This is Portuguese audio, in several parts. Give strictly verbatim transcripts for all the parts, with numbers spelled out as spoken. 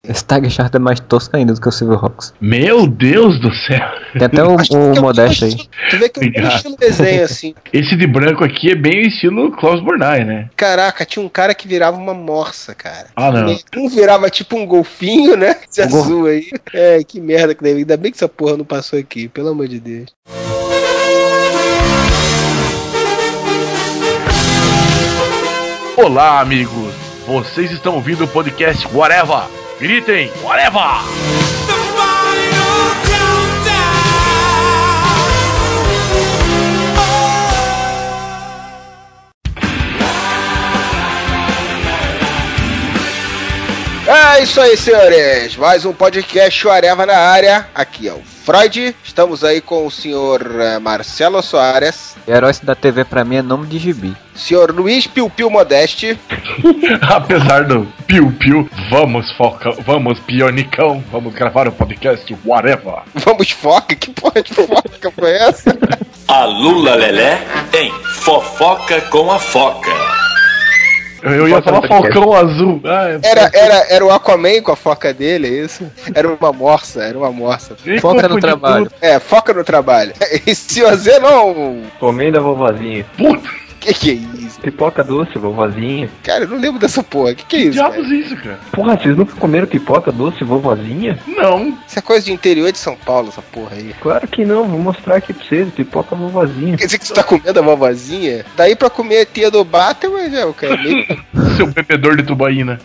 Esse Tiger Shark é mais tosco ainda do que o Silverhawks. Meu Deus do céu. Tem até o, o Modesto aí. Tu vê que eu não estilo desenho assim. Esse de branco aqui é bem o estilo Klaus Bornai, né? Caraca, tinha um cara que virava uma morsa, cara. Ah, não. Um virava tipo um golfinho, né? Esse azul aí. É, que merda que deve. Ainda bem que essa porra não passou aqui, pelo amor de Deus. Olá, amigos. Vocês estão ouvindo o podcast Whatever. Gritem, Whatever! É isso aí, senhores. Mais um podcast Whatever na área. Aqui é o Freud. Estamos aí com o senhor Marcelo Soares. Heróis da T V pra mim é nome de gibi. Senhor Luiz Piu Piu Modeste. Apesar do Piu Piu, vamos foca, vamos pionicão, vamos gravar o podcast Whatever. Vamos foca? Que porra de foca foi essa? A Lula Lelé tem fofoca com a foca. Eu ia falar Falcão Azul. Ah, é era, era, era o Aquaman com a foca dele, é isso? Era uma morsa, era uma morsa. Foca no trabalho. Tudo. É, foca no trabalho. E se você não... Comendo a vovozinha. Puta! Que que é isso? Pipoca doce, vovozinha. Cara, eu não lembro dessa porra. Que que é isso, diabos cara? isso, cara? Porra, vocês nunca comeram pipoca doce, vovozinha? Não. Isso é coisa de interior de São Paulo, essa porra aí. Claro que não, vou mostrar aqui pra vocês, pipoca vovozinha. Quer dizer que você tá comendo a vovozinha? Daí pra comer a tia do Batman, já, o cara meio... Seu bebedor de tubaína.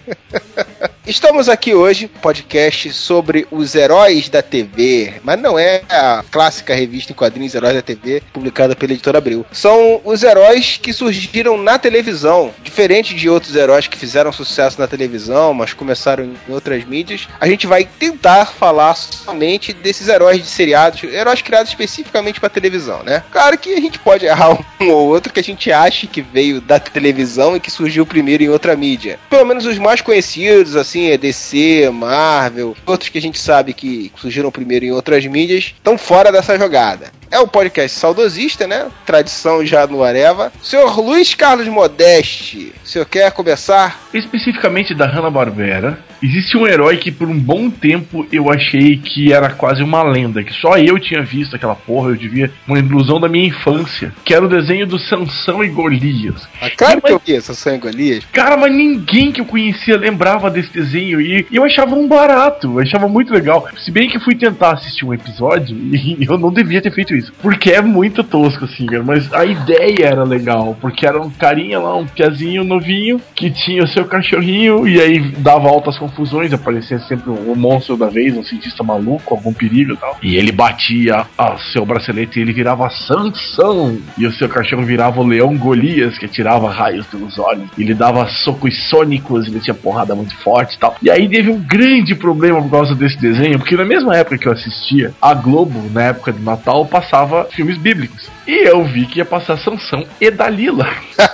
Estamos aqui hoje, podcast sobre os heróis da T V, mas não é a clássica revista em quadrinhos Heróis da T V, publicada pela Editora Abril. São os heróis que surgiram na televisão, diferente de outros heróis que fizeram sucesso na televisão, mas começaram em outras mídias. A gente vai tentar falar somente desses heróis de seriados, heróis criados especificamente para televisão, né? Claro que a gente pode errar um ou outro que a gente acha que veio da televisão e que surgiu primeiro em outra mídia. Pelo menos os mais conhecidos, assim, é D C, Marvel, outros que a gente sabe que surgiram primeiro em outras mídias, estão fora dessa jogada. É um podcast saudosista, né? Tradição já no Areva. Senhor Luiz Carlos Modeste, o senhor quer começar? Especificamente da Hanna-Barbera, existe um herói que por um bom tempo eu achei que era quase uma lenda, que só eu tinha visto aquela porra, eu devia uma ilusão da minha infância, que era o desenho do Sansão e Golias. Ah, claro mas, que eu vi Sansão e Golias. Cara, mas ninguém que eu conhecia lembrava desse desenho e eu achava um barato, eu achava muito legal. Se bem que fui tentar assistir um episódio e eu não devia ter feito isso, porque é muito tosco assim, cara, mas a ideia era legal, porque era um carinha lá, um piazinho novinho, que tinha o seu cachorrinho e aí dava altas confusões, aparecia sempre o monstro da vez, um cientista maluco, algum perigo e tal, e ele batia o seu bracelete e ele virava Sansão, e o seu cachorro virava o leão Golias, que atirava raios pelos olhos, e ele dava socos sônicos, ele tinha porrada muito forte e tal, e aí teve um grande problema por causa desse desenho, porque na mesma época que eu assistia, a Globo, na época de Natal, passava filmes bíblicos, e eu vi que ia passar Sansão e Dalila.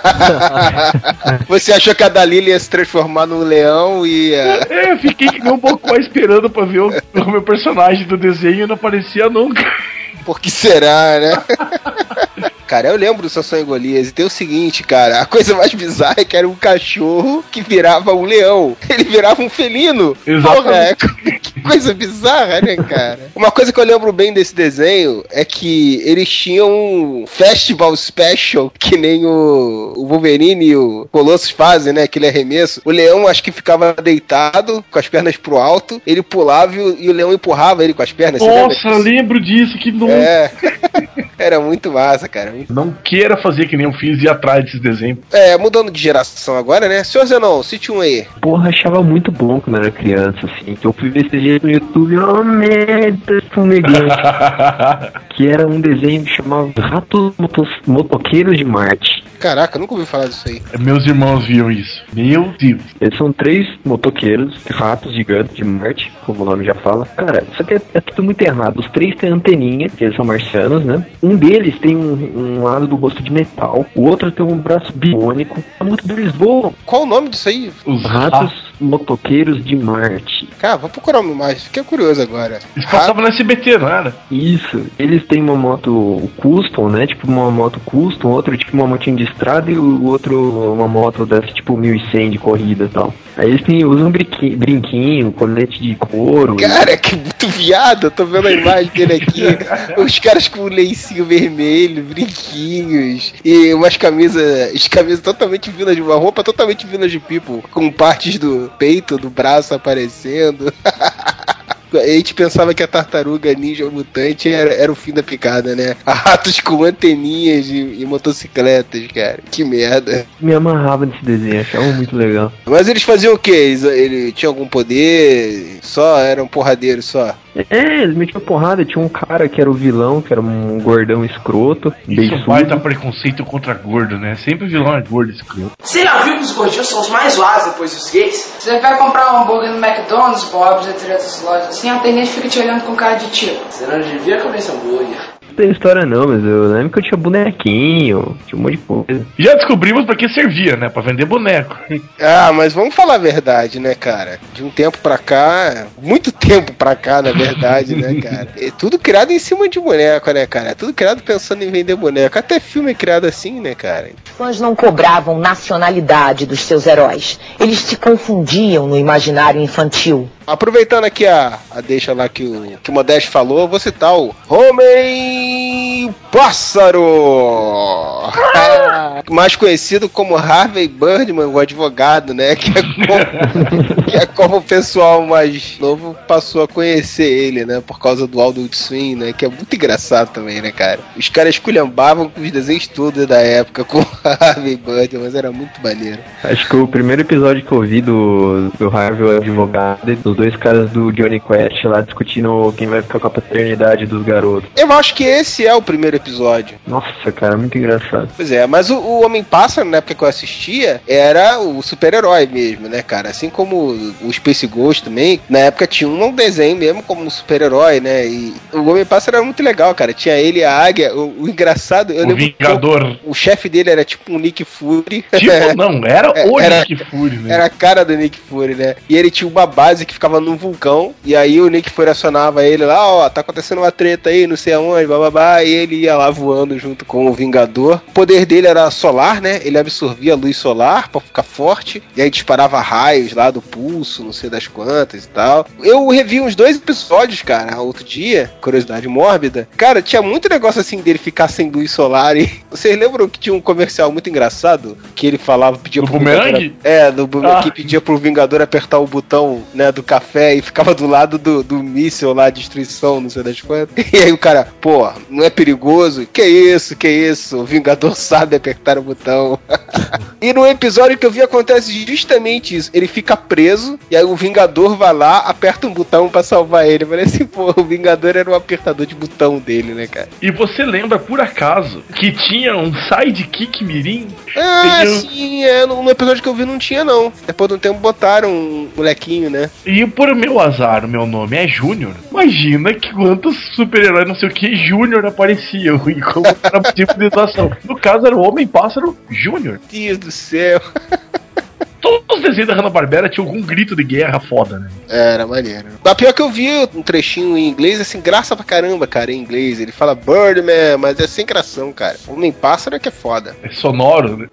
Você achou que a Dalila ia se transformar num leão e... Uh... É, eu fiquei um pouco mais esperando pra ver o, o meu personagem do desenho e não aparecia nunca. Por que será, né? Cara, eu lembro do Sansão e Golias e tem o seguinte, cara, a coisa mais bizarra é que era um cachorro que virava um leão. Ele virava um felino. Exatamente. Porra, que coisa bizarra, né, cara? Uma coisa que eu lembro bem desse desenho é que eles tinham um festival special, que nem o, o Wolverine e o Colossus fazem, né, aquele arremesso. O leão acho que ficava deitado, com as pernas pro alto, ele pulava e o, e o leão empurrava ele com as pernas. Nossa, eu lembro disso, que não... É, era muito massa, cara. Não queira fazer que nem eu fiz e ir atrás desses desenhos. É, mudando de geração agora, né? Senhor Zenon, cite um aí. Porra, achava muito bom quando era criança, assim. Que eu fui ver esse jeito no YouTube, oh merda, fumeguinho. Que era um desenho que chamava Ratos Motos- Motoqueiros de Marte. Caraca, eu nunca ouvi falar disso aí. Meus irmãos viam isso. Meu Deus. Eles são três motoqueiros, ratos gigantes de Marte, como o nome já fala. Cara, isso aqui é, é tudo muito errado. Os três têm anteninha, que eles são marcianos, né? Um deles tem um, um lado do rosto de metal, o outro tem um braço biônico. Muito deles voam. Qual o nome disso aí? Os Ratos Motoqueiros de Marte. Cara, vou procurar uma imagem. Fiquei curioso agora. Eles passavam no S B T, não era? Isso. Eles têm uma moto custom, né? Tipo uma moto custom, outro tipo uma motinha de estrada e o outro uma moto dessa tipo mil e cem de corrida e tal. Aí eles têm, usam um brinquinho, brinquinho, colete de couro. Cara, que muito viado, eu tô vendo a imagem dele aqui. Os caras com um lencinho vermelho, brinquinhos, e umas camisas, as camisas totalmente vindas de uma roupa, totalmente vindas de people, com partes do peito, do braço aparecendo. A gente pensava que a tartaruga ninja mutante era, era o fim da picada, né? Ratos com anteninhas e, e motocicletas, cara. Que merda. Me amarrava nesse desenho, achava muito legal. Mas eles faziam o quê? Eles, ele tinha algum poder? Só eram porradeiros só? É, eles metiam porrada. Tinha um cara que era o vilão, que era um gordão escroto. Isso vai dar preconceito contra gordo, né? Sempre o vilão é gordo escroto. Você já viu que os gordinhos são os mais zoados depois dos gays? Você vai comprar um hambúrguer no McDonald's, Bob's, entre outras lojas assim, a atendente fica te olhando com cara de tipo. Você não devia comer esse hambúrguer. Não tem história não, mas eu lembro que eu tinha bonequinho, tinha um monte de coisa. Já descobrimos pra que servia, né? Pra vender boneco. Ah, mas vamos falar a verdade, né, cara? De um tempo pra cá, muito tempo pra cá, na verdade, né, cara? É tudo criado em cima de boneco, né, cara? É tudo criado pensando em vender boneco. Até filme é criado assim, né, cara? Os fãs não cobravam nacionalidade dos seus heróis. Eles se confundiam no imaginário infantil. Aproveitando aqui a, a deixa lá que o, que o Modeste falou, vou citar o Homem Pássaro, mais conhecido como Harvey Birdman, o advogado, né? Que é, como, que é como o pessoal mais novo passou a conhecer ele, né? Por causa do Adult Swim, né? Que é muito engraçado também, né, cara? Os caras esculhambavam com os desenhos todos da época com Harvey Birdman, mas era muito maneiro. Acho que o primeiro episódio que eu vi do, do Harvey, o advogado, dos dois caras do Johnny Quest lá discutindo quem vai ficar com a paternidade dos garotos. Eu acho que esse é o primeiro episódio. Nossa, cara, muito engraçado. Pois é, mas o, o Homem-Pássaro, na época que eu assistia, era o super-herói mesmo, né, cara? Assim como o Space Ghost também, na época tinha um desenho mesmo como um super-herói, né? E o Homem-Pássaro era muito legal, cara. Tinha ele e a águia. O, o engraçado... Eu o Vingador. O, o chefe dele era tipo um Nick Fury. Tipo, não, era o era, Nick Fury, né? Era a cara do Nick Fury, né? E ele tinha uma base que ficava num vulcão, e aí o Nick Fury acionava ele lá, ó, tá acontecendo uma treta aí, não sei aonde, bababá, e ele ia lá voando junto com o Vingador. O poder dele era solar, né? Ele absorvia a luz solar pra ficar forte, e aí disparava raios lá do pulso, não sei das quantas e tal. Eu revi uns dois episódios, cara, outro dia, curiosidade mórbida. Cara, tinha muito negócio assim dele ficar sem luz solar, e vocês lembram que tinha um comercial muito engraçado, que ele falava, pedia do pro Boomerang? Vingador, é, do Ah. que pedia pro Vingador apertar o botão, né, do café e ficava do lado do, do míssil lá, destruição, não sei das quantas. E aí o cara, pô, não é perigoso? Que isso, que isso? O Vingador sabe apertar o botão. E no episódio que eu vi acontece justamente isso. Ele fica preso e aí o Vingador vai lá, aperta um botão pra salvar ele. Parece, pô, o Vingador era um apertador de botão dele, né, cara? E você lembra, por acaso, que tinha um sidekick mirim? Ah, Tem um- sim, é. No, no episódio que eu vi não tinha, não. Depois de um tempo botaram um molequinho, né? E por meu azar, o meu nome é Júnior. Imagina que quantos super-heróis, não sei o que, Júnior apareciam e como era o tipo de situação. No caso, era o Homem-Pássaro Júnior. Deus do céu. Todos os desenhos da Hanna-Barbera tinham algum grito de guerra foda, né? Era maneiro. Da pior que eu vi um trechinho em inglês, assim, graça pra caramba, cara, em inglês. Ele fala Birdman, mas é sem gração, cara. Homem-Pássaro é que é foda. É sonoro, né?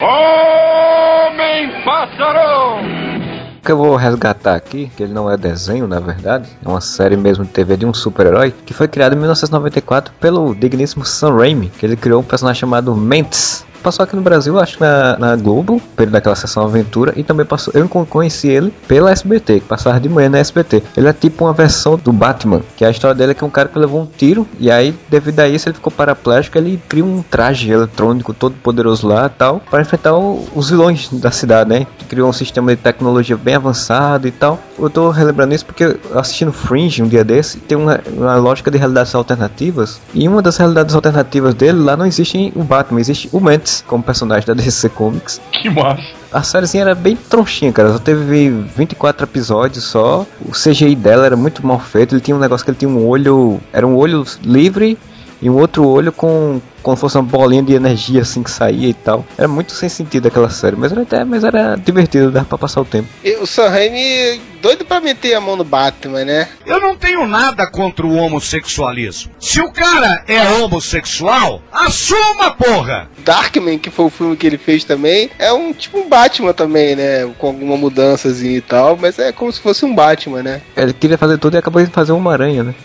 O que eu vou resgatar aqui, que ele não é desenho, na verdade, é uma série mesmo de T V de um super-herói, que foi criado em mil novecentos e noventa e quatro pelo digníssimo Sam Raimi, que ele criou um personagem chamado Mantis. Passou aqui no Brasil, acho que na, na Globo, período daquela sessão Aventura, e também passou, eu conheci ele pela S B T, que passava de manhã na S B T. Ele é tipo uma versão do Batman, que a história dele é que um cara que levou um tiro, e aí, devido a isso, ele ficou paraplégico, ele cria um traje eletrônico todo poderoso lá e tal, para enfrentar o, os vilões da cidade, né? Criou um sistema de tecnologia bem avançado e tal. Eu tô relembrando isso porque eu assistindo Fringe um dia desse, tem uma, uma lógica de realidades alternativas, e uma das realidades alternativas dele, lá não existe o Batman, existe o Mantis, como personagem da D C Comics. Que massa. A sériezinha era bem tronchinha, cara. Só teve vinte e quatro episódios só. O C G I dela era muito mal feito. Ele tinha um negócio que ele tinha um olho... Era um olho livre e um outro olho com como fosse uma bolinha de energia assim que saía e tal. Era muito sem sentido aquela série, mas era até mas era divertido, dava pra passar o tempo. E o Sam Raimi doido pra meter a mão no Batman, né? Eu não tenho nada contra o homossexualismo. Se o cara é homossexual, assuma, porra! Darkman, que foi o filme que ele fez também, é um tipo um Batman também, né? Com alguma mudançazinha e tal, mas é como se fosse um Batman, né? Ele queria fazer tudo e acabou de fazer uma aranha, né?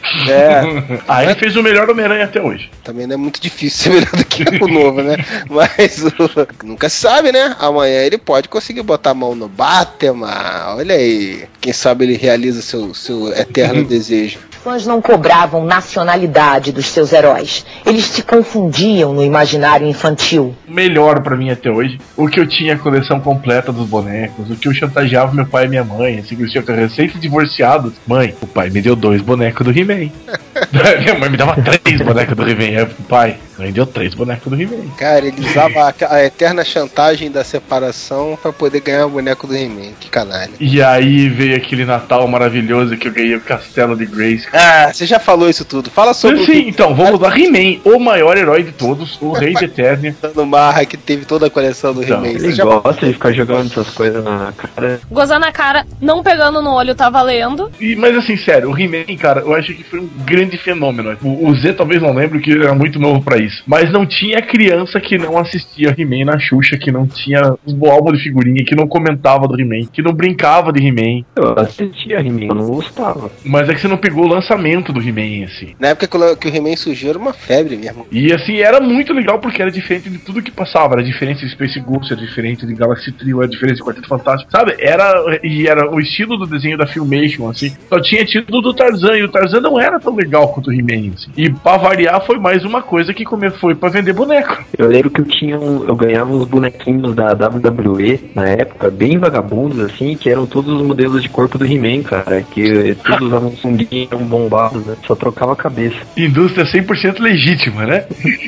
É. Aí ele fez o melhor Homem-Aranha até hoje. Também não é muito difícil ser melhor do que o novo, né? Mas o... nunca se sabe, né? Amanhã ele pode conseguir botar a mão no Batman. Olha aí. Quem sabe ele realiza seu, seu eterno desejo. Os fãs não cobravam nacionalidade dos seus heróis. Eles se confundiam no imaginário infantil. Melhor pra mim até hoje, o que eu tinha a coleção completa dos bonecos, o que eu chantageava meu pai e minha mãe, assim, que eu tinha recém-divorciados. Mãe, o pai me deu dois bonecos do He-Man. Minha mãe me dava três bonecos do He-Man. Aí, pai, mãe deu três bonecos do He-Man. Cara, ele usava a, a eterna chantagem da separação pra poder ganhar o boneco do He-Man. Que canalha. E aí veio aquele Natal maravilhoso que eu ganhei o Castelo de Grayskull. Ah, você já falou isso tudo. Fala sobre Sim, o... então, vamos lá. He-Man, o maior herói de todos, o rei de Eternia. No Marra, que teve toda a coleção do Então, He-Man. Ele já... gosta de ficar jogando essas coisas na cara. Gozar na cara, não pegando no olho, tá valendo. E, mas assim, sério, o He-Man, cara, eu acho que foi um grande fenômeno. O, o Z talvez não lembre, que ele era muito novo pra isso. Mas não tinha criança que não assistia He-Man na Xuxa, que não tinha um álbum de figurinha, que não comentava do He-Man, que não brincava de He-Man. Eu assistia He-Man, eu não gostava. Mas é que você não pegou o lançamento do He-Man, assim. Na época que o He-Man surgiu era uma febre mesmo. E assim, era muito legal porque era diferente de tudo que passava. Era diferente de Space Ghost, era diferente de Galaxy Trio, era diferente de Quarteto Fantástico, sabe? Era, e era o estilo do desenho da Filmation, assim. Só tinha tido do Tarzan, e o Tarzan não era tão legal quanto o He-Man, assim. E pra variar, foi mais uma coisa que come, foi pra vender boneco. Eu lembro que eu tinha um, eu ganhava uns bonequinhos da W W E na época, bem vagabundos, assim, que eram todos os modelos de corpo do He-Man, cara. Que todos usavam sunguinha, eram bombados, né? Só trocava a cabeça. Indústria cem por cento legítima, né?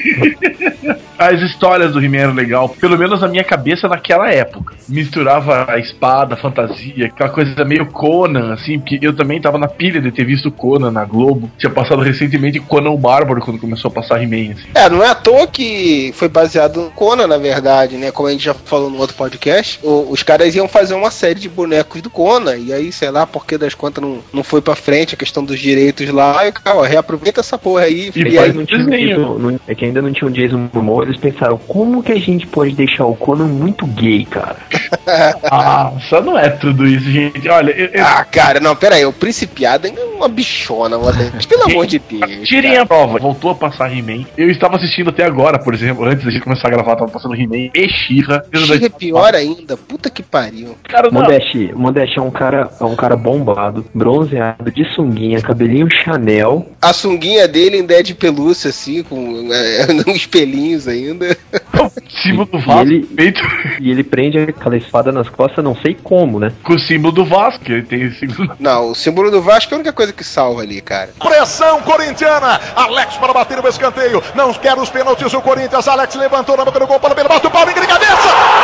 As histórias do He-Man eram legal, pelo menos na minha cabeça naquela época. Misturava a espada, a fantasia, aquela coisa meio Conan, assim, porque eu também tava na pilha de ter visto Conan na Globo. Tinha passado recentemente Conan o Bárbaro, quando começou a passar He-Man, assim. É, não é à toa que foi baseado no Conan, na verdade, né? Como a gente já falou no outro podcast, o, os caras iam fazer uma série de bonecos do Conan, e aí, sei lá, porque das contas não, não foi pra frente a questão dos direitos lá, e cara, reaproveita essa porra aí. E, e aí não tinha Jason, não, é que ainda não tinha o Jason Momoa, eles pensaram, como que a gente pode deixar o Conan muito gay, cara? Ah, só não é tudo isso, gente. Olha, eu, eu... Ah, cara, não, pera aí, o Príncipe Adam é uma bichona, uma... pelo amor de Deus. Tirem cara. A prova. Voltou a passar He-Man. Eu estava assistindo até agora, por exemplo, antes da gente começar a gravar, tava passando He-Man e She-Ra. She-Ra é pior ainda, puta que pariu. Cara, Modeste, Modeste é um cara, é um cara bombado, bronzeado, de sunguinha, cabelinho Chanel. A sunguinha dele ainda é de pelúcia, assim, com é, uns espelhinhos ainda. O símbolo do Vasco. E ele, e ele prende aquela espada nas costas, não sei como, né? Com o símbolo do Vasco, ele tem o símbolo. Não, o símbolo do Vasco é a única coisa que salva ali, cara. Pressão corintiana! Alex para bater o escanteio. Não quer os pênaltis o Corinthians. Alex levantou na boca do gol para o pelo baixo, o Paulo de cabeça!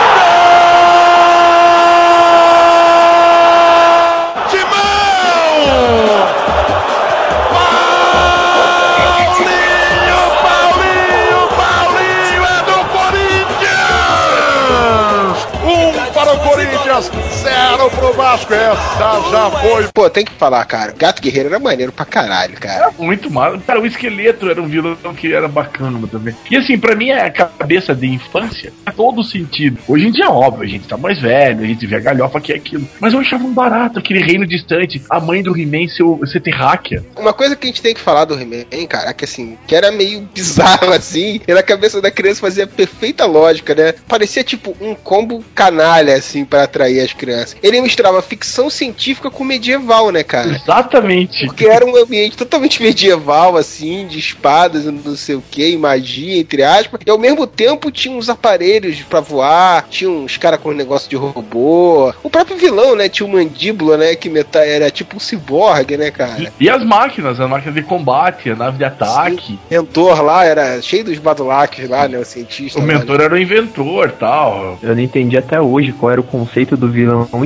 Gol! Timão! Para o Corinthians, zero pro Vasco, essa já foi. Pô, tem que falar, cara, Gato Guerreiro era maneiro pra caralho, cara. Era muito mal. Cara, o Esqueleto era um vilão que era bacana também. E assim, pra mim, a cabeça de infância faz todo sentido. Hoje em dia, óbvio, a gente tá mais velho, a gente vê a galhofa que é aquilo. Mas eu achava um barato, aquele reino distante, a mãe do He-Man ser terráquea. Uma coisa que a gente tem que falar do He-Man, cara, é que assim, que era meio bizarro assim, e na cabeça da criança fazia perfeita lógica, né? Parecia tipo um combo canalha, assim, pra atrair as crianças. Ele misturava ficção científica com medieval, né, cara? Exatamente. Porque era um ambiente totalmente medieval, assim, de espadas, não sei o que, magia, entre aspas, e ao mesmo tempo tinha uns aparelhos pra voar, tinha uns caras com um negócio de robô. O próprio vilão, né, tinha um mandíbula, né, que meta, era tipo um ciborgue, né, cara? E, e as máquinas, as máquinas de combate, a nave de ataque. Sim. O mentor lá era cheio dos badulaques lá, né, o cientista. O mentor lá, era o inventor e tal. Eu não entendi até hoje qual era o conceito do vilão esqueleto.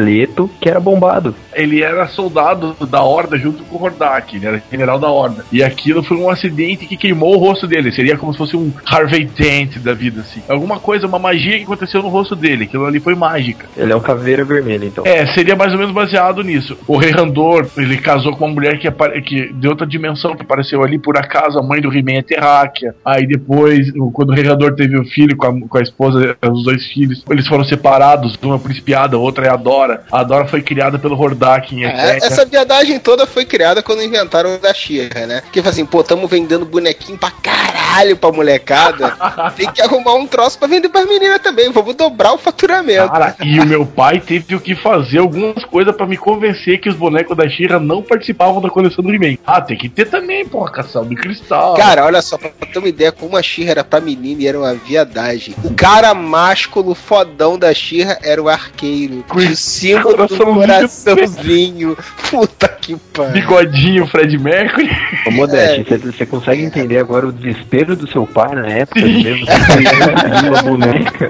esqueleto que era bombado. Ele era soldado da Horda junto com o Hordak, ele era general da Horda. E aquilo foi um acidente que queimou o rosto dele. Seria como se fosse um Harvey Dent da vida, assim. Alguma coisa, uma magia que aconteceu no rosto dele. Aquilo ali foi mágica. Ele é um caveira vermelha, então. É, seria mais ou menos baseado nisso. O Rei Randor, ele casou com uma mulher que, apare... que de outra dimensão, que apareceu ali por acaso. A mãe do He-Man é Terráquea. Aí depois, quando o Rei Randor teve o filho com a, com a esposa, os dois filhos, eles foram separados. Uma por espiada, a outra é a Dora. A Dora foi criada pelo Hordak em é, Essa viadagem toda foi criada quando inventaram o da She-Ra, né? Que assim, pô, tamo vendendo bonequinho pra caralho pra molecada. Tem que arrumar um troço pra vender pras meninas também. Vamos dobrar o faturamento. Cara, e o meu pai teve o que fazer algumas coisas pra me convencer que os bonecos da She-Ra não participavam da coleção do He-Man. Ah, tem que ter também, porra, Castelo de Cristal. Cara, olha só, pra ter uma ideia, como a She-Ra era pra menina e era uma viadagem. O cara másculo fodão da She-Ra era o arqueiro. O símbolo do coraçãozinho. Puta que pariu. Bigodinho, Fred Mercury. Ô, Modeste, você é. consegue entender agora o desespero do seu pai na época? Mesmo que uma boneca.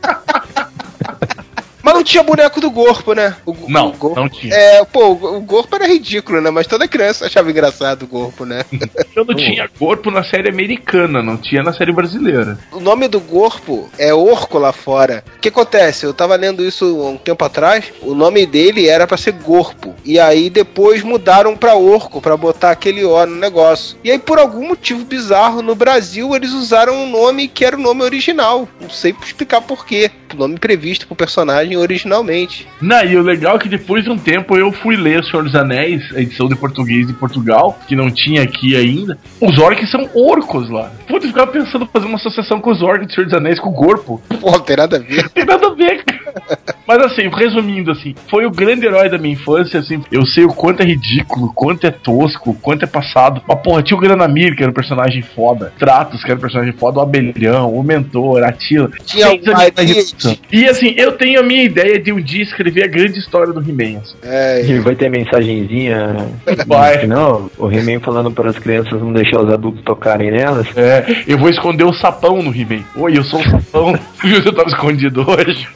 Mas não tinha boneco do Gorpo, né? O, não, o Gorpo, não tinha. É, pô, o Gorpo era ridículo, né? Mas toda criança achava engraçado o Gorpo, né? Eu não tinha Gorpo na série americana, não tinha na série brasileira. O nome do Gorpo é Orco lá fora. O que acontece? Eu tava lendo isso um tempo atrás. O nome dele era pra ser Gorpo. E aí depois mudaram pra Orco, pra botar aquele O no negócio. E aí por algum motivo bizarro, no Brasil eles usaram um nome que era o nome original. Não sei explicar porquê. O nome previsto pro personagem originalmente. Não, e o legal é que depois de um tempo eu fui ler O Senhor dos Anéis, a edição de português de Portugal, que não tinha aqui ainda. Os orcs são orcos lá. Putz, eu ficava pensando em fazer uma associação com os orcs do Senhor dos Anéis com o Gorpo. Pô, não tem nada a ver. Tem nada a ver, cara. Mas assim, resumindo assim, foi o grande herói da minha infância, assim, eu sei o quanto é ridículo, o quanto é tosco, o quanto é passado. Mas porra, tinha o Granamir, que era um personagem foda, Tratos, que era um personagem foda, o Abelhão, o Mentor, a Tila. Tinha o E assim, eu tenho a minha ideia de um dia escrever a grande história do He-Man. Assim. É, e vai ter mensagenzinha. Vai. Não, o He-Man falando para as crianças não deixar os adultos tocarem nelas. É, eu vou esconder o sapão no He-Man. Oi, eu sou o sapão. Eu tava escondido hoje.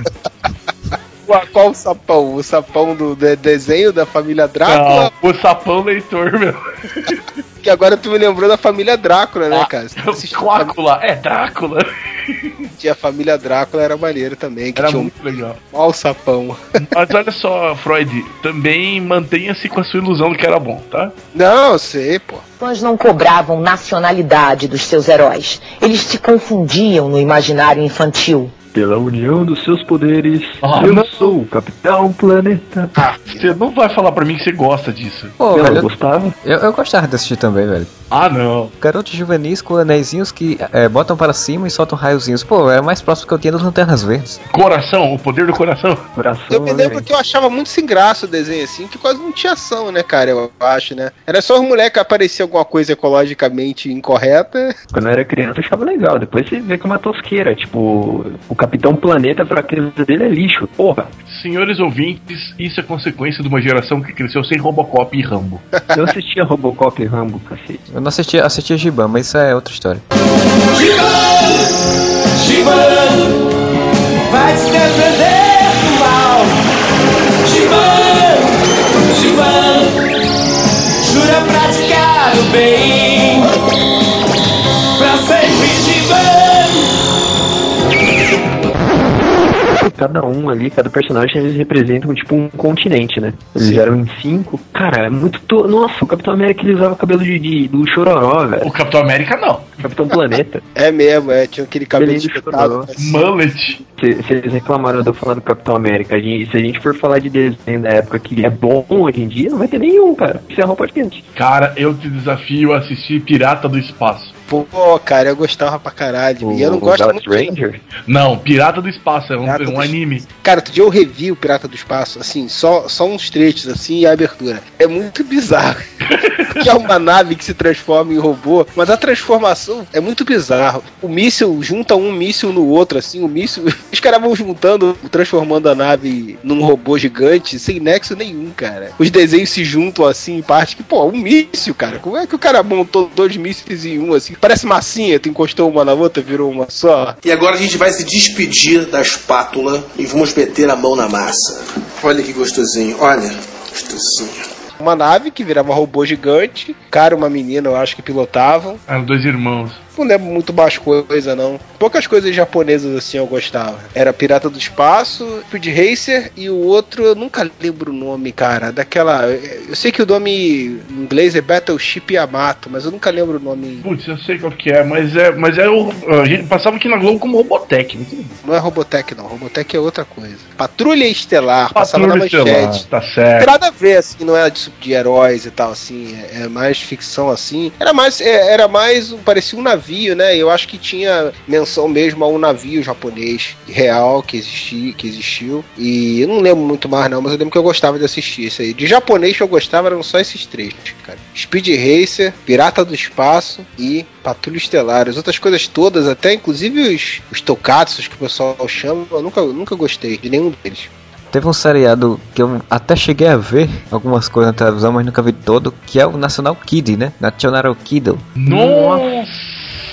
Qual o sapão? O sapão do de desenho da família Drácula? Não, o sapão leitor, meu. Que agora tu me lembrou da família Drácula, né, ah, cara? Drácula, é Drácula. Tinha a família Drácula, era maneiro também. Que era tinha muito um... legal. Olha o sapão. Mas olha só, Freud, também mantenha-se com a sua ilusão de que era bom, tá? Não, eu sei, pô. Os fãs não cobravam nacionalidade dos seus heróis. Eles se confundiam no imaginário infantil. Pela união dos seus poderes, ah, eu não. sou o Capitão Planeta. Ah, você não vai falar pra mim que você gosta disso. Pô, eu velho, gostava. Eu, eu gostava de assistir também, velho. Ah, não. Garotos juvenis com anéisinhos que é, botam para cima e soltam raiozinhos. Pô, era mais próximo que eu tinha das Lanternas Verdes. Coração, o poder do coração. coração eu me lembro que eu achava muito sem graça o desenho assim, que quase não tinha ação, né, cara, eu acho, né? Era só os moleques aparecer alguma coisa ecologicamente incorreta. Quando eu era criança eu achava legal, depois você vê que é uma tosqueira, tipo, o Capitão Planeta pra criança dele é lixo, porra. Senhores ouvintes, isso é consequência de uma geração que cresceu sem Robocop e Rambo. Eu assistia Robocop e Rambo, cacete. Eu não assistia, assistia Giban, mas isso é outra história. Giban, Giban, vai se defender do mal. Giban, Giban, jura praticar o bem. Pra sempre, Giban. Cada um ali, cada personagem, eles representam tipo um continente, né? Eles Sim. eram em cinco. Cara, é muito... To... Nossa, o Capitão América ele usava cabelo de, de, do Chororó, velho. O Capitão América não. Capitão Planeta. É mesmo, é. Tinha aquele cabelo espetado. Mullet. Se, se eles reclamaram de eu falar do Capitão América, a gente, se a gente for falar de desenho da época que é bom hoje em dia, não vai ter nenhum, cara. Isso é roupa quente. Cara, eu te desafio a assistir Pirata do Espaço. Pô, cara, eu gostava pra caralho. O, e eu não gosto muito. Ranger? Não, Pirata do Espaço, é um, é um do... anime. Cara, outro dia eu revi o Pirata do Espaço, assim, só, só uns trechos, assim, e a abertura. É muito bizarro. que é uma nave que se transforma em robô, mas a transformação é muito bizarra. O míssil junta um míssil no outro, assim, o míssil... Os caras vão juntando, transformando a nave num robô gigante, sem nexo nenhum, cara. Os desenhos se juntam, assim, em parte que, pô, um míssil, cara. Como é que o cara montou dois mísseis em um, assim? Parece massinha, tu encostou uma na outra, virou uma só. E agora a gente vai se despedir da espátula e vamos meter a mão na massa. Olha que gostosinho, olha, gostosinho. Uma nave que virava robô gigante, cara, uma menina, eu acho que pilotavam. Eram dois irmãos. Não lembro muito mais coisa, não. Poucas coisas japonesas assim eu gostava. Era Pirata do Espaço, Speed Racer e o outro eu nunca lembro o nome, cara. Daquela... Eu sei que o nome em inglês é Battleship Yamato, mas eu nunca lembro o nome. Putz, eu sei qual que é, mas é, mas é o... A gente passava aqui na Globo como Robotech, não, não é Robotech, não. Robotech é outra coisa. Patrulha Estelar, Patrulha passava na Manchete. Estelar, tá certo. Não tem nada a ver, assim, não era de, de heróis e tal, assim. É, é mais ficção, assim. Era mais... É, era mais... Parecia um navio. Né? Eu acho que tinha menção mesmo a um navio japonês real que existia, que existiu. E eu não lembro muito mais não, mas eu lembro que eu gostava de assistir isso aí. De japonês que eu gostava eram só esses três, cara. Speed Racer, Pirata do Espaço e Patrulha Estelar. As outras coisas todas, até inclusive os, os tokusatsu que o pessoal chama, eu nunca, nunca gostei de nenhum deles. Teve um seriado que eu até cheguei a ver algumas coisas na televisão, mas nunca vi todo, que é o National Kid, né? National Kid. Nossa!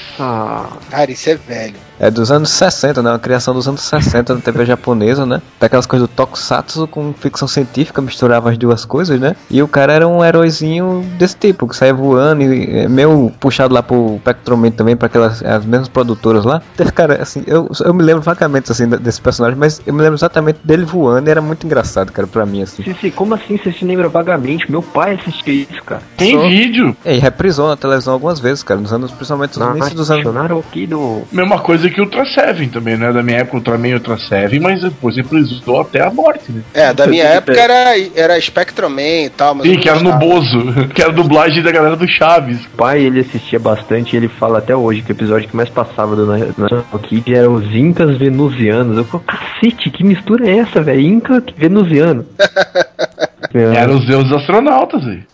Ah, cara, isso é velho. É dos anos sessenta, né? Uma criação dos anos sessenta na T V japonesa, né? Daquelas coisas do tokusatsu com ficção científica, misturava as duas coisas, né? E o cara era um heróizinho desse tipo, que saia voando e é meio puxado lá pro Spectrum também, pra aquelas as mesmas produtoras lá. Esse cara, assim, eu, eu me lembro vagamente, assim, desse personagem, mas eu me lembro exatamente dele voando e era muito engraçado, cara, pra mim, assim. Sim, sim, como assim você se lembra vagamente? Meu pai assistia isso, cara. Tem Só... vídeo? É, e reprisou na televisão algumas vezes, cara, nos anos, principalmente nos inícios dos anos... Mesma coisa que Ultra Seven também, né? Da minha época Ultraman e Ultra Seven, mas depois reprisou até a morte, né? É, da minha época era, era Spectrum e tal, mas sim, que era no Bozo, que era a dublagem da galera do Chaves. O pai, ele assistia bastante e ele fala até hoje que o episódio que mais passava do National Kid era os Incas Venusianos. Eu falo, cacete, que mistura é essa, velho? Inca Venusiano. Eram os deuses astronautas, velho.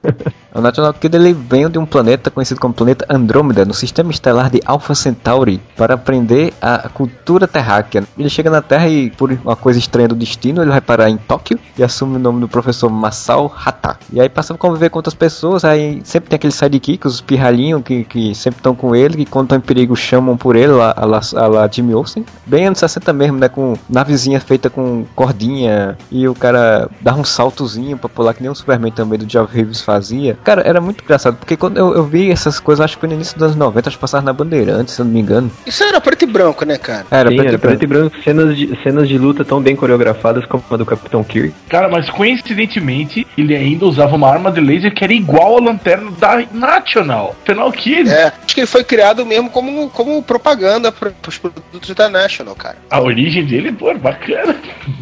O National Kid ele veio de um planeta conhecido como planeta Andrômeda, no sistema estelar de Alpha Centauri, para aprender a cultura terráquea. Ele chega na Terra e, por uma coisa estranha do destino, ele vai parar em Tóquio e assume o nome do professor Masao Hata. E aí passa a conviver com outras pessoas, aí sempre tem aqueles sidekicks, os pirralhinhos que, que sempre estão com ele, que quando estão em perigo chamam por ele, a, a, a, a lá Jimmy Olsen. Bem anos sessenta mesmo, né, com navezinha feita com cordinha, e o cara dá um saltozinho pra pular, que nem o Superman também do Geoff Reeves fazia. Cara, era muito engraçado, porque quando eu, eu vi essas coisas, acho que foi no início dos anos noventa, acho que passavam na Bandeirantes, se eu não me engano. Isso era preto e branco, né, cara? Era, sim, preto, era e preto e branco, cenas de, cenas de luta tão bem coreografadas como a do Capitão Kirk. Cara, mas coincidentemente, ele ainda usava uma arma de laser que era igual à lanterna da National. National Kid. É, acho que ele foi criado mesmo como, como propaganda para os produtos da National, cara. A origem dele, pô, bacana.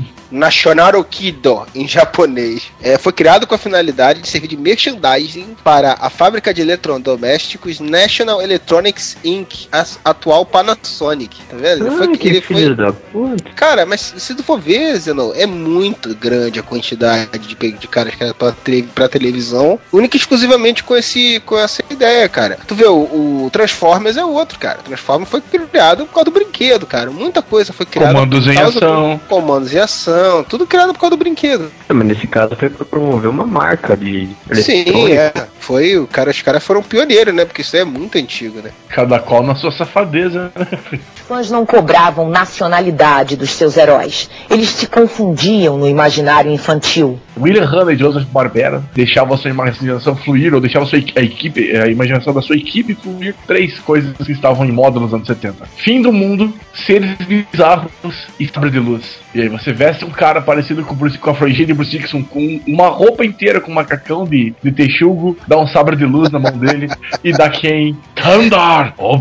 National Kido, em japonês. É, foi criado com a finalidade de servir de merchandising para a fábrica de eletrodomésticos National Electronics Incorporated, a atual Panasonic. Tá vendo? Ele ah, foi, que ele filho foi... da puta. Cara, mas se tu for ver, Zeno, é muito grande a quantidade de, de caras que era pra, te, pra televisão, única e exclusivamente com, esse, com essa ideia, cara. Tu vê, o, o Transformers é outro, cara. Transformers foi criado por causa do brinquedo, cara. Muita coisa foi criada. Comandos em ação. Do, comandos em ação. Tudo criado por causa do brinquedo. É, mas nesse caso foi pra promover uma marca de sim, é. Foi, o cara, os caras foram pioneiros, né? Porque isso é muito antigo, né? Cada qual na sua safadeza. Os fãs não cobravam nacionalidade dos seus heróis. Eles se confundiam no imaginário infantil. William Hanna e Joseph Barbera deixavam a sua imaginação fluir, ou deixavam a, sua, a equipe, a imaginação da sua equipe fluir. Três coisas que estavam em moda nos anos setenta. Fim do mundo, seres bizarros e sabre de luz. E aí você veste um cara parecido com, Bruce, com a Frigida e Bruce Dixon, com uma roupa inteira com um macacão de, de texugo, dá um sabre de luz na mão dele e dá quem? Thundar, o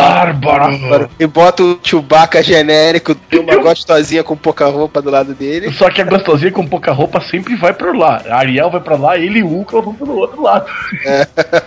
bárbaro. E bota o Chewbacca genérico, tem uma gostosinha com pouca roupa do lado dele. Só que a gostosinha com pouca roupa sempre vai pra lá. A Ariel vai pra lá, ele e o Ultra vão pro outro lado. É.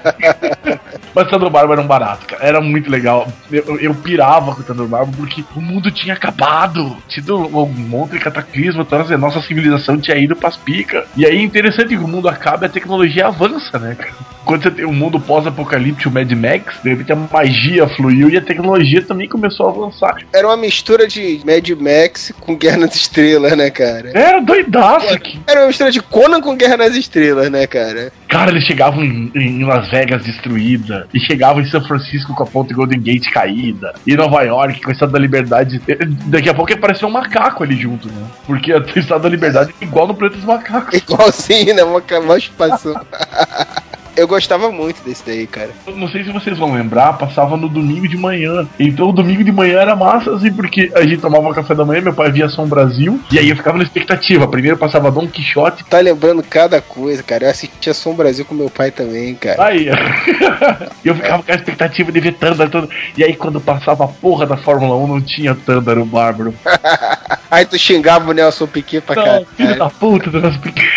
Mas o Thunder Bárbaro era um barato, cara. Era muito legal. Eu, eu, eu pirava com o Thunder Bárbaro porque o mundo tinha acabado. Tido um monte de cataclismo, então a nossa civilização tinha ido pras picas. E aí, interessante que o mundo acaba e a tecnologia avança, né, cara? quando você tem um mundo pós-apocalíptico, o Mad Max, de repente a magia fluiu e a tecnologia também começou a avançar. Era uma mistura de Mad Max com Guerra nas Estrelas, né, cara? Era doidaço aqui. Era uma mistura de Conan com Guerra nas Estrelas, né, cara? Cara, eles chegavam em, em Las Vegas destruída, e chegavam em São Francisco com a ponte Golden Gate caída, e Nova York com o Estado da Liberdade. Daqui a pouco ia parecer um macaco ali junto, né? Porque o Estado da Liberdade é igual no Planeta dos Macacos. Igualzinho, né? Uma, uma chupação. Eu gostava muito desse daí, cara. Eu não sei se vocês vão lembrar, passava no domingo de manhã. Então o domingo de manhã era massa, assim, porque a gente tomava café da manhã, meu pai via Som Brasil, e aí eu ficava na expectativa. Primeiro passava Dom Quixote. Tá lembrando cada coisa, cara. Eu assistia Som Brasil com meu pai também, cara. Aí, eu ficava com a expectativa de ver Tândaro, tudo. E aí quando passava a porra da Fórmula um, não tinha Tândaro Bárbaro. Aí tu xingava o Nelson Piquet pra cá. Filho da puta do Nelson Piquet.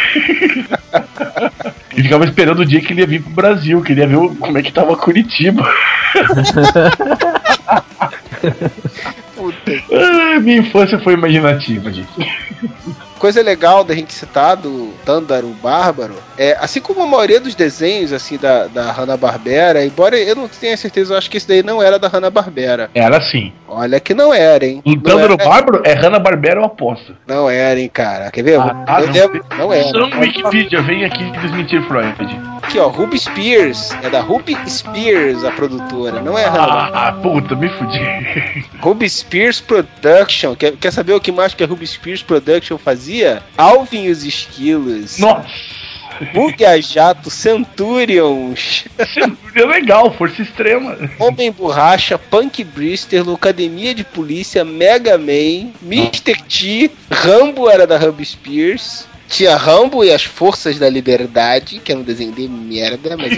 E ficava esperando o dia que ele ia vir pro Brasil, queria ver o, como é que tava Curitiba. Puta. Ah, minha infância foi imaginativa, gente. Coisa legal da gente citar do Tândaro Bárbaro é, assim como a maioria dos desenhos assim da, da Hanna-Barbera, embora eu não tenha certeza, eu acho que esse daí não era da Hanna-Barbera. Era sim. Olha que não era, hein? O Tândaro Bárbaro é Hanna-Barbera, eu aposto. Não era, hein, cara. Quer ver? Ah, ah, eu não, lembro, não era. São Wikipedia, vem aqui desmentir Freud. Aqui, ó, Ruby Spears. É da Ruby Spears, a produtora. Não é a Hanna. Ah, puta, me fudi. Ruby Spears Production. Quer, quer saber o que mais que a Ruby Spears Production fazia? Alvin e os Esquilos. Nossa! Bug a Jato, Centurions. Centurion é legal, Força Extrema. Homem Borracha, Punk Brister, Academia de Polícia, Mega Man, mister T, Rambo era da Ruby Spears. Tinha Rambo e as Forças da Liberdade, que era um desenho de merda, mas...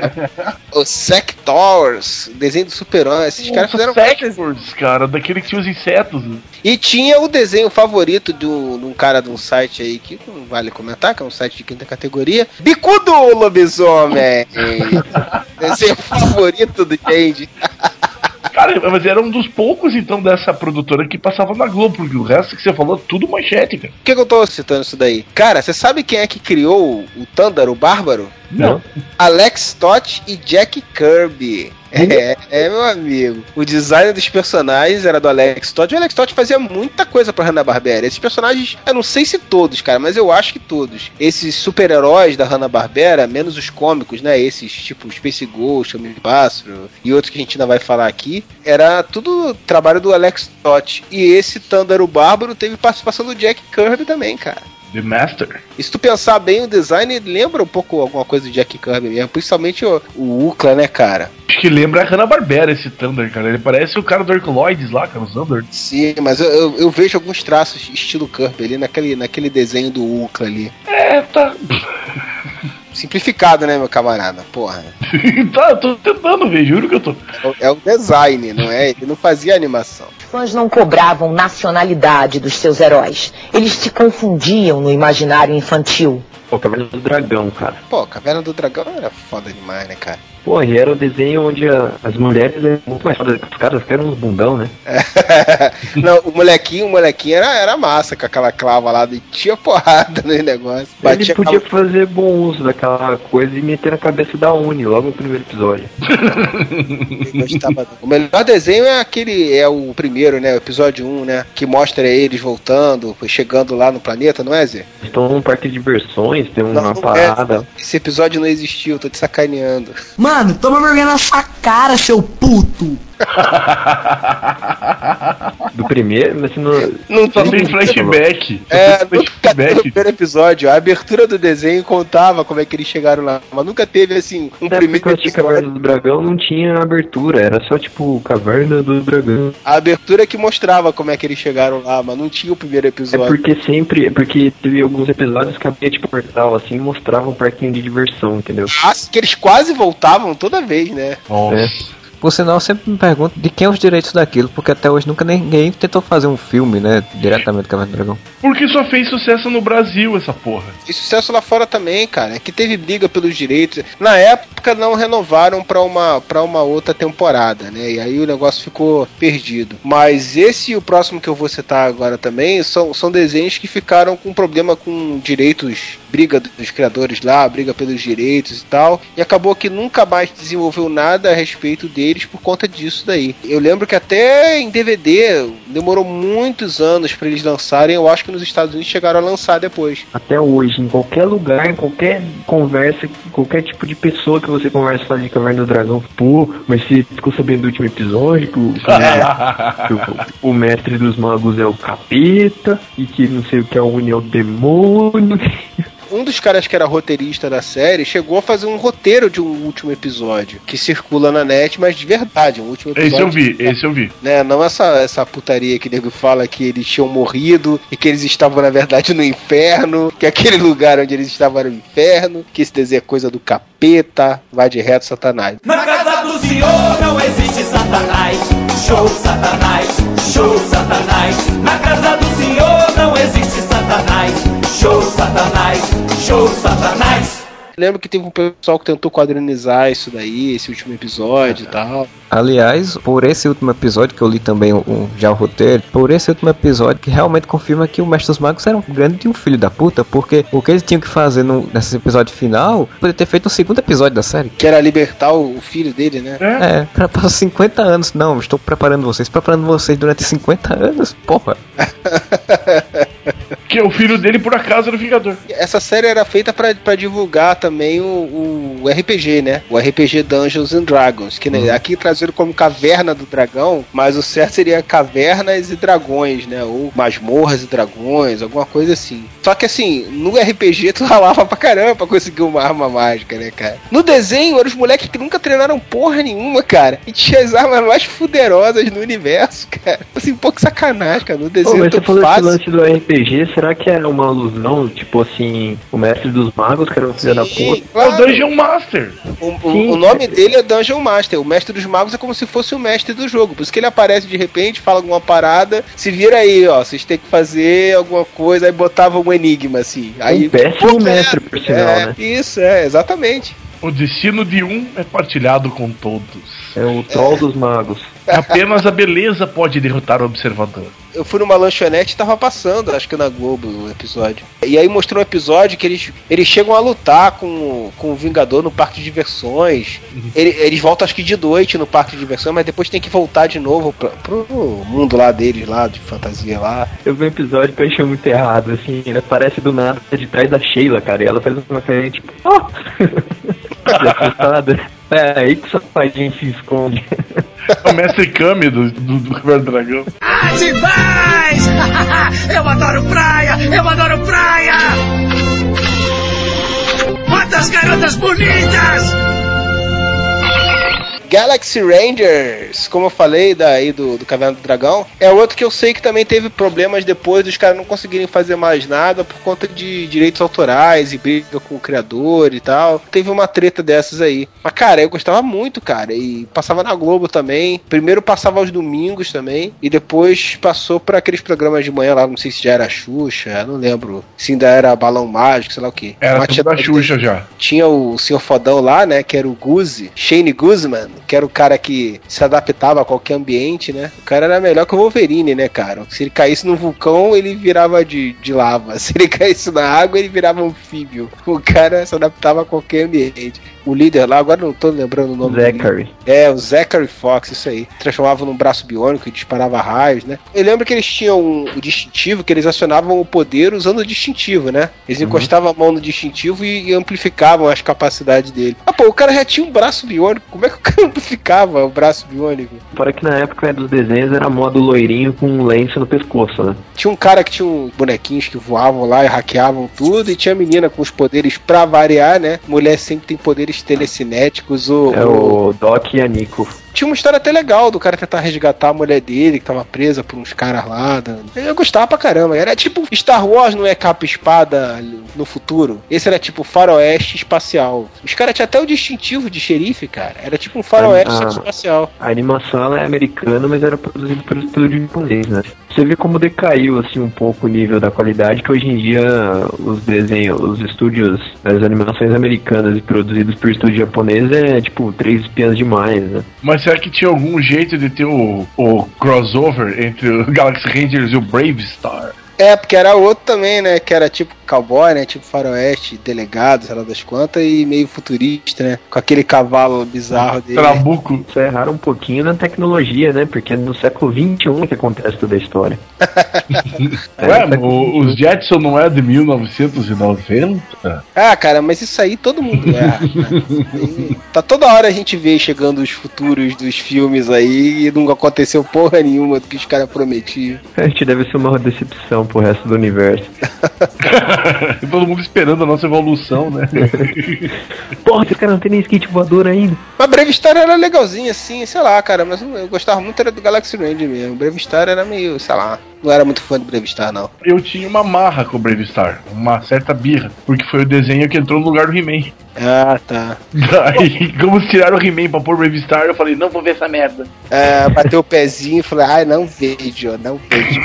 o Sectors, desenho do Super-Homem. Esses caras fizeram... Sectors, cara, daquele que tinha os insetos. Né? E tinha o desenho favorito de um, de um cara de um site aí, que não vale comentar, que é um site de quinta categoria. Bicudo Lobisomem! Desenho favorito do Change. Cara, mas era um dos poucos, então, dessa produtora que passava na Globo, porque o resto que você falou, tudo manchete, cara. Por que, que eu tô citando isso daí? Cara, você sabe quem é que criou o Tândaro Bárbaro? Não. Alex Stott e Jack Kirby. É, é, meu amigo. O design dos personagens era do Alex Stott. O Alex Stott fazia muita coisa pra Hanna-Barbera. Esses personagens, eu não sei se todos, cara, mas eu acho que todos. Esses super-heróis da Hanna-Barbera, menos os cômicos, né? Esses tipo Space Ghost, Homem-Pássaro e outros que a gente ainda vai falar aqui, era tudo trabalho do Alex Stott. E esse Tândaro Bárbaro teve participação do Jack Kirby também, cara. The Master. E se tu pensar bem, o design lembra um pouco alguma coisa do Jack Kirby mesmo, principalmente o, o Ucla, né, cara? Acho que lembra a Hanna-Barbera esse Thunder, cara. Ele parece o cara do Herculoides lá, cara, o Thunder. Sim, mas eu, eu, eu vejo alguns traços estilo Kirby ali, naquele, naquele desenho do Ucla ali. É, tá... Simplificado, né, meu camarada? Porra. Tá, eu tô tentando ver, juro que eu tô. É o design, não é? Ele não fazia animação. Os fãs não cobravam nacionalidade dos seus heróis. Eles se confundiam no imaginário infantil. Pô, Caverna do Dragão, cara. Pô, Caverna do Dragão era foda demais, né, cara? Pô, e era o desenho onde a, as mulheres eram muito mais fodas que os caras, que eram uns bundão, né? Não, o molequinho, o molequinho era, era massa com aquela clava lá, e tinha porrada no negócio. Ele podia aquela... fazer bom uso daquela coisa e meter na cabeça da Uni, logo no primeiro episódio. O melhor desenho é aquele, é o primeiro, né, o episódio um, né, que mostra eles voltando, chegando lá no planeta, não é, Zé? Estão num parque de diversões, tem uma não, não parada. É. Esse episódio não existiu, tô te sacaneando. Mano, toma vergonha na sua cara, seu puto! Do primeiro, mas não. Não só tem flashback. É, nunca teve no primeiro episódio. A abertura do desenho contava como é que eles chegaram lá. Mas nunca teve assim um é primeiro episódio. Caverna do Dragão não tinha abertura, era só tipo Caverna do Dragão. A abertura que mostrava como é que eles chegaram lá, mas não tinha o primeiro episódio. É porque sempre. É porque teve alguns episódios que abria tipo portal assim, mostrava um parquinho de diversão, entendeu? Ah, que eles quase voltavam toda vez, né? Nossa. É. Por sinal, eu sempre me pergunto de quem é os direitos daquilo, porque até hoje nunca ninguém tentou fazer um filme, né, diretamente do Caverna do Dragão. Porque só fez sucesso no Brasil, essa porra. E sucesso lá fora também, cara. É que teve briga pelos direitos. Na época não renovaram pra uma, pra uma outra temporada, né, e aí o negócio ficou perdido. Mas esse e o próximo que eu vou citar agora também são, são desenhos que ficaram com problema com direitos briga dos criadores lá, briga pelos direitos e tal, e acabou que nunca mais desenvolveu nada a respeito deles por conta disso daí. Eu lembro que até em D V D demorou muitos anos pra eles lançarem, eu acho que nos Estados Unidos chegaram a lançar depois. Até hoje, em qualquer lugar, em qualquer conversa, qualquer tipo de pessoa que você conversa fala de Caverna do Dragão, pô, mas você ficou sabendo do último episódio que o, que o, o mestre dos magos é o capeta e que não sei o que é o União do Demônio. Um dos caras que era roteirista da série chegou a fazer um roteiro de um último episódio que circula na net, mas de verdade, um último episódio. Esse eu vi, esse eu vi. Né? Não essa, essa putaria que o nego fala que eles tinham morrido e que eles estavam na verdade no inferno, que aquele lugar onde eles estavam era o inferno, que esse desenho é coisa do capeta, vai de reto Satanás. Na casa do Senhor não existe Satanás, show Satanás, show Satanás. Na casa do Senhor não existe Satanás, show Satanás, show Satanás. Lembro que teve um pessoal que tentou quadrinizar isso daí, esse último episódio e tal. Aliás, por esse último episódio, que eu li também um, já o roteiro, por esse último episódio que realmente confirma que o Mestre dos Magos era um grande de um filho da puta, porque o que eles tinham que fazer no, nesse episódio final, poderia ter feito no segundo episódio da série. Que era libertar o, o filho dele, né? É, é pra, pra cinquenta anos. Não, estou preparando vocês, preparando vocês durante cinquenta anos, porra. Que o filho dele, por acaso, era o Vingador. Essa série era feita pra, pra divulgar também o, o R P G, né? O R P G Dungeons and Dragons, que né, aqui trazido como Caverna do Dragão, mas o certo seria Cavernas e Dragões, né? Ou Masmorras e Dragões, alguma coisa assim. Só que assim, no R P G tu ralava pra caramba pra conseguir uma arma mágica, né, cara? No desenho, eram os moleques que nunca treinaram porra nenhuma, cara. E tinha as armas mais fuderosas no universo, cara. Assim, um pouco sacanagem, cara. No desenho, oh, mas você falou esse fácil. lance do R P G, será que era uma alusão, tipo assim, o Mestre dos Magos, que era um filho da puta? Claro. É o Dungeon Master. O, o, o nome dele é Dungeon Master. O Mestre dos Magos é como se fosse o mestre do jogo. Por isso que ele aparece de repente, fala alguma parada, se vira aí, ó, vocês têm que fazer alguma coisa, aí botava um enigma, assim. Aí, um péssimo pô, mestre, por sinal, é, né? Isso, é, exatamente. O destino de um é partilhado com todos. É o troll é. dos magos. Apenas a beleza pode derrotar o observador. Eu fui numa lanchonete e tava passando, acho que na Globo, o episódio. E aí mostrou um episódio que eles, eles chegam a lutar com, com o Vingador no parque de diversões. Uhum. Eles, eles voltam acho que de noite no parque de diversões, mas depois tem que voltar de novo pra, pro mundo lá deles, lá, de fantasia lá. Eu vi um episódio que eu achei muito errado, assim, ele aparece do nada de trás da Sheila, cara, e ela faz uma cara tipo, oh! Assustada. É aí que o safadinho se esconde. É o mestre Kami do, do, do Caverna do Dragão. Ah, demais! Eu adoro praia! Eu adoro praia! Quantas garotas bonitas! Galaxy Rangers, como eu falei daí do, do Caverna do Dragão, é outro que eu sei que também teve problemas depois dos caras não conseguirem fazer mais nada por conta de direitos autorais e briga com o criador e tal. Teve uma treta dessas aí. Mas, cara, eu gostava muito, cara, e passava na Globo também. Primeiro passava aos domingos também, e depois passou pra aqueles programas de manhã lá, não sei se já era Xuxa, não lembro. Se ainda era Balão Mágico, sei lá o que. Era tudo da Xuxa já. Tinha o senhor fodão lá, né, que era o Guzzi, Shane Guzman, que era o cara que se adaptava a qualquer ambiente, né? O cara era melhor que o Wolverine, né, cara? Se ele caísse num vulcão, ele virava de, de lava. Se ele caísse na água, ele virava anfíbio. O cara se adaptava a qualquer ambiente. O líder lá, agora não tô lembrando o nome Zachary. dele. É, o Zachary Fox, isso aí. Transformava num braço biônico e disparava raios, né? Eu lembro que eles tinham um, o distintivo, que eles acionavam o poder usando o distintivo, né? Eles uhum. encostavam a mão no distintivo e, e amplificavam as capacidades dele. Ah, pô, o cara já tinha um braço biônico. Como é que o cara amplificava o braço biônico? Para que na época dos desenhos era modo loirinho com um lenço no pescoço, né? Tinha um cara que tinha um bonequinhos que voavam lá e hackeavam tudo, e tinha a menina com os poderes pra variar, né? Mulher sempre tem poderes telecinéticos. O, é o, o Doc e a Nico. Tinha uma história até legal do cara tentar resgatar a mulher dele, que tava presa por uns caras lá. Eu gostava pra caramba. Era tipo Star Wars, não é capa e espada no futuro. Esse era tipo faroeste espacial. Os caras tinham até o distintivo de xerife, cara. Era tipo um faroeste a, espacial. A animação ela é americana, mas era produzida pelo estúdio japonês, né? Você vê como decaiu assim um pouco o nível da qualidade, que hoje em dia os desenhos, os estúdios, as animações americanas e produzidas por estúdio japonês é tipo três espiãs demais, né? Mas será que tinha algum jeito de ter o, o crossover entre o Galaxy Rangers e o Brave Star? É, porque era outro também, né? Que era tipo cowboy, né? Tipo faroeste, delegado, sei lá das quantas, e meio futurista, né? Com aquele cavalo bizarro dele. Trabuco. Só erraram um pouquinho na tecnologia, né? Porque é no século vinte e um que acontece toda a história. Ué, é, o, os Jetson não é de mil novecentos e noventa? Ah, cara, mas isso aí todo mundo erra. Né? Tá toda hora a gente vê chegando os futuros dos filmes aí e não aconteceu porra nenhuma do que os caras prometiam. A gente deve ser uma decepção pro resto do universo. Todo mundo esperando a nossa evolução, né? Porra, esse cara não tem nem skate voador ainda. Mas Brave Star era legalzinho assim, sei lá, cara, mas eu gostava muito era do Galaxy Ranger mesmo. Brave Star era meio, sei lá, não era muito fã do Brave Star, não. Eu tinha uma marra com o Brave Star, uma certa birra, porque foi o desenho que entrou no lugar do He-Man. Ah, tá. Daí, como tiraram o He-Man pra pôr Brave Star, eu falei, não vou ver essa merda. É, bateu o pezinho e falei, ai, não vejo, não vejo.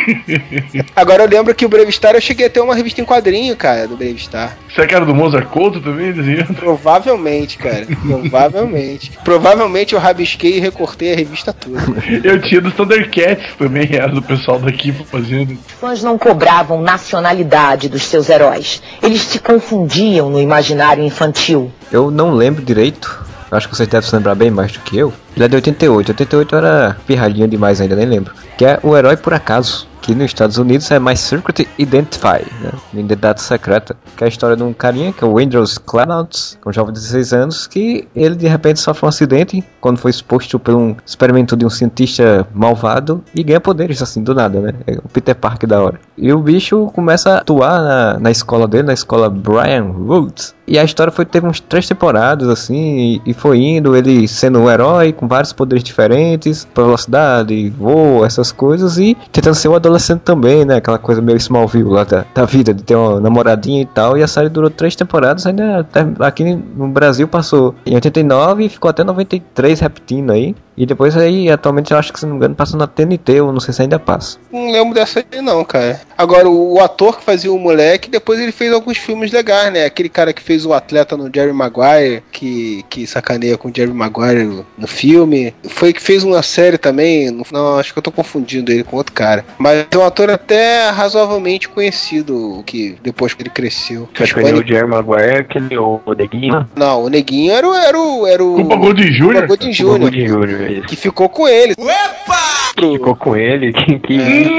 Agora eu lembro que o Brave Star eu cheguei a ter uma revista em quadrinho, cara, do Brave Star. Será que era do Mozart Couto também desenhando? Provavelmente, cara. Provavelmente. Provavelmente eu rabisquei e recortei a revista toda. Eu tinha do Thundercats também, era do pessoal daqui fazendo. Os fãs não cobravam nacionalidade dos seus heróis. Eles se confundiam no imaginário infantil. Eu não lembro direito. Acho que vocês devem se lembrar bem mais do que eu. Ele é de oitenta e oito. oitenta e oito era pirralhinha demais ainda, nem lembro. Que é O Herói por Acaso. Que nos Estados Unidos é My Secret Identify, né? Identidade Secreta. Que é a história de um carinha, que é o Andrews Clarence, um jovem de dezesseis anos, que ele de repente sofre um acidente quando foi exposto por um experimento de um cientista malvado e ganha poderes assim, do nada, né? É o Peter Parker da hora. E o bicho começa a atuar na, na escola dele, na escola Brian Woods. E a história foi, teve uns três temporadas, assim, e, e foi indo, ele sendo um herói com vários poderes diferentes, velocidade, voo, essas coisas, e tentando ser um adolescente também, né? Aquela coisa meio Smallville lá da, da vida, de ter uma namoradinha e tal. E a série durou três temporadas, ainda até, aqui no Brasil passou em oitenta e nove e ficou até noventa e três repetindo aí. E depois aí, atualmente, eu acho que, se não me engano, passa na T N T, ou não sei se ainda passa. Não lembro dessa aí não, cara. Agora, o, o ator que fazia o moleque, depois ele fez alguns filmes legais, né? Aquele cara que fez o atleta no Jerry Maguire, que, que sacaneia com o Jerry Maguire no, no filme. Foi que fez uma série também, no, não, acho que eu tô confundindo ele com outro cara. Mas é um ator até razoavelmente conhecido, que depois que ele cresceu. Acho que ele... o Jerry Maguire, aquele o Neguinho? Não, o Neguinho era o... Era o, era o Cuba Gooding Júnior Gooding Júnior que ficou com ele. Opa! Ficou com ele? Que, que...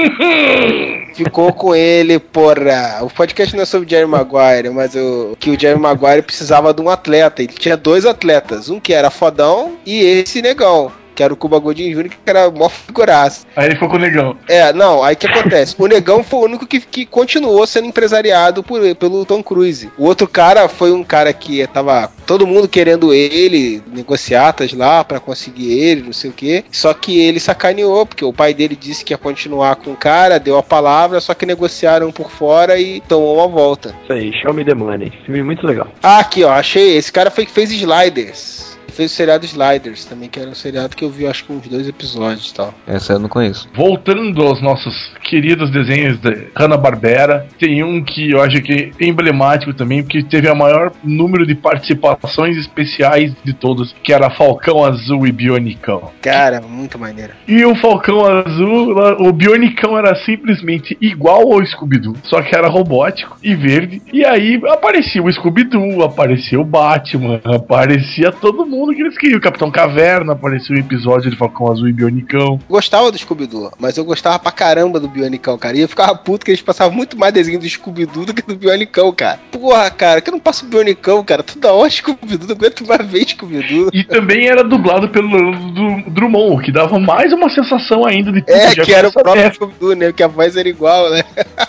É. Ficou com ele, porra. O podcast não é sobre o Jerry Maguire, mas o, que o Jerry Maguire precisava de um atleta. Ele tinha dois atletas, um que era fodão e esse negão, que era o Cuba Gooding Júnior, que era mó figuraça. Aí ele ficou com o Negão. É, não, aí o que acontece? O Negão foi o único que, que continuou sendo empresariado por, pelo Tom Cruise. O outro cara foi um cara que tava todo mundo querendo ele, negociatas lá pra conseguir ele, não sei o que. Só que ele sacaneou, porque o pai dele disse que ia continuar com o cara, deu a palavra, só que negociaram por fora e tomou uma volta. Isso aí, Show Me The Money. Filme muito legal. Ah, aqui ó, achei. Esse cara foi que fez Sliders. Fez o seriado Sliders também, que era um seriado que eu vi acho que uns dois episódios e tal. Essa eu não conheço. Voltando aos nossos queridos desenhos de Hanna-Barbera, tem um que eu acho que é emblemático também, porque teve a maior número de participações especiais de todos, que era Falcão Azul e Bionicão. Cara, muito maneiro. E o Falcão Azul, o Bionicão era simplesmente igual ao Scooby-Doo, só que era robótico e verde. E aí aparecia o Scooby-Doo, aparecia o Batman, aparecia todo mundo que eles queriam. O Capitão Caverna, apareceu um episódio de Falcão Azul e Bionicão. Gostava do Scooby-Doo, mas eu gostava pra caramba do Bionicão, cara. E eu ficava puto que eles passavam muito mais desenho do Scooby-Doo do que do Bionicão, cara. Porra, cara, que eu não passo o Bionicão, cara. Toda hora Scooby-Doo, não aguento uma vez Scooby-Doo. E também era dublado pelo do Drummond, que dava mais uma sensação ainda de... É, que era o próprio Scooby-Doo, né? Que a voz era igual, né?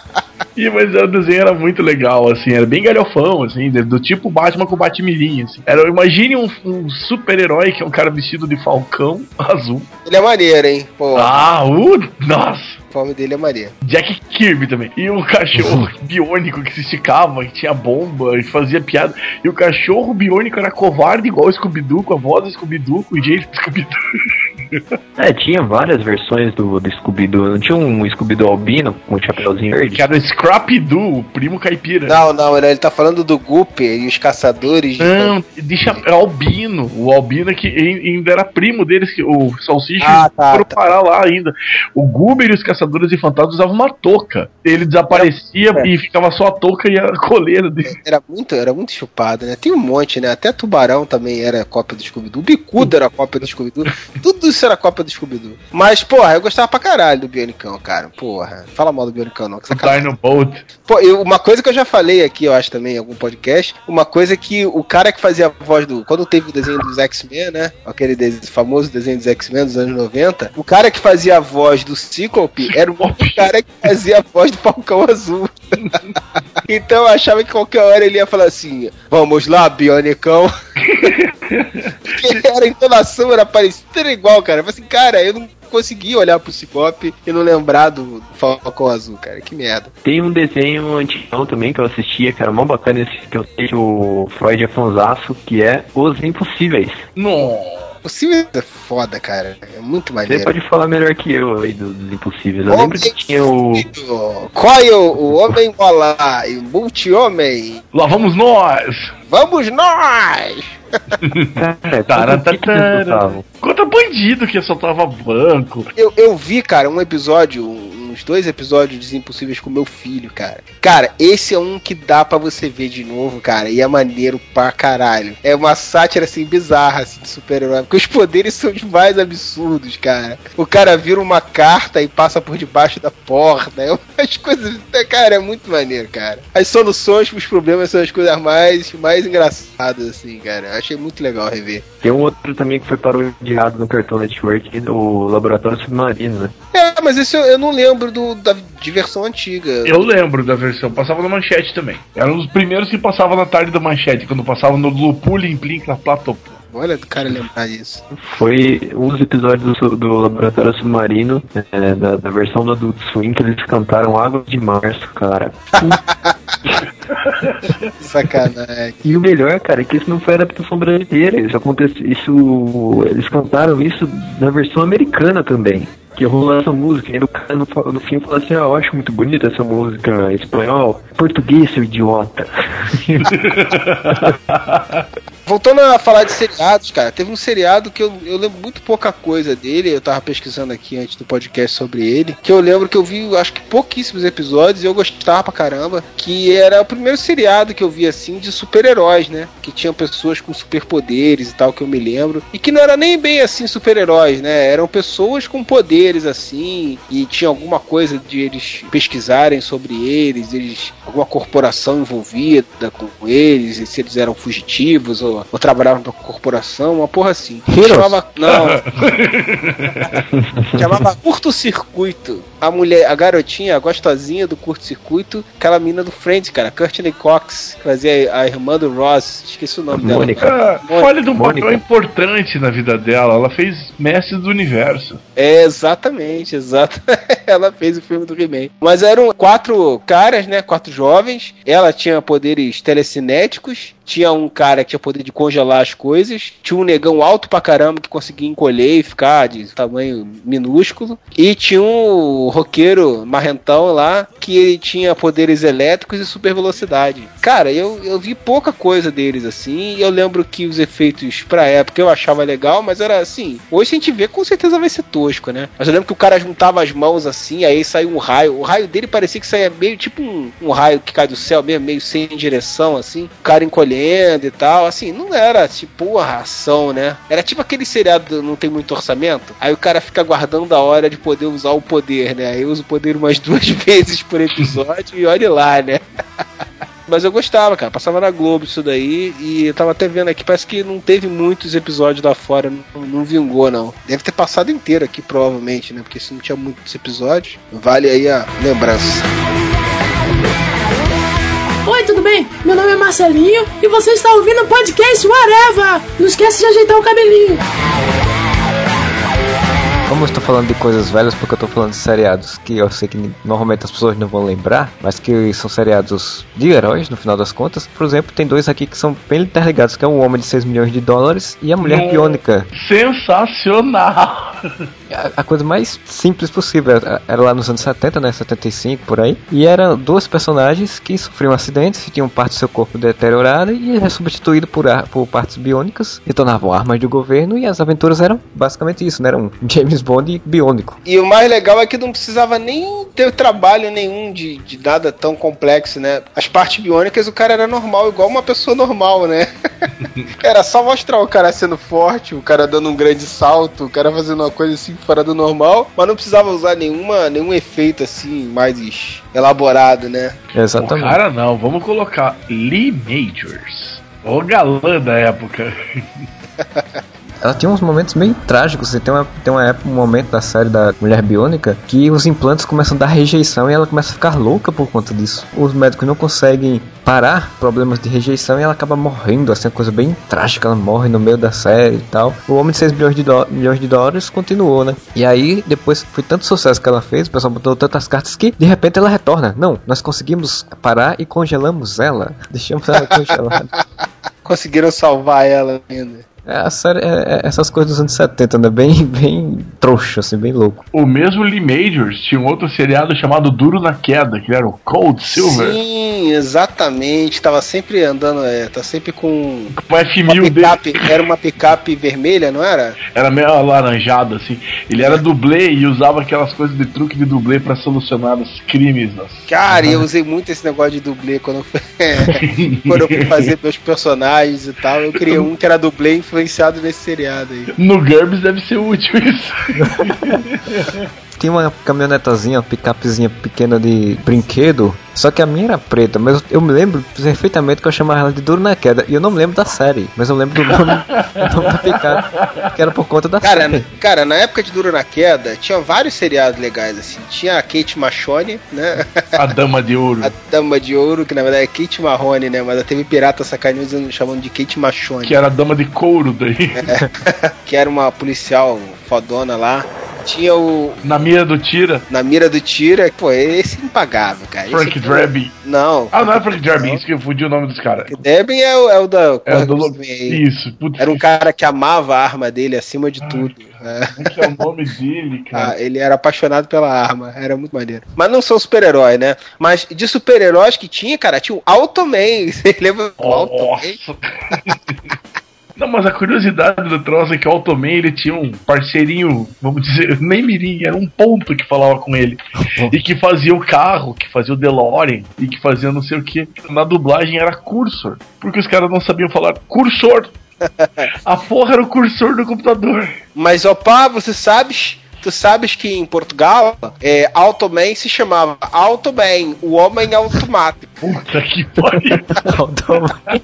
E, mas o desenho era muito legal, assim, era bem galhofão, assim, do tipo Batman com Batmirim, assim. Era, imagine um, um super-herói que é um cara vestido de falcão azul. Ele é maneiro, hein? Pô. Ah, uh, nossa! A forma dele é maneiro. Jack Kirby também. E o cachorro biônico que se esticava, que tinha bomba, que fazia piada. E o cachorro biônico era covarde igual o Scooby-Doo, com a voz do Scooby-Doo, com o jeito do Scooby-Doo. É, tinha várias versões do, do Scooby-Doo. Não tinha um Scooby-Doo albino com um chapeuzinho verde? Que era o Scrappy-Doo, o primo caipira. Não, não, ele tá falando do Gooper e os caçadores. Não, de, de chapéu, albino. O albino que ainda era primo deles, que o Salsicha ah, tá, foram tá. parar lá ainda. O Goober e os caçadores caçadores de fantasmas usavam uma touca. Ele desaparecia é. e ficava só a touca e a coleira dele. Era muito, era muito chupado, né? Tem um monte, né? Até Tubarão também era cópia do Scooby-Doo. O Bicudo era cópia do Scooby-Doo. Tudo isso era cópia do Scooby-Doo. Mas, porra, eu gostava pra caralho do Bionicão, cara. Porra, fala mal do Bionicão, não. Que sacanagem. Dino Bolt. Pô, eu, uma coisa que eu já falei aqui, eu acho também, em algum podcast, uma coisa que o cara que fazia a voz do... Quando teve o desenho dos X-Men, né? Aquele desenho, famoso desenho dos X-Men dos anos noventa, o cara que fazia a voz do Cíclope era o cara que fazia a voz do Falcão Azul. Então eu achava que qualquer hora ele ia falar assim: vamos lá, Bionicão. Porque era a entonação, era parecida, era igual, cara. Eu falei assim, cara, eu não consegui olhar pro Ciclope e não lembrar do Falcão Azul, cara. Que merda. Tem um desenho antigão também que eu assistia, cara, mó bacana, esse que eu sei que o Freud é fanzaço, que é Os Impossíveis. Nossa. Impossível é foda, cara. É muito maneiro. Você pode falar melhor que eu aí dos, dos Impossíveis. Eu homem lembro que tinha o... Coil, o Homem Bola e o Multi-Homem. Lá vamos nós! Vamos nós! Cara, contra bandido que assaltava banco. Eu, eu vi, cara, um episódio, uns dois episódios dos Impossíveis com meu filho, cara. Cara, esse é um que dá pra você ver de novo, cara, e é maneiro pra caralho. É uma sátira, assim, bizarra, assim, de super-herói, porque os poderes são os mais absurdos, cara. O cara vira uma carta e passa por debaixo da porta, é umas coisas, cara, é muito maneiro, cara. As soluções pros problemas são as coisas mais, mais engraçadas, assim, cara. Eu achei muito legal rever. Tem um outro também que foi parodiado no Cartoon Network, o Laboratório Submarino, né? É, mas esse eu, eu não lembro do, da de versão antiga. Eu lembro da versão, passava na Manchete também. Era um dos primeiros que passava na tarde da Manchete, quando passava no Lupulim Plink na Platô. Olha do cara lembrar disso. Foi um dos episódios do, do Laboratório Submarino, é, da, da versão do Adult Swim, que eles cantaram Água de Março, cara. Sacanagem. E o melhor, cara, é que isso não foi adaptação brasileira. Isso aconteceu, isso, eles cantaram isso na versão americana também. Que rolou essa música, e o cara no, no fim falou assim: ah, eu acho muito bonita essa música em espanhol. Português, seu idiota. Voltando a falar de seriados, cara, teve um seriado que eu, eu lembro muito pouca coisa dele, eu tava pesquisando aqui antes do podcast sobre ele, que eu lembro que eu vi, acho que pouquíssimos episódios e eu gostava pra caramba, que era o primeiro seriado que eu vi, assim, de super-heróis, né, que tinham pessoas com superpoderes e tal, que eu me lembro, e que não era nem bem, assim, super-heróis, né, eram pessoas com poderes, assim, e tinha alguma coisa de eles pesquisarem sobre eles, eles, alguma corporação envolvida com eles, e se eles eram fugitivos ou ou trabalhavam pra corporação, uma porra assim. Chamava, não. Chamava Curto-Circuito. A mulher, a garotinha, a gostosinha do Curto-Circuito, aquela mina do Friends, cara, Courtney Cox, que fazia a irmã do Ross, esqueci o nome Mônica. dela. Ah, Fale de um papel importante na vida dela, ela fez Mestre do Universo. É, exatamente, exato. Ela fez o filme do He-Man. Mas eram quatro caras, né, quatro jovens, ela tinha poderes telecinéticos, tinha um cara que tinha poder de congelar as coisas, tinha um negão alto pra caramba que conseguia encolher e ficar de tamanho minúsculo, e tinha um roqueiro marrentão lá que ele tinha poderes elétricos e super velocidade. Cara, eu, eu vi pouca coisa deles assim, e eu lembro que os efeitos pra época eu achava legal, mas era assim, hoje se a gente vê com certeza vai ser tosco, né? Mas eu lembro que o cara juntava as mãos assim, aí saiu um raio, o raio dele parecia que saía meio tipo um, um raio que cai do céu mesmo, meio sem direção assim, o cara encolhendo e tal, assim, não era tipo a ação, né? Era tipo aquele seriado não tem muito orçamento, aí o cara fica aguardando a hora de poder usar o poder, né? Aí usa o poder umas duas vezes por episódio e olha lá, né? Mas eu gostava, cara, passava na Globo isso daí, e eu tava até vendo aqui, parece que não teve muitos episódios lá fora, não, não vingou não. Deve ter passado inteiro aqui provavelmente, né? Porque se não tinha muitos episódios, vale aí a lembrança. Oi, tudo bem? Meu nome é Marcelinho e você está ouvindo o podcast Whatever! Não esquece de ajeitar o cabelinho! Como eu estou falando de coisas velhas, porque eu estou falando de seriados que eu sei que normalmente as pessoas não vão lembrar, mas que são seriados de heróis, no final das contas. Por exemplo, tem dois aqui que são bem interligados, que é o Homem de seis milhões de dólares e a Mulher Nossa, Biônica. Sensacional! A, a coisa mais simples possível. Era lá nos anos setenta, né? setenta e cinco, por aí. E eram duas personagens que sofriam acidentes, tinham parte do seu corpo deteriorada e era substituído por, ar, por partes biônicas e tornavam armas do governo. E as aventuras eram basicamente isso, né? Era um James Bond biônico. E o mais legal é que não precisava nem ter trabalho nenhum de, de nada tão complexo, né? As partes biônicas o cara era normal, igual uma pessoa normal, né? Era só mostrar o cara sendo forte, o cara dando um grande salto, o cara fazendo uma coisa assim fora do normal, mas não precisava usar nenhuma, nenhum efeito assim mais elaborado, né? Exatamente. O cara não, vamos colocar Lee Majors, o galã da época. Ela tinha uns momentos meio trágicos. Você tem, uma, tem uma época, um momento da série da Mulher Biônica que os implantes começam a dar rejeição e ela começa a ficar louca por conta disso. Os médicos não conseguem parar problemas de rejeição e ela acaba morrendo, assim, uma coisa bem trágica. Ela morre no meio da série e tal. O Homem de seis milhões de, do, milhões de dólares continuou, né? E aí, depois foi tanto sucesso que ela fez, o pessoal botou tantas cartas que de repente ela retorna. Não, nós conseguimos parar e congelamos ela. Deixamos ela congelada. Conseguiram salvar ela ainda. É, a série, é, é, essas coisas dos anos setenta, né? Bem, bem trouxa, assim, bem louco. O mesmo Lee Majors tinha um outro seriado chamado Duro na Queda, que era o Cold Silver. Sim, exatamente. Tava sempre andando, é, tá sempre com... Com o F mil picape, dele. Era uma picape vermelha, não era? Era meio alaranjado, assim. Ele era dublê e usava aquelas coisas de truque de dublê pra solucionar os crimes. Nossa. Cara, eu usei muito esse negócio de dublê quando eu fui, quando eu fui fazer meus personagens e tal. Eu criei um que era dublê influenciado nesse seriado aí. No GURPS deve ser útil isso. Tinha uma caminhonetazinha, uma picapezinha pequena de brinquedo, só que a minha era preta, mas eu me lembro perfeitamente que eu chamava ela de Duro na Queda, e eu não me lembro da série, mas eu lembro do nome, do nome da picape, que era por conta da cara, série. Cara, na época de Duro na Queda, tinha vários seriados legais, assim, tinha a Kate Machone, né? A Dama de Ouro. A Dama de Ouro, que na verdade é Kate Marrone, né? Mas teve pirata sacaneando chamando de Kate Machone. Que era a Dama de Couro daí. É, que era uma policial fodona lá. Tinha o... Na mira do Tira. Na mira do Tira. Pô, esse é impagável, cara. Frank Drebin. Não. Ah, não é Frank Drebin, isso que eu fudi o nome dos caras. Drebin é o, é o da... É o do... Isso. Putz. Era um cara que amava a arma dele acima de ah, tudo. Esse é o nome dele, cara. Ah, ele era apaixonado pela arma. Era muito maneiro. Mas não são super-heróis, né? Mas de super-heróis que tinha, cara, tinha o Automan. Você lembra do oh, Automan? Não, mas a curiosidade do troço é que o Automan, ele tinha um parceirinho, vamos dizer, nem mirim, era um ponto que falava com ele. E que fazia o carro, que fazia o DeLorean, e que fazia não sei o que. Na dublagem era cursor, porque os caras não sabiam falar cursor. A porra era o cursor do computador. Mas, opa, você sabes... Tu sabes que em Portugal, é, Automan se chamava Automan, o homem automático. Puta que pariu. Automan.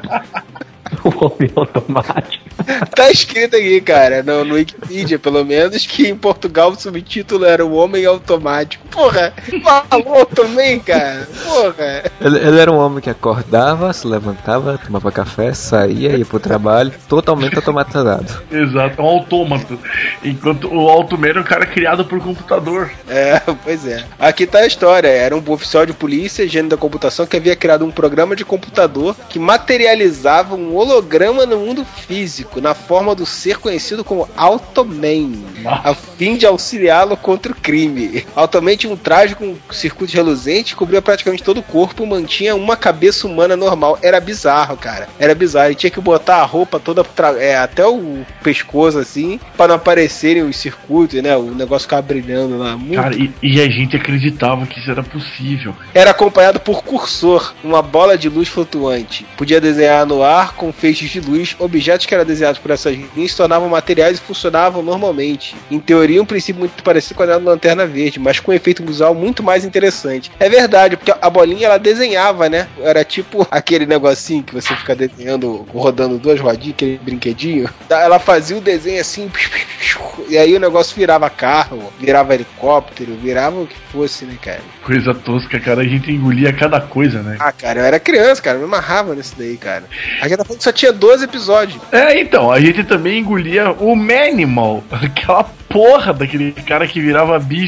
O homem automático. Tá escrito aqui, cara, no, no Wikipedia, pelo menos, que em Portugal o subtítulo era o homem automático. Porra, falou também, cara. Porra. Ele, ele era um homem que acordava, se levantava, tomava café, saía, ia pro trabalho, totalmente automatizado. Exato, um autômato. Enquanto o Automan era um cara criado por computador. É, pois é. Aqui tá a história. Era um oficial de polícia, gênio da computação, que havia criado um programa de computador que materializava um holograma no mundo físico, na forma do ser conhecido como Automan, a fim de auxiliá-lo contra o crime. Automan tinha um traje com circuito reluzente, cobria praticamente todo o corpo, mantinha uma cabeça humana normal. Era bizarro, cara. Era bizarro. Ele tinha que botar a roupa toda é, até o pescoço, assim, para não aparecerem os circuitos, né? O negócio ficava brilhando lá. Muito... Cara, e, e a gente acreditava que isso era possível. Era acompanhado por cursor, uma bola de luz flutuante. Podia desenhar no ar com feixes de luz, objetos que eram desenhados por essas linhas se tornavam materiais e funcionavam normalmente. Em teoria, um princípio muito parecido com a da Lanterna Verde, mas com um efeito visual muito mais interessante. É verdade, porque a bolinha ela desenhava, né? Era tipo aquele negocinho que você fica desenhando, rodando duas rodinhas, aquele brinquedinho. Ela fazia o desenho assim, e aí o negócio virava carro, virava helicóptero, virava o que fosse, né, cara? Coisa tosca, cara. A gente engolia cada coisa, né? Ah, cara, eu era criança, cara. Eu me amarrava nisso daí, cara. A gente tá falando que só tinha doze episódios. É, então, a gente também engolia o Manimal, aquela porra daquele cara que virava bicho.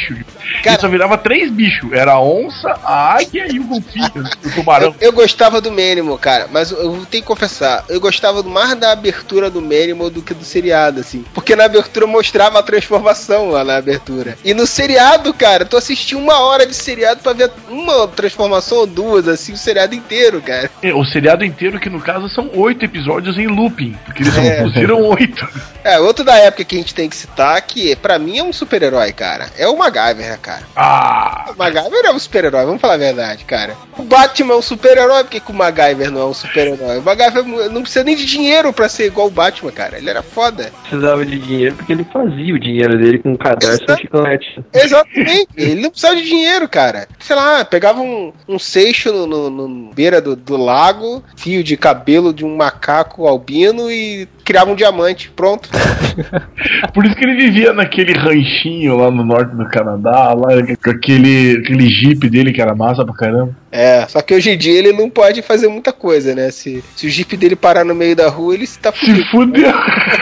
Cara, e só virava três bichos. Era a onça, a águia e o golfinho, o tubarão. Eu, eu gostava do Manimal, cara, mas eu tenho que confessar, eu gostava mais da abertura do Manimal do que do seriado, assim. Porque na abertura mostrava a transformação lá na abertura. E no seriado, cara, tu assistia uma hora de seriado pra ver uma transformação ou duas, assim, o seriado inteiro, cara. É, o seriado inteiro, que no caso são oito episódios em looping, porque eles é. produziram oito. É, outro da época que a gente tem que citar, que pra mim é um super-herói, cara. É o MacGyver, cara. Ah! O MacGyver é um super-herói, vamos falar a verdade, cara. O Batman é um super-herói, por que o MacGyver não é um super-herói? O MacGyver não precisa nem de dinheiro pra ser igual o Batman, cara. Ele era foda. Precisava de dinheiro porque ele fazia o dinheiro dele com um cadarço e um chiclete. Exatamente. Ele não precisava de dinheiro, cara. Sei lá, pegava um, um seixo no, no, no beira do, do lago, fio de cabelo de um macaco albino e criava um diamante, pronto. Por isso que ele vivia naquele ranchinho lá no norte do Canadá, lá com aquele, aquele jeep dele que era massa pra caramba. É, só que hoje em dia ele não pode fazer muita coisa, né? Se, se o jeep dele parar no meio da rua, ele se tá fudido. Se fudeu.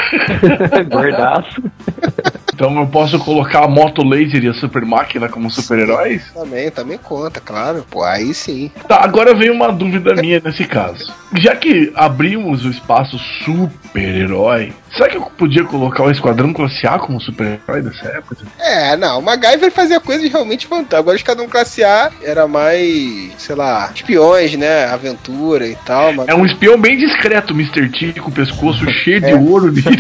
Gordaço. Então eu posso colocar a moto laser e a super máquina como super-heróis? Também, também conta, claro. Pô, aí sim. Tá, agora vem uma dúvida minha nesse caso. Já que abrimos o espaço super-herói, será que eu podia colocar o Esquadrão Classe A como super-herói dessa época? É, não, o MacGyver fazia coisas realmente fantásticas. Agora o Esquadrão Classe A era mais, sei lá, espiões, né? Aventura e tal. Mas... É um espião bem discreto, mister T, com o pescoço cheio é. de ouro. De...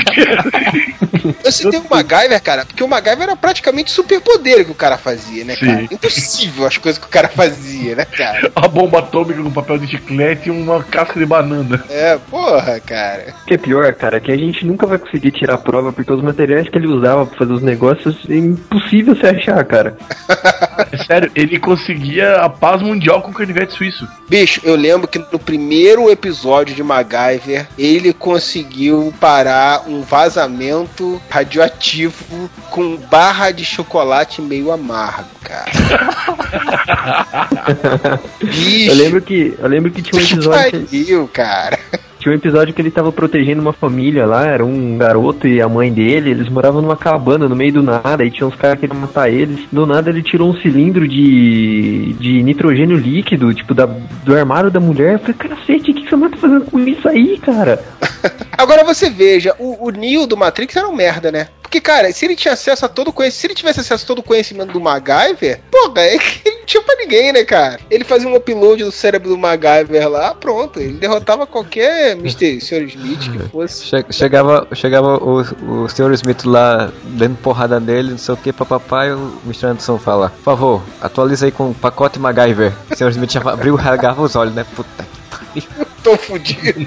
Eu citei o MacGyver, cara, porque o MacGyver era praticamente superpoder que o cara fazia, né, cara? Sim. Impossível as coisas que o cara fazia, né, cara? A bomba atômica com papel de chiclete e uma casca de banana. É, porra, cara. O que é pior, cara, é que a gente nunca vai conseguir tirar a prova, porque os materiais que ele usava pra fazer os negócios é impossível se achar, cara. É sério, ele conseguia a paz mundial com o canivete suíço. Bicho, eu lembro que no primeiro episódio de MacGyver, ele conseguiu parar um vazamento radioativo com barra de chocolate meio amargo, cara. Bicho, eu lembro que eu lembro que tinha um episódio que pariu, cara. Tinha um episódio que ele tava protegendo uma família lá, era um garoto e a mãe dele, eles moravam numa cabana no meio do nada, e tinha uns caras que queriam matar eles. Do nada ele tirou um cilindro de, de nitrogênio líquido, tipo, da, do armário da mulher. Eu falei, cacete, o que você tá fazendo com isso aí, cara? Agora você veja, o, o Neo do Matrix era um merda, né? Porque, cara, se ele tinha acesso a todo o conhecimento, se ele tivesse acesso a todo o conhecimento do MacGyver, porra, é que ele não tinha pra ninguém, né, cara? Ele fazia um upload do cérebro do MacGyver lá, pronto, ele derrotava qualquer mister senhor Smith que fosse. Che- chegava chegava o, o senhor Smith lá, dando porrada nele, não sei o que, papapá, e o mister Anderson fala, por favor, atualiza aí com o pacote MacGyver. O senhor Smith já abriu, rasgava os olhos, né, puta que pariu. Tô fudido.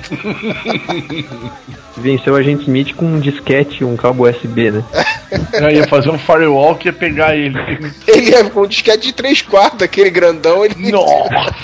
Venceu o agente Smith com um disquete, um cabo U S B, né? Eu ia fazer um firewall que ia pegar ele. Ele ia com um disquete de três quartos, aquele grandão, ele... Nossa!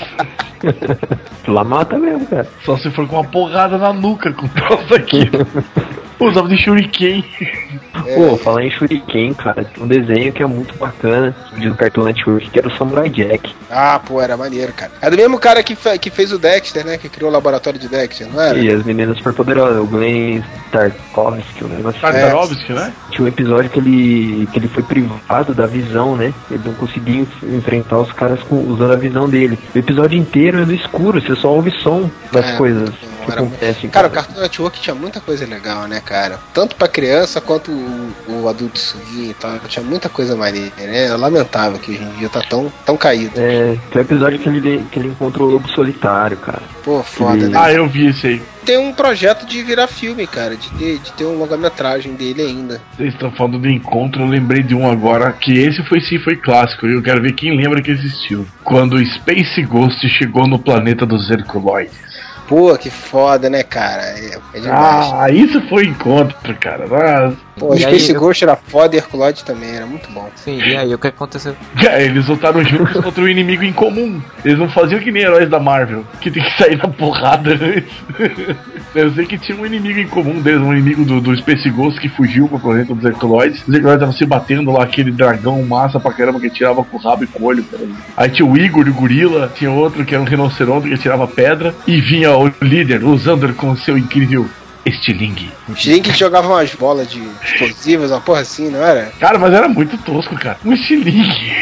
Lá mata mesmo, cara. Só se for com uma porrada na nuca com o troço aqui. Usava de shuriken. É. Pô, falar em shuriken, cara, tem um desenho que é muito bacana do Cartoon Network, que era o Samurai Jack. Ah, pô, era maneiro, cara. É do mesmo cara que, fe- que fez o Dexter, né? Que criou o laboratório de Dexter, não era? E as meninas super poderosas, o Glenn Tarkovsky, o negócio. Tarkovsky, né? Tinha um episódio que ele, que ele foi privado da visão, né? Ele não conseguia enfrentar os caras com, usando a visão dele. O episódio inteiro é no escuro, você só ouve som das é, coisas que acontecem. Cara, o Cartoon Network tinha muita coisa legal, né, cara? Tanto pra criança quanto o, o Adult Swim e tal. Tinha muita coisa maneira, né? É lamentável que hoje em dia tá tão, tão caído. É, tem um episódio que ele, que ele encontrou o Lobo Solitário, cara. Pô, foda, ele... né? Ah, eu vi isso aí. Tem um projeto de virar filme, cara, de ter, de ter um longa-metragem dele ainda. Vocês estão falando do encontro, eu lembrei de um agora, que esse foi sim, foi clássico, e eu quero ver quem lembra que existiu. Quando o Space Ghost chegou no planeta dos Herculoides. Pô, que foda, né, cara? É, é demais. Ah, isso foi encontro, cara. Mas... Pô, o Space Ghost era foda e Herculoid também, era muito bom. Sim, e aí, o que aconteceu? É, eles lutaram juntos contra um inimigo em comum. Eles não faziam que nem heróis da Marvel, que tem que sair na porrada antes. Eu sei que tinha um inimigo em comum deles, um inimigo do, do Space Ghost que fugiu pro planeta dos Herculoides. Os Herculoides estavam se batendo lá, aquele dragão massa pra caramba que tirava com o rabo e com o olho. Aí tinha o Igor, o gorila, tinha outro que era um rinoceronte que tirava pedra. E vinha o líder, o Xander, com o seu incrível estilingue. O estilingue que jogava umas bolas de explosivas, uma porra assim, não era? Cara, mas era muito tosco, cara. Um estilingue.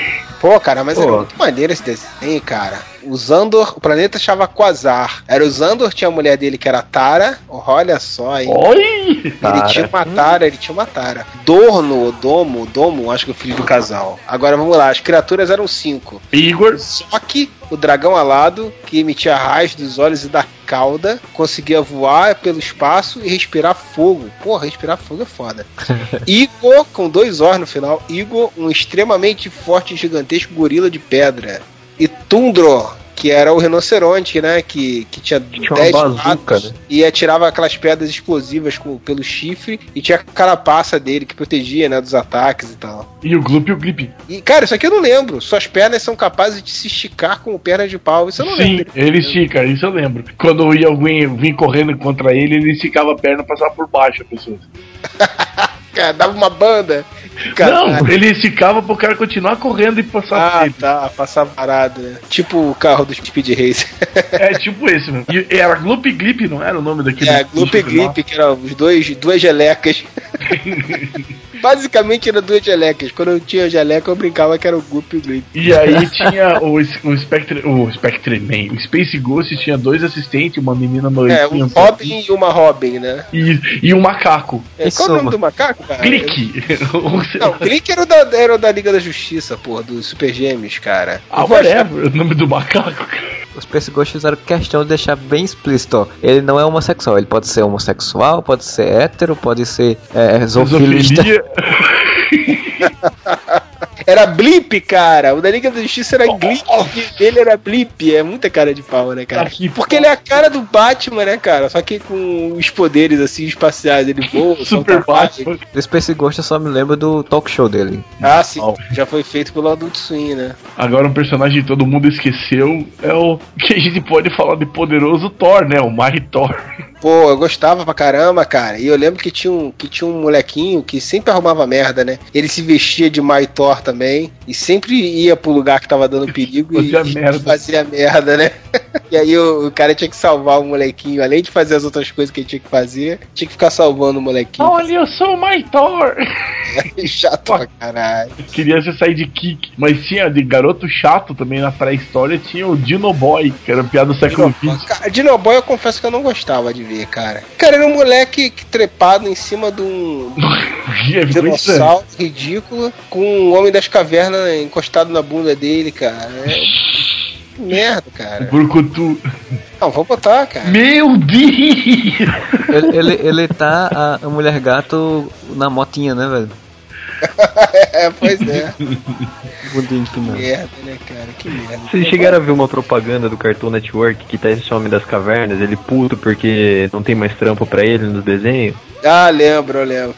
Pô, cara, mas Pô. era muito maneiro esse desenho, cara. O Zandor, o planeta chamava Quasar. Era o Zandor, tinha a mulher dele que era Tara. Olha só, hein? Oi! Ele Tara. tinha uma Tara, ele tinha uma Tara. Dorno, Domo, Domo, acho que é o filho do casal. Agora vamos lá, as criaturas eram cinco. Igor. Só que o dragão alado, que emitia raios dos olhos e da cauda, conseguia voar pelo espaço e respirar fogo. Porra, respirar fogo é foda. Igor, com dois Os no final. Igor, um extremamente forte e gigantesco gorila de pedra. E Tundro, que era o rinoceronte, né? Que, que tinha dez patas, né? E atirava aquelas pedras explosivas com, pelo chifre. E tinha a carapaça dele que protegia, né? Dos ataques e tal. E o Gloop e o Glip. E, cara, isso aqui eu não lembro. Suas pernas são capazes de se esticar como pernas de pau. Isso eu não Sim, lembro. ele estica, isso eu lembro. Quando ia alguém vir correndo contra ele, ele esticava a perna e passava por baixo a pessoa. Cara, dava uma banda. Caralho. Não, ele esticava pro cara continuar correndo e passar Ah, por ele. tá, passar parado, né? Tipo o carro do Speed Racer. É, tipo esse, mano. E era Gloop e Glip, não era o nome daquele? É, Gloop e Glip, que eram os dois, duas gelecas. Basicamente eram duas gelecas. Quando eu tinha geleca, eu brincava que era o Gloop e o Glip. E aí tinha o, o Spectre, o Spectre Man, o Space Ghost tinha dois assistentes, uma menina noiva. É, um Robin e uma Robin, né? E, e um macaco. É, qual é o nome do macaco, cara? Clique. Não, Clique era o da, era o da Liga da Justiça, porra, dos Super Gêmeos, cara. Ah, whatever, o nome do macaco, cara. Os Space Ghosts fizeram questão de deixar bem explícito, ó. Ele não é homossexual, ele pode ser homossexual, pode ser hétero, pode ser é, zoofilista. Era Blip, cara. O da Liga da Justiça era Glip, o dele era Blip. É muita cara de pau, né, cara? Porque ele é a cara do Batman, né, cara? Só que com os poderes, assim, espaciais. Ele voa, Super Batman. Do Space Ghost eu só me lembro do talk show dele. Ah, sim. Já foi feito pelo Adult Swim, né? Agora um personagem que todo mundo esqueceu é o que a gente pode falar de poderoso Thor, né? O Mighty Thor. Pô, eu gostava pra caramba, cara. E eu lembro que tinha um, que tinha um molequinho que sempre arrumava merda, né? Ele se vestia de Mighty Thor também. E sempre ia pro lugar que tava dando perigo fazia e merda. fazia merda, né? E aí o, o cara tinha que salvar o molequinho. Além de fazer as outras coisas que ele tinha que fazer, tinha que ficar salvando o molequinho. Olha, eu sou o Mighty Thor. É chato pra caralho. Queria ser Sidekick. Mas tinha de garoto chato também na pré-história. Tinha o Dino Boy, que era piada do século vinte. Cara, Dino Boy eu confesso que eu não gostava de ver, cara. Cara, era um moleque trepado em cima de um dinossauro ridículo com um homem das cavernas encostado na bunda dele, cara. É... Que merda, cara. Burkutu. Não, vou botar, cara. Meu Deus! Ele, ele, ele tá a, a mulher gato na motinha, né, velho? É, pois é. Que merda, né, cara? Que merda. Vocês chegaram a ver uma propaganda do Cartoon Network que tá esse homem das cavernas, ele puto porque não tem mais trampo pra ele nos desenhos? Ah, lembro, eu lembro.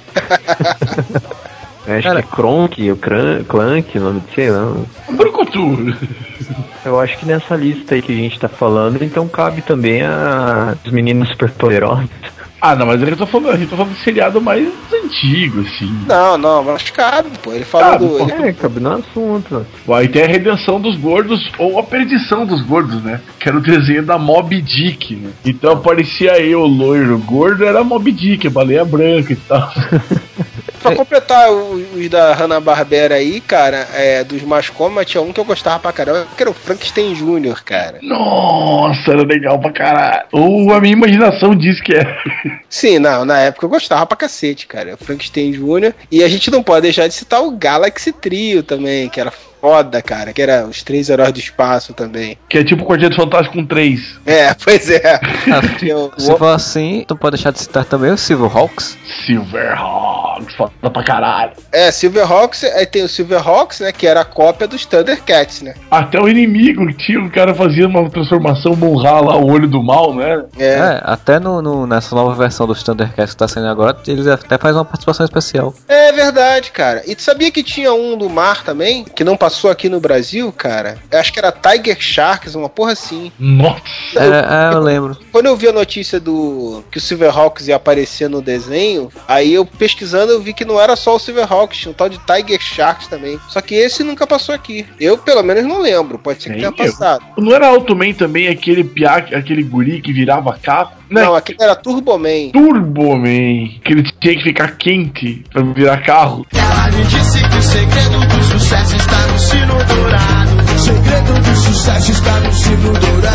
Acho Cara, que é Kronk, o Cran, Clank, o nome de sei lá. Brucutu. Eu acho que nessa lista aí que a gente tá falando, então cabe também a os meninos super poderosos. Ah, não, mas eu tô falando, a gente tá falando de seriado mais antigo, assim. Não, não, mas cabe, pô. Ele falou cabe, do. Pô. Ele... É, cabe no assunto. Pô, aí tem a redenção dos gordos, ou a perdição dos gordos, né? Que era o desenho da Moby Dick, né? Então aparecia eu, loiro, gordo, era Moby Dick, a baleia branca e tal. Pra completar os da Hanna-Barbera aí, cara, é, dos mais cômicos, tinha um que eu gostava pra caramba, que era o Frankenstein Júnior, cara. Nossa, era legal pra caralho. Ou a minha imaginação diz que era. Sim, não, na época eu gostava pra cacete, cara. O Frankenstein Júnior. E a gente não pode deixar de citar o Galaxy Trio também, que era foda, cara, que era os três heróis do espaço também. Que é tipo o Quarteto Fantástico com três. É, pois é. Ah, se for assim, tu pode deixar de citar também o Silverhawks. Silverhawks, foda pra caralho. É, Silverhawks, aí tem o Silverhawks, né, que era a cópia dos Thundercats, né? Até o inimigo que tinha, o cara fazia uma transformação monrar lá, o olho do mal, né? É, é até no, no, nessa nova versão dos Thundercats que tá saindo agora, eles até fazem uma participação especial. É verdade, cara. E tu sabia que tinha um do mar também, que não passou aqui no Brasil, cara? Eu acho que era Tiger Sharks, uma porra assim. Nossa! É, é, eu lembro. Quando eu vi a notícia do que o Silverhawks ia aparecer no desenho, aí eu pesquisando pesquisando eu vi que não era só o Silverhawks, tinha um tal de Tiger Sharks também. Só que esse nunca passou aqui. Eu, pelo menos, não lembro. Pode ser que tenha passado. Não era Automan também aquele piá, aquele guri que virava carro? Não, não, aquele era Turboman. Turboman. Que ele tinha que ficar quente pra virar carro. Ela me disse que o segredo do sucesso está no sino dourado. O segredo do sucesso está no sino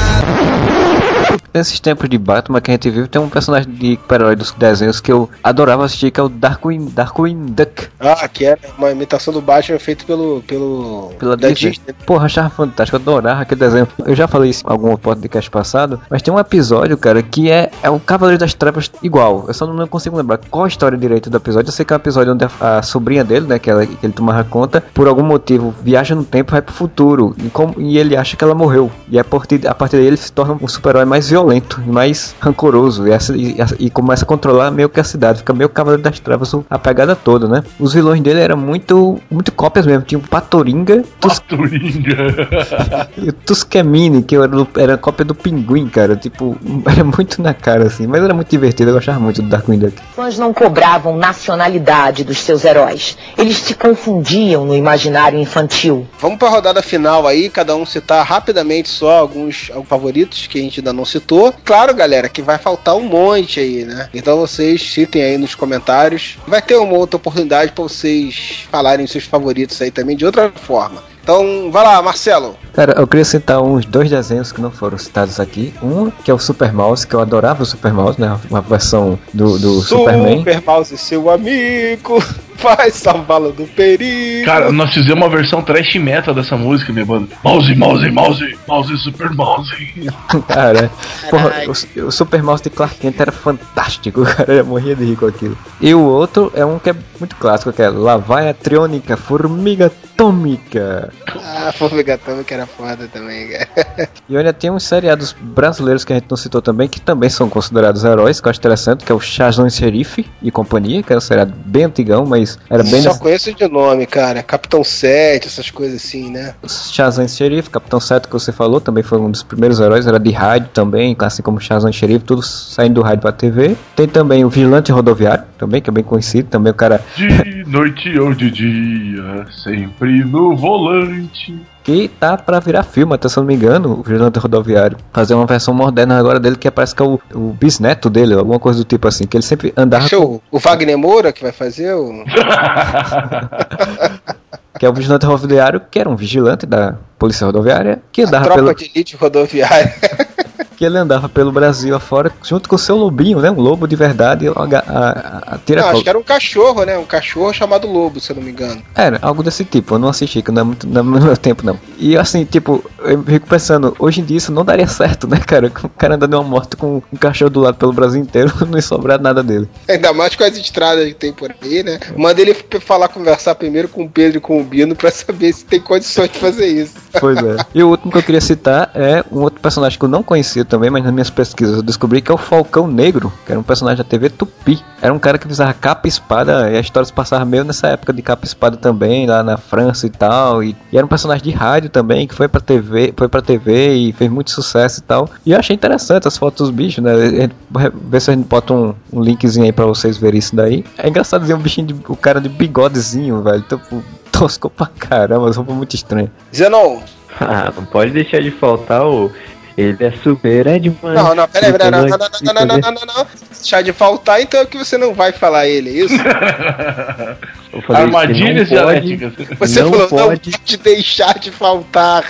dourado. Nesses tempos de Batman que a gente viu, tem um personagem de super-herói dos desenhos que eu adorava assistir, que é o Darkwing, Darkwing Duck. Ah, que era uma imitação do Batman feito pelo... pelo Pela da Disney. Disney. Porra, achava fantástico, eu adorava aquele desenho. Eu já falei isso em algum podcast passado, mas tem um episódio, cara, que é, é o Cavaleiro das Trevas igual. Eu só não consigo lembrar qual a história direito do episódio. Eu sei que é um episódio onde a, a sobrinha dele, né, que, ela, que ele tomava conta, por algum motivo, viaja no tempo e vai pro futuro. E, como, e ele acha que ela morreu. E a partir, a partir daí ele se torna um super-herói mais violento e mais rancoroso. E, essa, e, e começa a controlar meio que a cidade. Fica meio Cavaleiro das Trevas a pegada toda, né? Os vilões dele eram muito, muito cópias mesmo. Tinha o Patoringa. Patoringa. E o Tuskemini, que era, era cópia do Pinguim, cara. Tipo, era muito na cara, assim. Mas era muito divertido. Eu gostava muito do Darkwing Duck. Os fãs não cobravam nacionalidade dos seus heróis. Eles se confundiam no imaginário infantil. Vamos pra rodada final aí. Cada um citar rapidamente só alguns, alguns favoritos que a gente ainda não citou. Claro, galera, que vai faltar um monte aí, né? Então vocês citem aí nos comentários. Vai ter uma outra oportunidade pra vocês falarem os seus favoritos aí também de outra forma. Então, vai lá, Marcelo. Cara, eu queria citar uns dois desenhos que não foram citados aqui. Um, que é o Super Mouse, que eu adorava o Super Mouse, né? Uma versão do, do Superman. Super Mouse, seu amigo, vai salvá-lo do perigo. Cara, nós fizemos uma versão trash metal dessa música, meu mano. Mouse, mouse, mouse, mouse, Super Mouse. Cara, porra, o, o Super Mouse de Clark Kent era fantástico, cara. Eu morria de rir com aquilo. E o outro é um que é muito clássico, que é Lá vai a Triônica, Formiga Atômica. Ah, Formiga Atômica era foda também, cara. E olha, tem uns seriados brasileiros que a gente não citou também, que também são considerados heróis, que eu acho interessante, que é o Shazam Xerife e Companhia, que era um seriado bem antigão, mas era bem... Só nesse... conheço de nome, cara. Capitão sete, essas coisas assim, né? Shazam Xerife, Capitão sete que você falou, também foi um dos primeiros heróis, era de rádio também, assim como Shazam Xerife, tudo saindo do rádio pra T V. Tem também o Vigilante Rodoviário, também, que é bem conhecido, também o cara... De noite ou de dia, sempre no volante. Que tá pra virar filme, até se eu não me engano, o Vigilante Rodoviário. Fazer uma versão moderna agora dele, que parece que é o, o bisneto dele, alguma coisa do tipo assim, que ele sempre andava... Show. Com... O Wagner Moura que vai fazer o... Que é o Vigilante Rodoviário, que era um vigilante da Polícia Rodoviária, que andava tropa pelo... de elite rodoviária. Que ele andava pelo Brasil afora, junto com o seu lobinho, né? Um lobo de verdade, a, a, a tira Não, acho que era um cachorro, né? Um cachorro chamado Lobo, se eu não me engano. Era, algo desse tipo, eu não assisti, que não é muito no meu tempo, não. E assim, tipo, eu fico pensando, hoje em dia isso não daria certo, né, cara? O cara andando uma moto com um cachorro do lado pelo Brasil inteiro, não ia sobrar nada dele. Ainda mais com as estradas que tem por aí, né? Manda ele falar, conversar primeiro com o Pedro e com o Bino pra saber se tem condições de fazer isso. Pois é. E o último que eu queria citar é um outro personagem que eu não conhecia também, mas nas minhas pesquisas eu descobri que é o Falcão Negro, que era um personagem da T V Tupi. Era um cara que usava capa e espada, e a história se passava meio nessa época de capa e espada também, lá na França e tal. E, e era um personagem de rádio também, que foi pra T V, foi pra T V e fez muito sucesso e tal. E eu achei interessante as fotos dos bichos, né? Ver se a gente bota um, um linkzinho aí pra vocês verem isso daí. É engraçado ver um bichinho, de, o cara de bigodezinho, velho. Tipo, tosco pra caramba, roupa muito estranha. Zenon. Ah, não pode deixar de faltar o... Ele é super, é demais. Não, não, peraí, peraí, não, não, não, não, não, não, não, não, não. Deixar de faltar, então é que você não vai falar ele, é isso? Armadilhas dialéticas. Você não falou, pode... não pode deixar de faltar.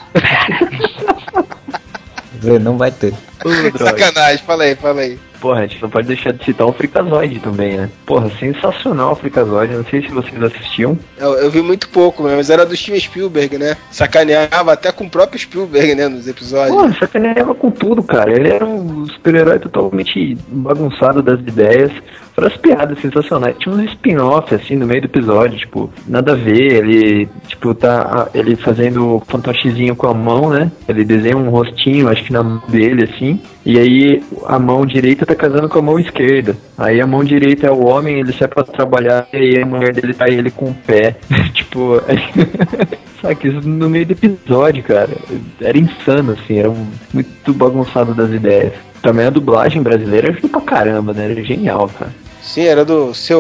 Não vai ter. Sacanagem, fala aí, fala aí. Porra, a gente não pode deixar de citar o Freakazoid também, né? Porra, sensacional o Freakazoid, não sei se vocês assistiam. Eu, eu vi muito pouco, mas era do Steven Spielberg, né? Sacaneava até com o próprio Spielberg, né, nos episódios. Porra, sacaneava com tudo, cara. Ele era um super-herói totalmente bagunçado das ideias. Fora as piadas sensacionais. Tinha uns spin-off, assim, no meio do episódio, tipo, nada a ver. Ele, tipo, tá ele fazendo fantochezinho com a mão, né? Ele desenha um rostinho, acho que na mão dele, assim. E aí a mão direita tá casando com a mão esquerda. Aí a mão direita é o homem, ele sai pra trabalhar, e aí a mulher dele tá ele com o pé. Tipo, sabe, isso no meio do episódio, cara. Era insano, assim, era um, muito bagunçado das ideias. Também a dublagem brasileira ajudou pra caramba, né? Era genial, cara. Sim, era do seu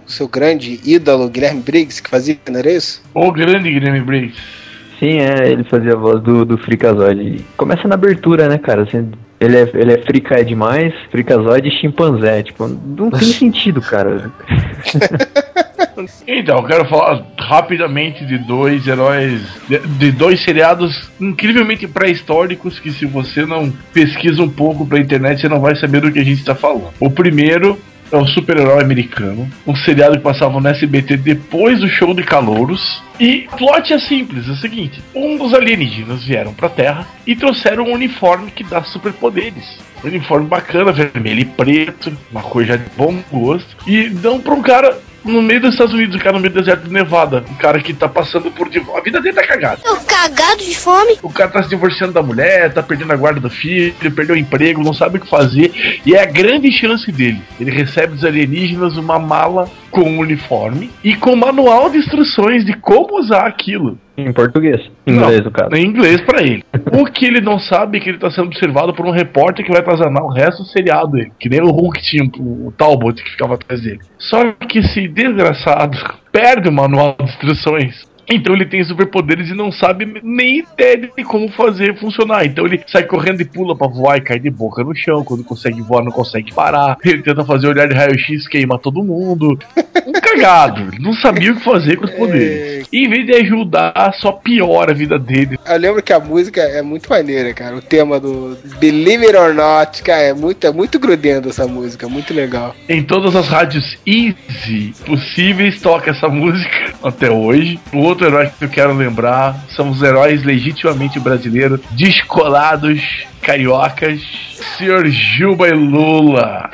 seu grande ídolo, Guilherme Briggs, que fazia, não era isso? O grande Guilherme Briggs. Sim, é, ele fazia a voz do, do Freakazoid. Começa na abertura, né, cara? Assim, ele é, ele é frica demais, Freakazoid e chimpanzé. Tipo, não tem sentido, cara. Então, eu quero falar rapidamente de dois heróis, de, de dois seriados incrivelmente pré-históricos que, se você não pesquisa um pouco pra internet, você não vai saber do que a gente tá falando. O primeiro é o Super-Herói Americano, um seriado que passava no S B T depois do Show de Calouros. E o plot é simples, é o seguinte: um dos alienígenas vieram pra Terra e trouxeram um uniforme que dá superpoderes. Um uniforme bacana, vermelho e preto, uma cor já de bom gosto. E dão pra um cara no meio dos Estados Unidos, um cara no meio do deserto do Nevada, um cara que tá passando por... A vida dele tá cagada. Tô cagado de fome. O cara tá se divorciando da mulher, tá perdendo a guarda do filho, perdeu o emprego, não sabe o que fazer. E é a grande chance dele. Ele recebe dos alienígenas uma mala com um uniforme e com um manual de instruções de como usar aquilo. Em português. Em inglês, não, no caso. Em inglês pra ele. O que ele não sabe é que ele tá sendo observado por um repórter que vai atazanar o resto do seriado dele. Que nem o Hulk tinha, o Talbot que ficava atrás dele. Só que esse desgraçado perde o manual de instruções. Então ele tem superpoderes e não sabe nem ideia de como fazer funcionar. Então ele sai correndo e pula pra voar e cai de boca no chão. Quando consegue voar, não consegue parar. Ele tenta fazer olhar de raio-x, queima todo mundo. Um cagado. Não sabia o que fazer com os poderes. E em vez de ajudar, só piora a vida dele. Eu lembro que a música é muito maneira, cara. O tema do Believe It or Not, cara, é muito, é muito grudento essa música. Muito legal. Em todas as rádios easy possíveis toca essa música até hoje. O outro Outro herói que eu quero lembrar são os heróis legitimamente brasileiros, descolados, cariocas, senhor Juba e Lula.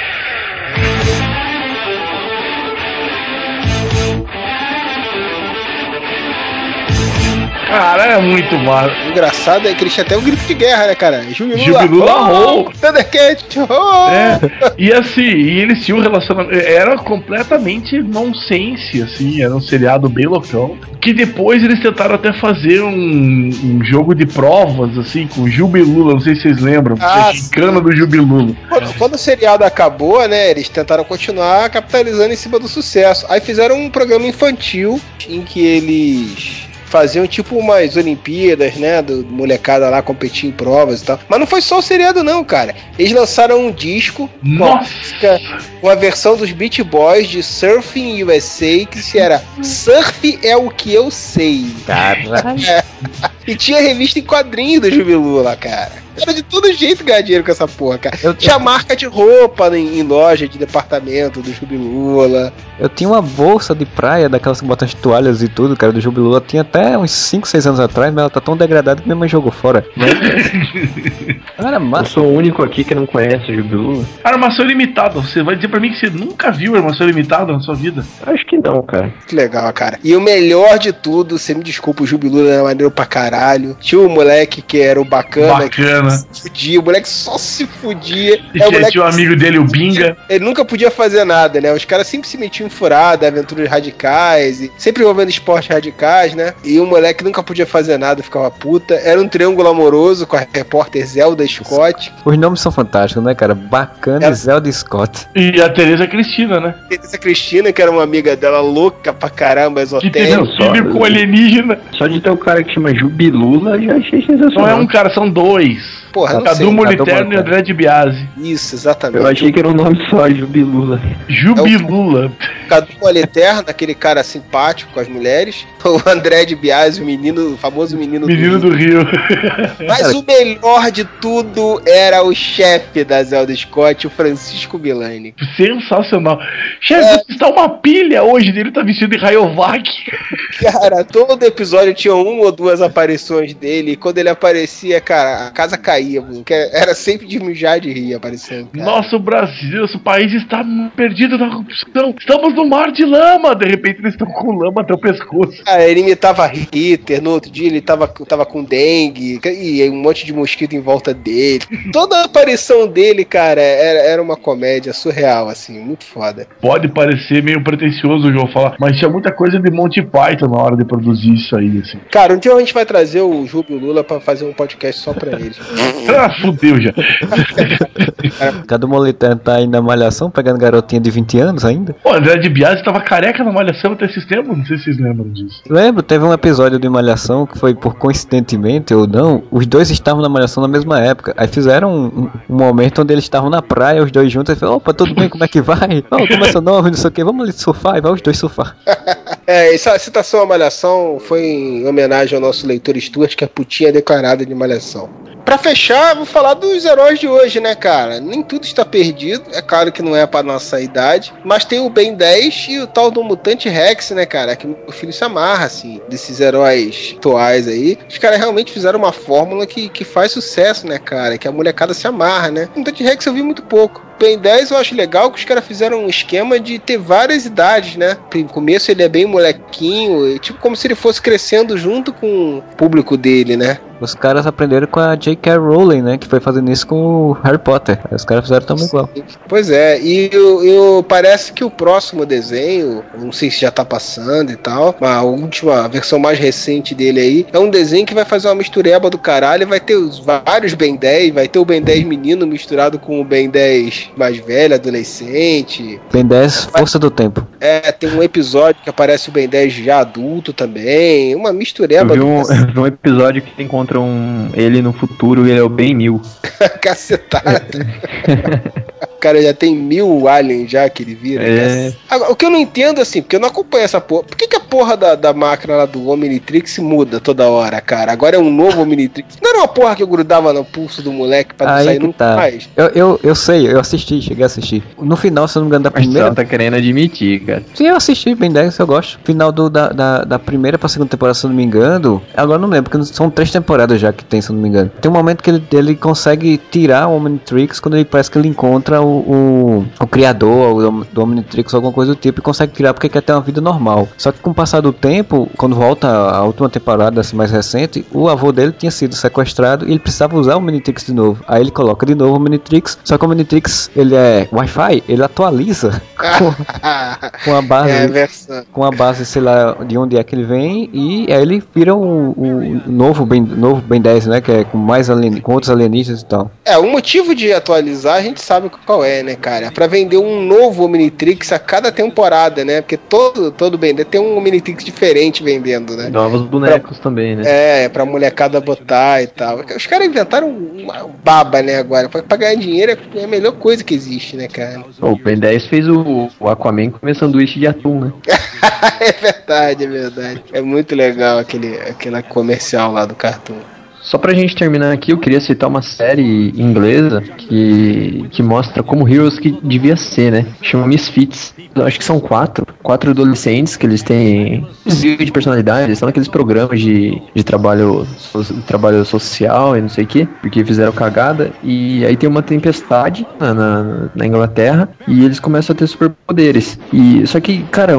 Cara, é muito massa. O engraçado é que eles tinham até um grito de guerra, né, cara? Jubilula, Jubilula, Thundercat, oh! É, e assim, e eles tinham um relacionamento. Era completamente nonsense, assim, era um seriado bem loucão. Que depois eles tentaram até fazer um, um jogo de provas, assim, com o Jubilula, não sei se vocês lembram, ah, a gincana do Jubilula. Quando, quando o seriado acabou, né, eles tentaram continuar capitalizando em cima do sucesso. Aí fizeram um programa infantil em que eles faziam tipo umas Olimpíadas, né, do molecada lá competir em provas e tal. Mas não foi só o seriado não, cara. Eles lançaram um disco, Nossa! uma versão dos Beach Boys de Surfing U S A, que se era Surf é o que eu sei. Caralho. E tinha revista em quadrinho do Jubilu lá, cara. Era de todo jeito ganhar dinheiro com essa porra, cara. Eu tinha marca de roupa em, em loja de departamento do Jubilula. Eu tinha uma bolsa de praia, daquelas que botam as toalhas e tudo, cara, do Jubilula. Tinha até uns cinco, seis anos atrás, mas ela tá tão degradada que minha mãe jogou fora. Mas... Cara, massa. Eu sou o único aqui que não conhece o Jubilula. Armação Limitada. Você vai dizer pra mim que você nunca viu Armação Limitada na sua vida? Acho que não, cara. Que legal, cara. E o melhor de tudo, você me desculpa, o Jubilula era maneiro pra caralho. Tinha um moleque que era o bacana. Bacana. Se fudia, o moleque só se fudia. E é, que o moleque tinha um amigo dele, o Binga. Ele nunca podia fazer nada, né? Os caras sempre se metiam em furada, aventuras radicais, e sempre envolvendo esportes radicais, né? E o moleque nunca podia fazer nada, ficava puta. Era um triângulo amoroso com a repórter Zelda Scott. Os nomes são fantásticos, né, cara? Bacana Ela... e Zelda Scott. E a Teresa Cristina, né? Teresa Cristina, que era uma amiga dela louca pra caramba, esotérica. Que teve um filho com alienígena. Só de ter um cara que chama Jubilula, já achei sensacional. Não é um cara, são dois. Porra, Cadu Moliterno e André de Biasi. Isso, exatamente. Eu achei que era um nome só, Jubilula. Jubilula. É o Cadu Moliterno, aquele cara simpático com as mulheres. O André de Biasi, o menino, o famoso menino, menino do Rio. do Rio. Mas o melhor de tudo era o chefe da Zelda Scott, o Francisco Milani. Sensacional. Chefe, é... você está uma pilha hoje dele, tá vestido de Rayovac. Cara, todo episódio tinha uma ou duas aparições dele. E quando ele aparecia, cara, a casa caía. Era sempre de mijar de rir aparecendo. Cara. Nossa, o Brasil, esse país está perdido na corrupção. Estamos no mar de lama. De repente eles estão com lama até o pescoço. Ah, ele imitava Hitler. No outro dia ele tava, tava com dengue e um monte de mosquito em volta dele. Toda a aparição dele, cara, era, era uma comédia surreal, assim, muito foda. Pode parecer meio pretencioso o João falar, mas tinha muita coisa de Monty Python na hora de produzir isso aí, assim. Cara, um dia a gente vai trazer o Júlio Lula pra fazer um podcast só pra ele. Ah, fudeu já. Cadu Moliterno tá aí na malhação, pegando garotinha de vinte anos ainda. Pô, André de DiBiase tava careca na Malhação até esses tempos, não sei se vocês lembram disso. Lembro, teve um episódio de Malhação que foi por coincidentemente ou não, os dois estavam na Malhação na mesma época. Aí fizeram um, um, um momento onde eles estavam na praia, os dois juntos, e falaram, opa, tudo bem, como é que vai? Oh, como é seu nome, não sei o que, vamos ali surfar, e vai os dois surfar. É, essa citação à Malhação foi em homenagem ao nosso leitor Stuart, que é a putinha declarada de Malhação. Pra fechar, vou falar dos heróis de hoje, né, cara? Nem tudo está perdido, é claro que não é pra nossa idade, mas tem o Ben dez e o tal do Mutante Rex, né, cara? Que meu filho se amarra, assim, desses heróis atuais aí. Os caras realmente fizeram uma fórmula que, que faz sucesso, né, cara? Que a molecada se amarra, né? O Mutante Rex eu vi muito pouco. Ben dez eu acho legal que os caras fizeram um esquema de ter várias idades, né? No começo ele é bem molequinho, tipo como se ele fosse crescendo junto com o público dele, né? Os caras aprenderam com a J K. Rowling, né? Que foi fazendo isso com o Harry Potter. Aí os caras fizeram também igual. Pois é, e eu, eu, parece que o próximo desenho, não sei se já tá passando e tal, mas a última, a versão mais recente dele aí, é um desenho que vai fazer uma mistureba do caralho, vai ter os vários Ben dez, vai ter o Ben dez menino misturado com o Ben dez mais velho, adolescente. Ben dez, Força do Tempo. É, tem um episódio que aparece o Ben dez já adulto também, uma mistureba. Eu vi um, eu vi um episódio que encontra um, ele no futuro e ele é o Ben mil. Cacetada. O cara já tem mil aliens já que ele vira. É. Agora, o que eu não entendo, assim, porque eu não acompanho essa porra. Por que, que a porra da, da máquina lá do Omnitrix muda toda hora, cara? Agora é um novo Omnitrix. Não era uma porra que eu grudava no pulso do moleque pra não aí sair nunca tá. mais? Eu, eu, eu sei, eu assisti, cheguei a assistir. No final, se eu não me engano, da primeira. Você tá querendo admitir, cara. Sim, eu assisti Ben dez, eu gosto. Final do, da, da, da primeira pra segunda temporada, se eu não me engano. Agora eu não lembro, porque são três temporadas já que tem, se eu não me engano. Tem um momento que ele, ele consegue tirar o Omnitrix quando ele parece que ele encontra o, o, o criador o, do Omnitrix, alguma coisa do tipo, e consegue tirar porque quer ter uma vida normal. Só que com o passar do tempo, quando volta a última temporada, assim, mais recente, o avô dele tinha sido sequestrado e ele precisava usar o Omnitrix de novo. Aí ele coloca de novo o Omnitrix, só que o Omnitrix, ele é Wi-Fi, ele atualiza com, com a base, é, com a base, sei lá, de onde é que ele vem, e aí ele vira o, o novo Ben, novo Ben dez, né, que é com mais alien, com outros alienígenas e tal. É, o motivo de atualizar a gente sabe qual é, né, cara? É pra vender um novo Omnitrix a cada temporada, né? Porque todo, todo Ben dez tem um Omnitrix diferente vendendo, né? Novos bonecos pra, também, né? É, pra molecada botar e tal. Os caras inventaram uma baba, né, agora. Pra, pra ganhar dinheiro é a melhor coisa que existe, né, cara? O Ben dez fez o, o Aquaman comer sanduíche de atum, né? É verdade, é verdade. É muito legal aquele, aquele comercial lá do Cartoon. Só pra gente terminar aqui, eu queria citar uma série inglesa que, que mostra como Heroes que devia ser, né? Chama Misfits. Eu acho que são quatro, quatro adolescentes que eles têm desvio de personalidade, eles estão naqueles programas de, de trabalho, so, trabalho social e não sei o que, porque fizeram cagada, e aí tem uma tempestade na, na, na Inglaterra e eles começam a ter superpoderes. E, só que, cara,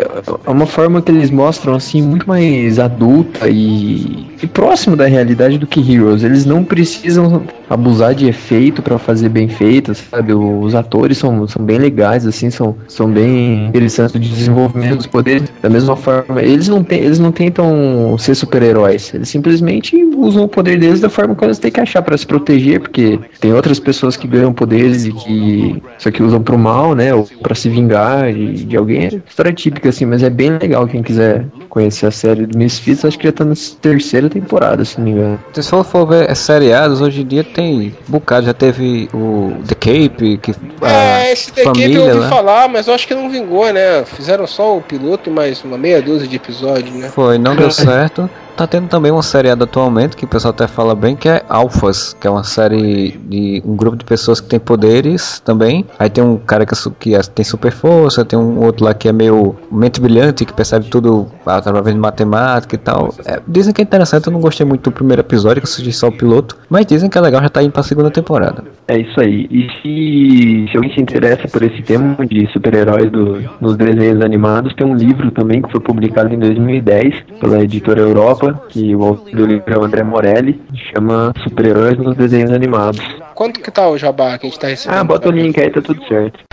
é uma forma que eles mostram assim, muito mais adulta e, e próximo da realidade do que Heroes. Eles não precisam abusar de efeito pra fazer bem feito, sabe? Os atores são, são bem legais, assim, são, são bem interessantes de desenvolvimento dos poderes. Da mesma forma, eles não, tem, eles não tentam ser super-heróis, eles simplesmente usam o poder deles da forma que eles têm que achar pra se proteger, porque tem outras pessoas que ganham poderes e que só que usam pro mal, né? Ou pra se vingar de, de alguém. É história típica, assim, mas é bem legal. Quem quiser conhecer a série do Misfits, acho que já tá na terceira temporada, se não me engano. Se for, for ver seriados, hoje em dia tem um bocado, já teve o The Cape, que é, esse The Cape eu ouvi né? falar, mas eu acho que não vingou, né? Fizeram só o piloto e mais uma meia dúzia de episódios, né? Foi, não deu certo. Tá tendo também uma seriada atualmente, que o pessoal até fala bem, que é Alphas, que é uma série de um grupo de pessoas que tem poderes também. Aí tem um cara que, que tem super força, tem um outro lá que é meio mente brilhante, que percebe tudo através de matemática e tal. É, dizem que é interessante, eu não gostei muito do primeiro episódio, que eu assisti só o piloto, mas dizem que é legal, já tá indo pra segunda temporada. É isso aí. E se, se alguém se interessa por esse tema de super-heróis do, nos desenhos animados, tem um livro também que foi publicado em dois mil e dez pela editora Europa, que o autor do livro é o André Morelli, chama Super-Heróis nos Desenhos Animados. Quanto que tá o jabá que a gente tá recebendo? Ah, bota o link aí, tá tudo certo.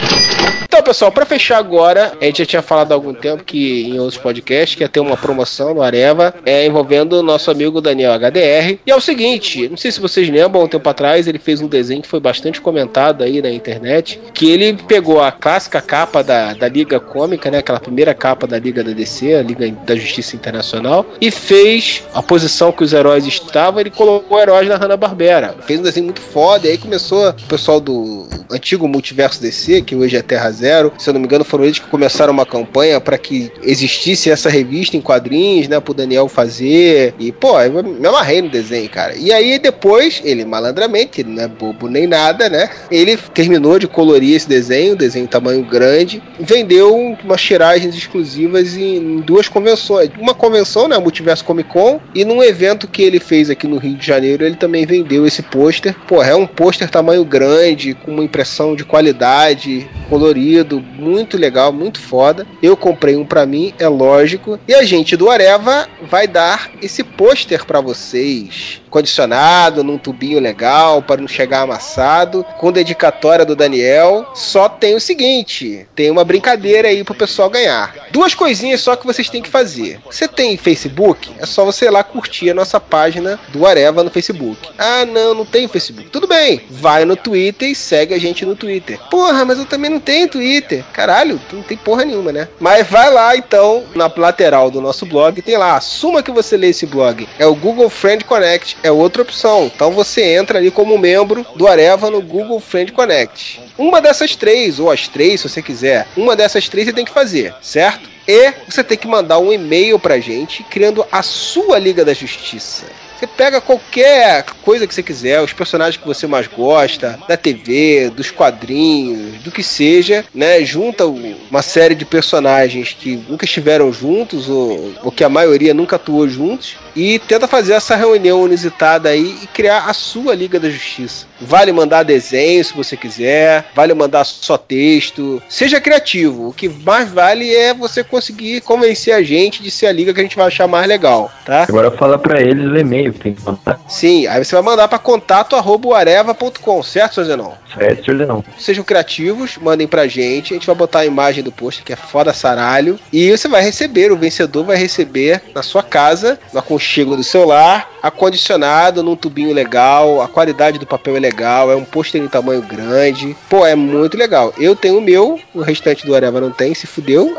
Então, pessoal, pra fechar agora, a gente já tinha falado há algum tempo que em outros podcasts que ia ter uma promoção no Areva é, envolvendo o nosso amigo Daniel H D R. E é o seguinte, não sei se vocês lembram, um tempo atrás ele fez um desenho que foi bastante comentado aí na internet, que ele pegou a clássica capa da, da Liga Cômica, né, aquela primeira capa da Liga da D C, a Liga da Justiça Internacional, e fez a posição que os heróis estavam, ele colocou heróis na Hanna-Barbera. Fez um desenho muito foda, e aí começou o pessoal do antigo Multiverso D C, que hoje é Terra Zero, se eu não me engano foram eles que começaram uma campanha para que existisse essa revista em quadrinhos, né, pro Daniel fazer, e pô, eu me amarrei no desenho, cara. E aí depois, ele malandramente, ele não é bobo nem nada, né, ele terminou de colorir esse desenho, desenho em tamanho grande, vendeu umas tiragens exclusivas em duas convenções, uma convenção, né, Multiverso Comic Con, e num evento que ele fez aqui no Rio de Janeiro, ele também vendeu esse pôster. Pô, é um pôster tamanho grande, com uma impressão de qualidade, colorido, muito legal, muito foda. Eu comprei um pra mim, é lógico. E a gente do Areva vai dar esse pôster pra vocês, condicionado, num tubinho legal, para não chegar amassado, com dedicatória do Daniel. Só tem o seguinte, tem uma brincadeira aí pro pessoal ganhar. Duas coisinhas só que vocês têm que fazer. Você tem Facebook? É só você ir lá curtir a nossa página do Areva no Facebook. Ah, não, não tem Facebook. Tudo bem, vai no Twitter e segue a gente no Twitter. Porra, mas eu também não tenho Twitter. Caralho, tu não tem porra nenhuma, né? Mas vai lá então, na lateral do nosso blog, tem lá, assuma que você lê esse blog. É o Google Friend Connect, é outra opção. Então você entra ali como membro do Areva no Google Friend Connect. Uma dessas três, ou as três, se você quiser, uma dessas três você tem que fazer, certo? E você tem que mandar um e-mail pra gente criando a sua Liga da Justiça. Você pega qualquer coisa que você quiser, os personagens que você mais gosta, da T V, dos quadrinhos, do que seja, né? Junta uma série de personagens que nunca estiveram juntos, ou, ou que a maioria nunca atuou juntos, e tenta fazer essa reunião inusitada aí e criar a sua Liga da Justiça. Vale mandar desenho se você quiser, vale mandar só texto, seja criativo. O que mais vale é você conseguir convencer a gente de ser a liga que a gente vai achar mais legal, tá? Agora fala pra eles o e-mail que tem que mandar. Sim, aí você vai mandar pra contato arroba areva ponto com, certo, seu Zenon? Certo, seu Zenon. Sejam criativos, mandem pra gente, a gente vai botar a imagem do post que é foda saralho, e você vai receber, o vencedor vai receber na sua casa, no aconchego do seu lar, acondicionado num tubinho legal, a qualidade do papel é legal, é um pôster em tamanho grande, pô, é muito legal. Eu tenho o meu, o restante do Areva não tem, se fudeu.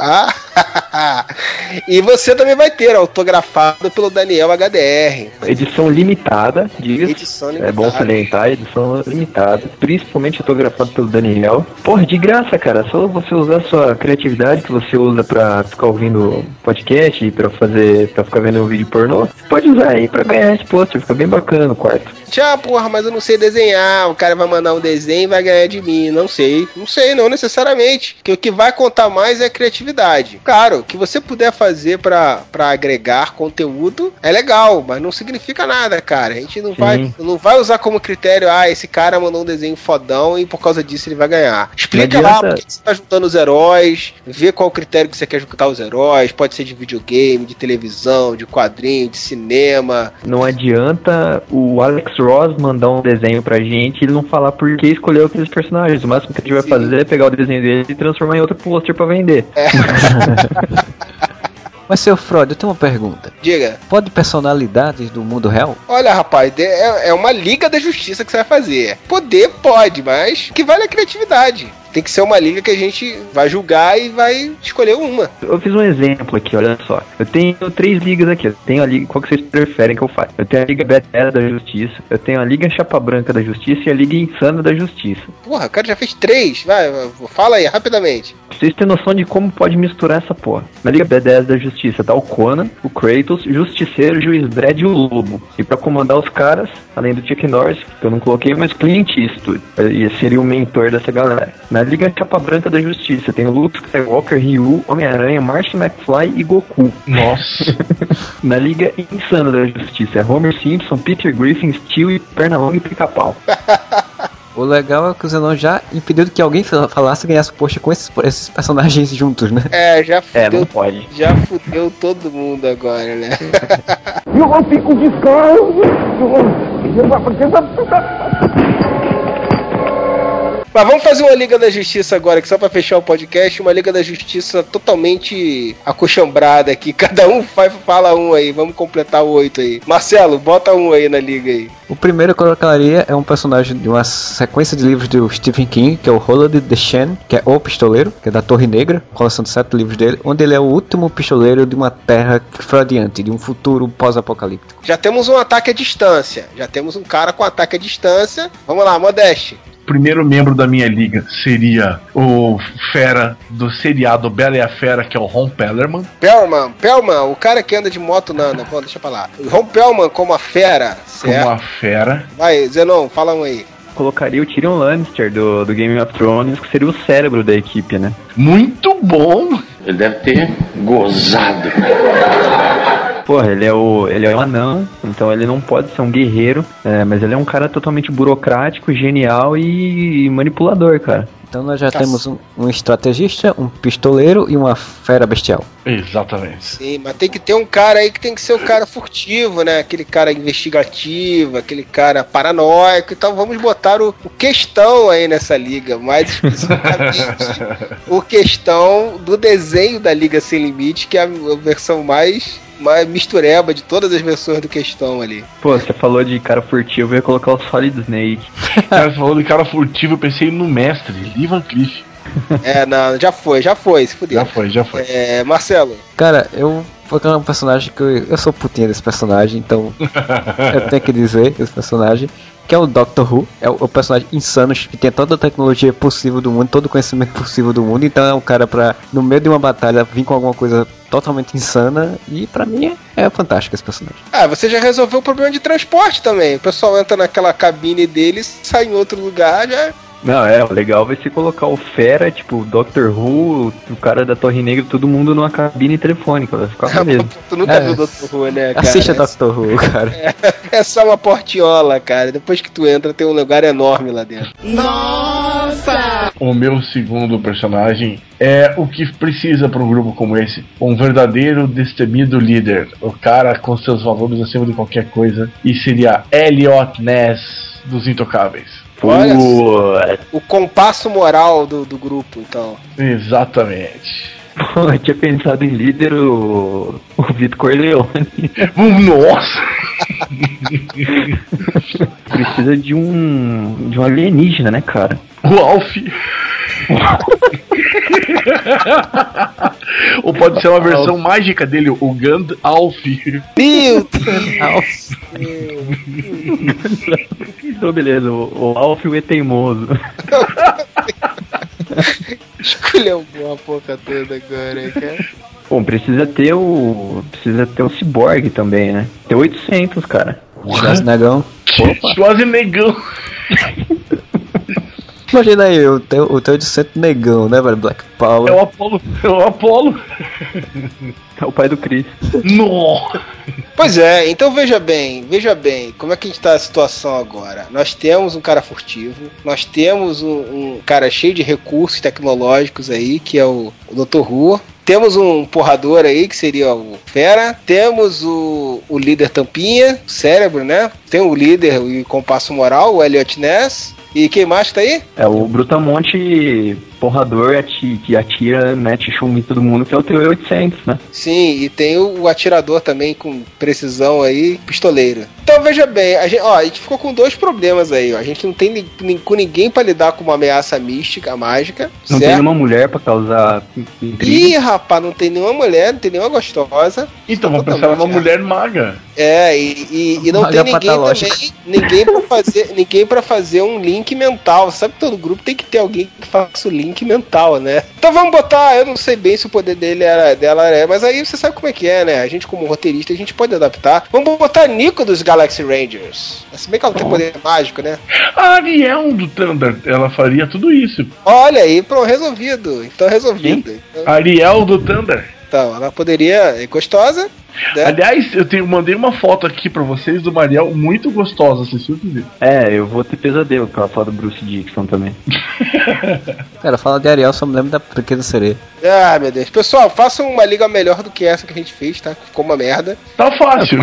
Ah, e você também vai ter, autografado pelo Daniel H D R. Edição limitada, diga. Edição limitada. É bom salientar, edição limitada, principalmente autografado pelo Daniel. Porra, de graça, cara, só você usar a sua criatividade que você usa pra ficar ouvindo podcast, pra fazer, pra ficar vendo um vídeo pornô, você pode usar aí pra ganhar esse pôster, fica bem bacana no quarto. Tchau, porra, mas eu não sei desenhar, o cara vai mandar um desenho e vai ganhar de mim, não sei. Não sei, não necessariamente, que o que vai contar mais é a criatividade. Claro, o que você puder fazer pra, pra agregar conteúdo é legal, mas não significa nada, cara. A gente não vai, não vai usar como critério, ah, esse cara mandou um desenho fodão e por causa disso ele vai ganhar. Explica lá por que você tá juntando os heróis, vê qual o critério que você quer juntar os heróis, pode ser de videogame, de televisão, de quadrinho, de cinema. Não adianta o Alex Ross mandar um desenho pra gente e ele não falar por que escolheu aqueles personagens. O máximo que a gente vai Sim. fazer é pegar o desenho dele e transformar em outro pôster pra vender. É. Mas, seu Freud, eu tenho uma pergunta. Diga. Pode personalidades do mundo real? Olha, rapaz, é, é uma Liga da Justiça que você vai fazer. Poder pode, mas o que vale é a criatividade. Tem que ser uma liga que a gente vai julgar e vai escolher uma. Eu fiz um exemplo aqui, olha só. Eu tenho três ligas aqui. Eu tenho a liga, qual que vocês preferem que eu faça? Eu tenho a Liga Bethesda da Justiça, eu tenho a Liga Chapa Branca da Justiça e a Liga Insana da Justiça. Porra, o cara já fez três. Vai, fala aí, rapidamente. Vocês têm noção de como pode misturar essa porra. Na Liga Bethesda da Justiça tá o Conan, o Kratos, o Justiceiro, o Juiz Dredd e o Lobo. E pra comandar os caras, além do Chuck Norris, que eu não coloquei, mas Clint Eastwood. E seria o mentor dessa galera. Na Liga Chapa Branca da Justiça tem o Luke Skywalker, Ryu, Homem-Aranha, Marty McFly e Goku. Nossa. Na Liga Insana da Justiça é Homer Simpson, Peter Griffin, Steel e Pernalonga e Pica-Pau. O legal é que o Zenon já impediu que alguém falasse e ganhasse o post com esses, esses personagens juntos, né? É, já fudeu. É, não pode. Já fudeu todo mundo agora, né? Eu não fico descanso. Mas vamos fazer uma Liga da Justiça agora, que só pra fechar o podcast, uma Liga da Justiça totalmente acochambrada aqui. Cada um faz, fala um aí, vamos completar o oito aí. Marcelo, bota um aí na liga aí. O primeiro que eu colocaria é um personagem de uma sequência de livros do Stephen King, que é o Roland Deschain, que é o Pistoleiro, que é da Torre Negra, coleção de sete livros dele, onde ele é o último pistoleiro de uma terra que foi adiante, de um futuro pós-apocalíptico. Já temos um ataque à distância, já temos um cara com ataque à distância. Vamos lá, Modeste. Primeiro membro da minha liga seria o fera do seriado Bela e a Fera, que é o Ron Perlman. Perlman, Perlman, o cara que anda de moto na... na deixa pra lá. O Ron Perlman como a fera, certo? Como a fera. Vai, Zenon, fala um aí. Colocaria o Tyrion Lannister do, do Game of Thrones, que seria o cérebro da equipe, né? Muito bom! Ele deve ter gozado. Porra, ele é o ele é um anão, então ele não pode ser um guerreiro, é, mas ele é um cara totalmente burocrático, genial e manipulador, cara. Então nós já Nossa. temos um, um estrategista, um pistoleiro e uma fera bestial. Exatamente. Sim, mas tem que ter um cara aí que tem que ser um cara furtivo, né? Aquele cara investigativo, aquele cara paranoico. Então vamos botar o, o Questão aí nessa liga, mais especificamente o Questão do desenho da Liga Sem Limite, que é a versão mais... mais mistureba de todas as versões do Questão ali. Pô, você falou de cara furtivo, eu ia colocar o Solid Snake. Cara, você falou de cara furtivo, eu pensei no mestre, Lee Van Cleef. É, não, já foi, já foi, se fudeu. Já foi, já foi. É, Marcelo. Cara, eu vou colocar um personagem que eu, eu sou putinha desse personagem, então eu tenho que dizer esse personagem, que é o Doctor Who, é o, o personagem insano, que tem toda a tecnologia possível do mundo, todo o conhecimento possível do mundo, então é um cara pra, no meio de uma batalha, vir com alguma coisa totalmente insana, e pra mim é, é fantástico esse personagem. Ah, você já resolveu o problema de transporte também, o pessoal entra naquela cabine deles, sai em outro lugar, já... Não, é, o legal vai ser colocar o Fera, tipo, o Doctor Who, o cara da Torre Negra, todo mundo numa cabine telefônica, vai ficar beleza. Tu nunca é. viu o Doctor Who, né, cara? Assista Doctor Who, cara. É, é só uma portiola, cara, depois que tu entra tem um lugar enorme lá dentro. Nossa! O meu segundo personagem é o que precisa para um grupo como esse, um verdadeiro destemido líder, o cara com seus valores acima de qualquer coisa, e seria Elliot Ness dos Intocáveis. Olha, o compasso moral do, do grupo, então. Exatamente. Pô, eu tinha pensado em líder o, o Vitor Corleone. Nossa! Precisa de um de um alienígena, né, cara? O Alf. Ou pode ser uma versão Alf. mágica dele, o Gandalf. Meu Deus! Então, beleza, o, o Alf o E-Teimoso. Escolheu uma porca toda agora, cara. Bom, precisa ter o. Precisa ter o Cyborg também, né? Tem oitocentos, cara. Schwarzenegão. Schwarzenegão. Imagina aí, o teu, o teu oitocentos negão, né, velho? Black Power. É o Apollo. É o Apollo. É o pai do Chris. Nossa. Pois é, então veja bem, veja bem, como é que a gente tá a situação agora? Nós temos um cara furtivo, nós temos um, um cara cheio de recursos tecnológicos aí, que é o, o doutor Who. Temos um porrador aí, que seria o Fera. Temos o, o líder Tampinha, o cérebro, né? Tem o líder e compasso moral, o Elliot Ness. E quem mais tá aí? É o Brutamonte porrador ati, que atira, mete chumbo em todo mundo, que é o T oitocentos, né? Sim, e tem o, o atirador também com precisão aí, pistoleiro. Então veja bem, a gente, ó, a gente ficou com dois problemas aí, ó. A gente não tem ni, ni, com ninguém pra lidar com uma ameaça mística, mágica. Não certo? Tem nenhuma mulher pra causar intriga. Ih, rapaz, não tem nenhuma mulher, não tem nenhuma gostosa. Então vamos pensar numa mulher maga. É, e, e, e não maga tem ninguém também, ninguém pra fazer, ninguém pra fazer um link mental. Sabe que todo grupo tem que ter alguém que faça o link mental, né? Então vamos botar, eu não sei bem se o poder dele era, dela é, mas aí você sabe como é que é, né? A gente como roteirista, a gente pode adaptar. Vamos botar a Nico dos Galaxy Rangers. Se bem que ela tem poder mágico, né? A Ariel do Thunder, ela faria tudo isso. Olha aí, pronto, resolvido. Então resolvido. Então... Ariel do Thunder. Então, ela poderia, é gostosa, É. Aliás, eu tenho, mandei uma foto aqui pra vocês do Mariel muito gostosa, vocês viram dizer. É, eu vou ter pesadelo com a foto do Bruce Dixon também. Cara, fala de Ariel, só me lembro da Pequena Sereia. Ah, meu Deus. Pessoal, façam uma liga melhor do que essa que a gente fez, tá? Ficou uma merda. Tá fácil.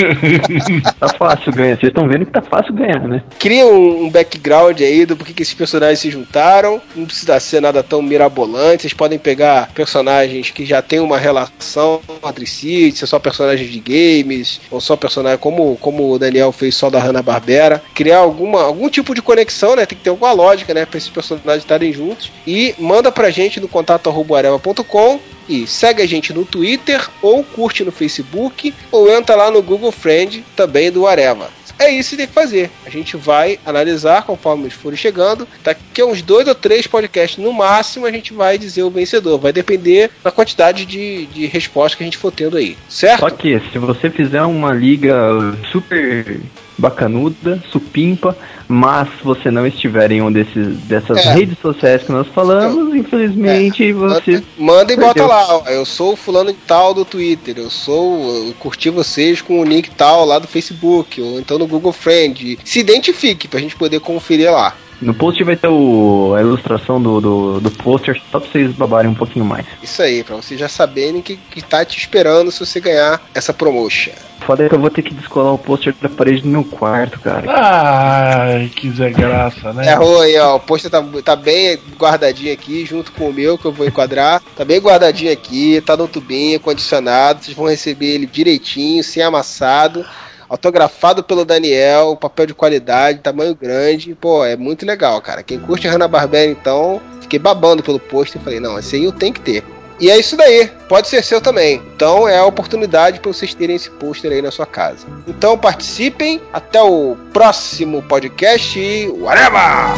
Tá fácil ganhar. Vocês estão vendo que tá fácil ganhar, né? Cria um, um background aí do porquê que esses personagens se juntaram. Não precisa ser nada tão mirabolante. Vocês podem pegar personagens que já têm uma relação entre si, se é só personagens de games, ou só personagem como, como o Daniel fez só da Hanna-Barbera. Criar alguma, algum tipo de conexão, né? Tem que ter alguma lógica, né? Pra esses personagens estarem juntos. E manda pra gente no contato arroba areva ponto com. E segue a gente no Twitter, ou curte no Facebook, ou entra lá no Google Friend também do Areva. É isso que tem que fazer. A gente vai analisar conforme eles forem chegando. Daqui a uns dois ou três podcasts no máximo a gente vai dizer o vencedor. Vai depender da quantidade de, de respostas que a gente for tendo aí. Certo? Só que se você fizer uma liga super bacanuda, supimpa, mas se você não estiver em um desses, dessas é. redes sociais que nós falamos, eu, infelizmente é. você... Manda e bota lá, ó, eu sou o fulano de tal do Twitter, eu sou, eu curti vocês com o link tal lá do Facebook, ou então no Google Friend. Se identifique pra gente poder conferir lá. No post vai ter o, a ilustração do, do, do pôster, só pra vocês babarem um pouquinho mais. Isso aí, pra vocês já saberem que, que tá te esperando se você ganhar essa promotion. Foda é que eu vou ter que descolar o pôster da parede do meu quarto, cara. Ai, que Zé Graça, né? É ruim, ó, o pôster tá, tá bem guardadinho aqui, junto com o meu, que eu vou enquadrar. Tá bem guardadinho aqui, tá no tubinho, condicionado. Vocês vão receber ele direitinho, sem amassado. Autografado pelo Daniel, papel de qualidade, tamanho grande. Pô, é muito legal, cara. Quem curte Hanna-Barbera, então, fiquei babando pelo pôster e falei, não, esse aí eu tenho que ter. E é isso daí, pode ser seu também. Então é a oportunidade para vocês terem esse pôster aí na sua casa. Então participem, até o próximo podcast. Whatever!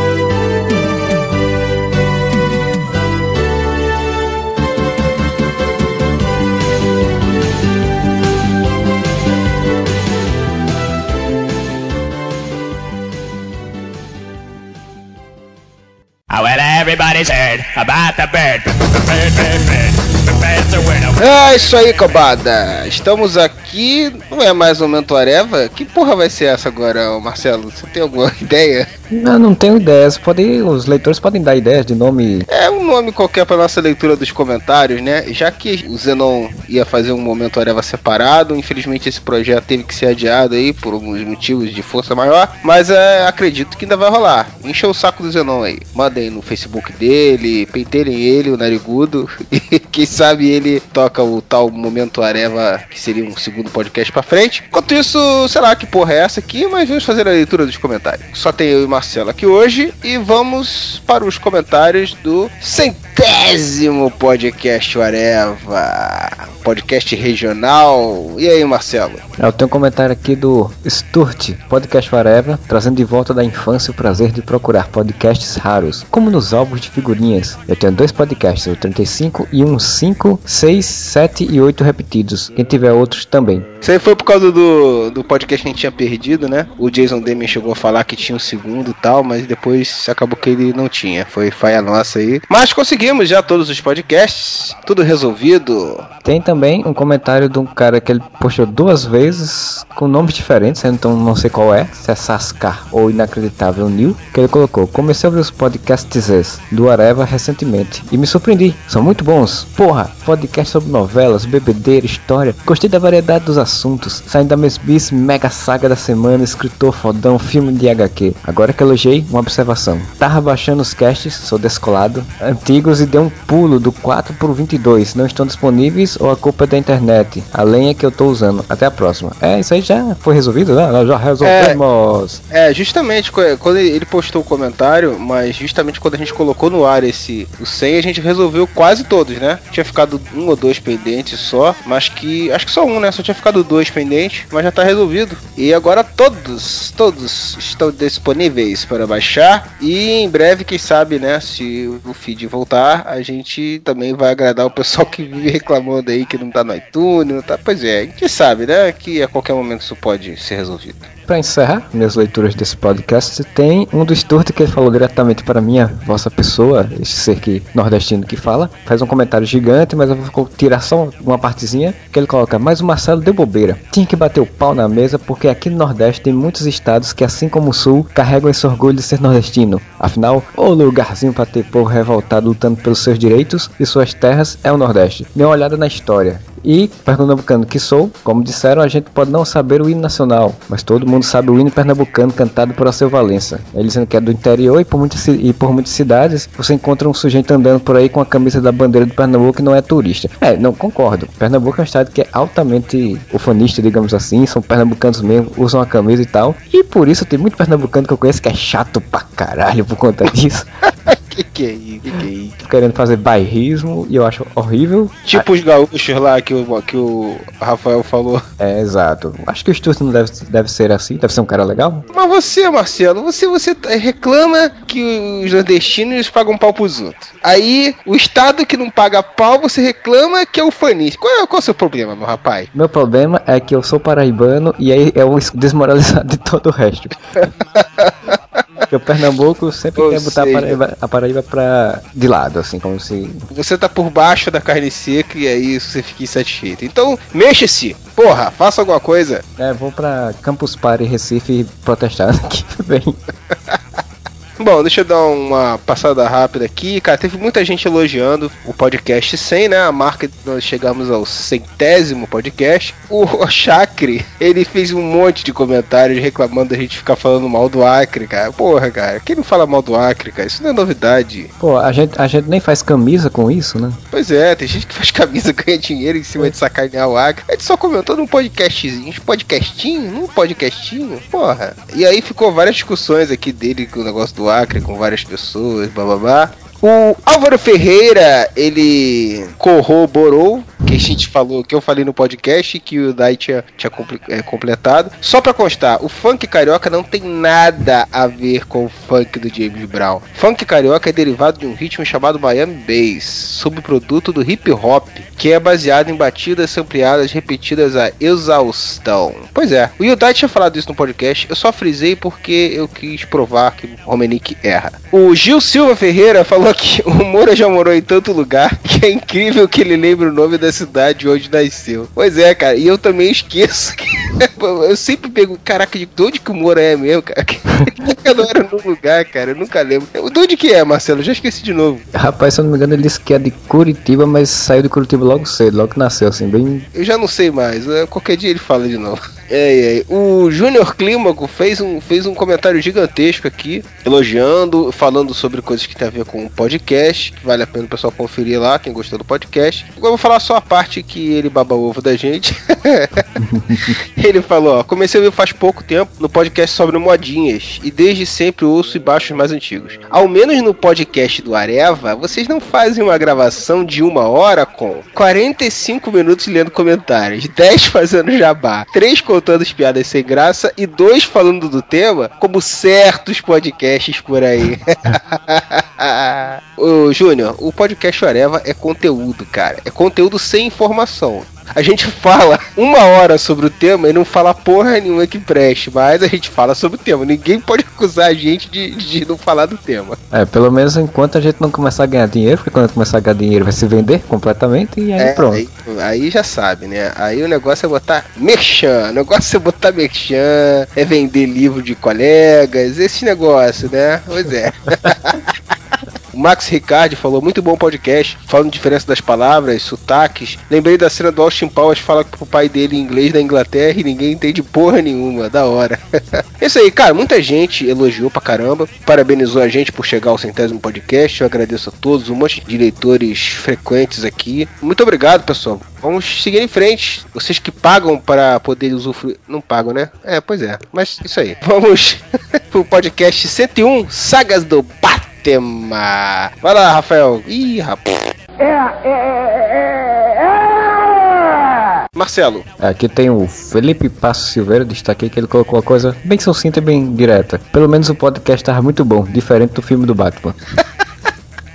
Oh, well, everybody's heard about the bird. Bird, bird, bird. The bird's a winner. É isso aí, cambada. Estamos aqui. Não é mais um Momento Areva? Que porra vai ser essa agora, Marcelo? Você tem alguma ideia? Não, não tenho ideias. Pode, os leitores podem dar ideias de nome. É um nome qualquer para nossa leitura dos comentários, né? Já que o Zenon ia fazer um Momento Areva separado, infelizmente esse projeto teve que ser adiado aí por alguns motivos de força maior. Mas é, acredito que ainda vai rolar. Enche o saco do Zenon aí. Mandem no Facebook dele, penteirem ele, o narigudo. E quem sabe ele toca o tal Momento Areva, que seria um segundo podcast pra frente. Enquanto isso, sei lá que porra é essa aqui, mas vamos fazer a leitura dos comentários. Só tem eu e Marcelo aqui hoje e vamos para os comentários do centésimo podcast Areva, podcast regional. E aí, Marcelo? Eu tenho um comentário aqui do Sturt, podcast Areva, trazendo de volta da infância o prazer de procurar podcasts raros, como nos álbuns de figurinhas. Eu tenho dois podcasts, o trinta e cinco e um cinco, seis, sete e oito repetidos. Quem tiver outros também. Isso aí foi por causa do, do podcast que a gente tinha perdido, né? O Jason Demian chegou a falar que tinha um segundo e tal, mas depois acabou que ele não tinha. Foi falha nossa aí. Mas conseguimos já todos os podcasts, tudo resolvido. Tem também um comentário de um cara que ele postou duas vezes com nomes diferentes, então não sei qual é, se é Sascar ou Inacreditável New, que ele colocou: comecei a ouvir os podcasts do Areva recentemente e me surpreendi, são muito bons. Porra, podcast sobre novelas, bebedeira, história, gostei da variedade dos assuntos, saindo da mesmice mega saga da semana, escritor fodão, filme de H Q. Agora que elogiei, uma observação: tava baixando os casts, sou descolado, antigos e dei um pulo do quatro pro vinte e dois, não estão disponíveis ou a culpa é da internet? A lenha que eu tô usando. Até a próxima. É, isso aí já foi resolvido, né? Nós já resolvemos. É, é, justamente quando ele postou o comentário, mas justamente quando a gente colocou no ar esse o cem, a gente resolveu quase todos, né? Tinha ficado um ou dois pendentes só, mas que acho que só um, né? Só tinha ficado dois pendentes, mas já tá resolvido. E agora todos, todos estão disponíveis para baixar e em breve, quem sabe, né? Se o feed voltar, gostar, a gente também vai agradar o pessoal que vive reclamando aí que não tá no iTunes, não tá... Pois é, a gente sabe, né, que a qualquer momento isso pode ser resolvido. Para encerrar minhas leituras desse podcast, tem um dos Turtos que ele falou diretamente para minha, vossa pessoa, esse ser que nordestino que fala, faz um comentário gigante, mas eu vou tirar só uma partezinha, que ele coloca: mas o Marcelo deu bobeira, tinha que bater o pau na mesa, porque aqui no Nordeste tem muitos estados que, assim como o Sul, carregam esse orgulho de ser nordestino. Afinal, o lugarzinho para ter povo revoltado lutando pelos seus direitos e suas terras é o Nordeste. Dê uma olhada na história. E, pernambucano que sou, como disseram, a gente pode não saber o hino nacional, mas todo mundo sabe o hino pernambucano cantado por Alceu Valença. Ele dizendo que é do interior e por, muitas, e por muitas cidades você encontra um sujeito andando por aí com a camisa da bandeira do Pernambuco e não é turista. É, não concordo. Pernambuco é um estado que é altamente ufanista, digamos assim, são pernambucanos mesmo, usam a camisa e tal. E por isso tem muito pernambucano que eu conheço que é chato pra caralho por conta disso. Que que é isso? Que que é isso? Querendo fazer bairrismo e eu acho horrível. Tipo os gaúchos lá que o, que o Rafael falou. É, exato. Acho que o Sturz não deve, deve ser assim, deve ser um cara legal. Mas você, Marcelo, você, você reclama que os nordestinos pagam pau pros outros. Aí, o estado que não paga pau, você reclama que é o fanista. Qual é, qual é o seu problema, meu rapaz? Meu problema é que eu sou paraibano e aí é o desmoralizado de todo o resto. Porque o Pernambuco sempre Ou quer botar seja, a, Paraíba, a Paraíba pra de lado, assim, como se... Você tá por baixo da carne seca e aí você fica insatisfeito. Então, mexa-se! Porra, faça alguma coisa! É, vou pra Campus Party, Recife, protestar aqui também. Bom, deixa eu dar uma passada rápida aqui. Cara, teve muita gente elogiando o podcast cem, né? A marca, nós chegamos ao centésimo podcast. O Chacre, ele fez um monte de comentários reclamando da gente ficar falando mal do Acre, cara. Porra, cara, quem não fala mal do Acre, cara? Isso não é novidade. Pô, a gente, a gente nem faz camisa com isso, né? Pois é, tem gente que faz camisa, ganha dinheiro em cima de sacanear o Acre. A gente só comentou num podcastzinho, um podcastinho, num podcastinho, porra. E aí ficou várias discussões aqui dele com o negócio do Acre, com várias pessoas, bababá. O Álvaro Ferreira, ele corroborou que a gente falou, que eu falei no podcast, que o Dai tinha, tinha compl- é, completado. Só pra constar, o funk carioca não tem nada a ver com o funk do James Brown. Funk carioca é derivado de um ritmo chamado Miami Bass, subproduto do hip hop, que é baseado em batidas ampliadas repetidas a exaustão. Pois é, o Yudai tinha falado isso no podcast, eu só frisei porque eu quis provar que o Romanic erra. O Gil Silva Ferreira falou que o Moura já morou em tanto lugar que é incrível que ele lembre o nome da cidade onde nasceu. Pois é, cara, e eu também esqueço que eu sempre pego, caraca, de onde que o Moura é mesmo, cara? Eu não era no lugar, cara, eu nunca lembro. De onde que é, Marcelo? Eu já esqueci de novo. Rapaz, se eu não me engano, ele disse que é de Curitiba, mas saiu de Curitiba logo cedo, logo que nasceu, assim, bem... Eu já não sei mais, qualquer dia ele fala de novo. É, é. O Júnior Clímaco fez um, fez um comentário gigantesco aqui, elogiando, falando sobre coisas que tem a ver com o podcast, que vale a pena o pessoal conferir lá, quem gostou do podcast. Agora eu vou falar só a parte que ele baba o ovo da gente. Ele falou, ó, comecei a ouvir faz pouco tempo no podcast sobre modinhas, e desde sempre ouço e baixo os mais antigos. Ao menos no podcast do Areva, vocês não fazem uma gravação de uma hora com quarenta e cinco minutos lendo comentários, dez fazendo jabá, três contando as piadas sem graça e dois falando do tema, como certos podcasts por aí. Ô, Júnior, o podcast Areva é conteúdo, cara. É conteúdo sem informação. A gente fala uma hora sobre o tema e não fala porra nenhuma que preste, mas a gente fala sobre o tema. Ninguém pode acusar a gente de, de não falar do tema. É, pelo menos enquanto a gente não começar a ganhar dinheiro, porque quando começar a ganhar dinheiro vai se vender completamente e aí é, pronto. Aí, aí já sabe, né? Aí o negócio é botar merchan, o negócio é botar merchan, é vender livro de colegas, esse negócio, né? Pois é. O Max Ricardi falou, muito bom podcast, falando diferença das palavras, sotaques. Lembrei da cena do Austin Powers fala pro pai dele em inglês da Inglaterra e ninguém entende porra nenhuma, da hora. Isso aí, cara, muita gente elogiou pra caramba, parabenizou a gente por chegar ao centésimo podcast, eu agradeço a todos, um monte de leitores frequentes aqui. Muito obrigado, pessoal. Vamos seguir em frente. Vocês que pagam para poder usufruir... Não pagam, né? É, pois é. Mas isso aí. Vamos pro podcast cento e um, Sagas do Batman. Vai lá, Rafael. Ih, rapaz. É, é, é, é. Marcelo. Aqui tem o Felipe Passo Silveira, destaquei que ele colocou uma coisa bem sucinta e bem direta. Pelo menos o podcast estava muito bom, diferente do filme do Batman.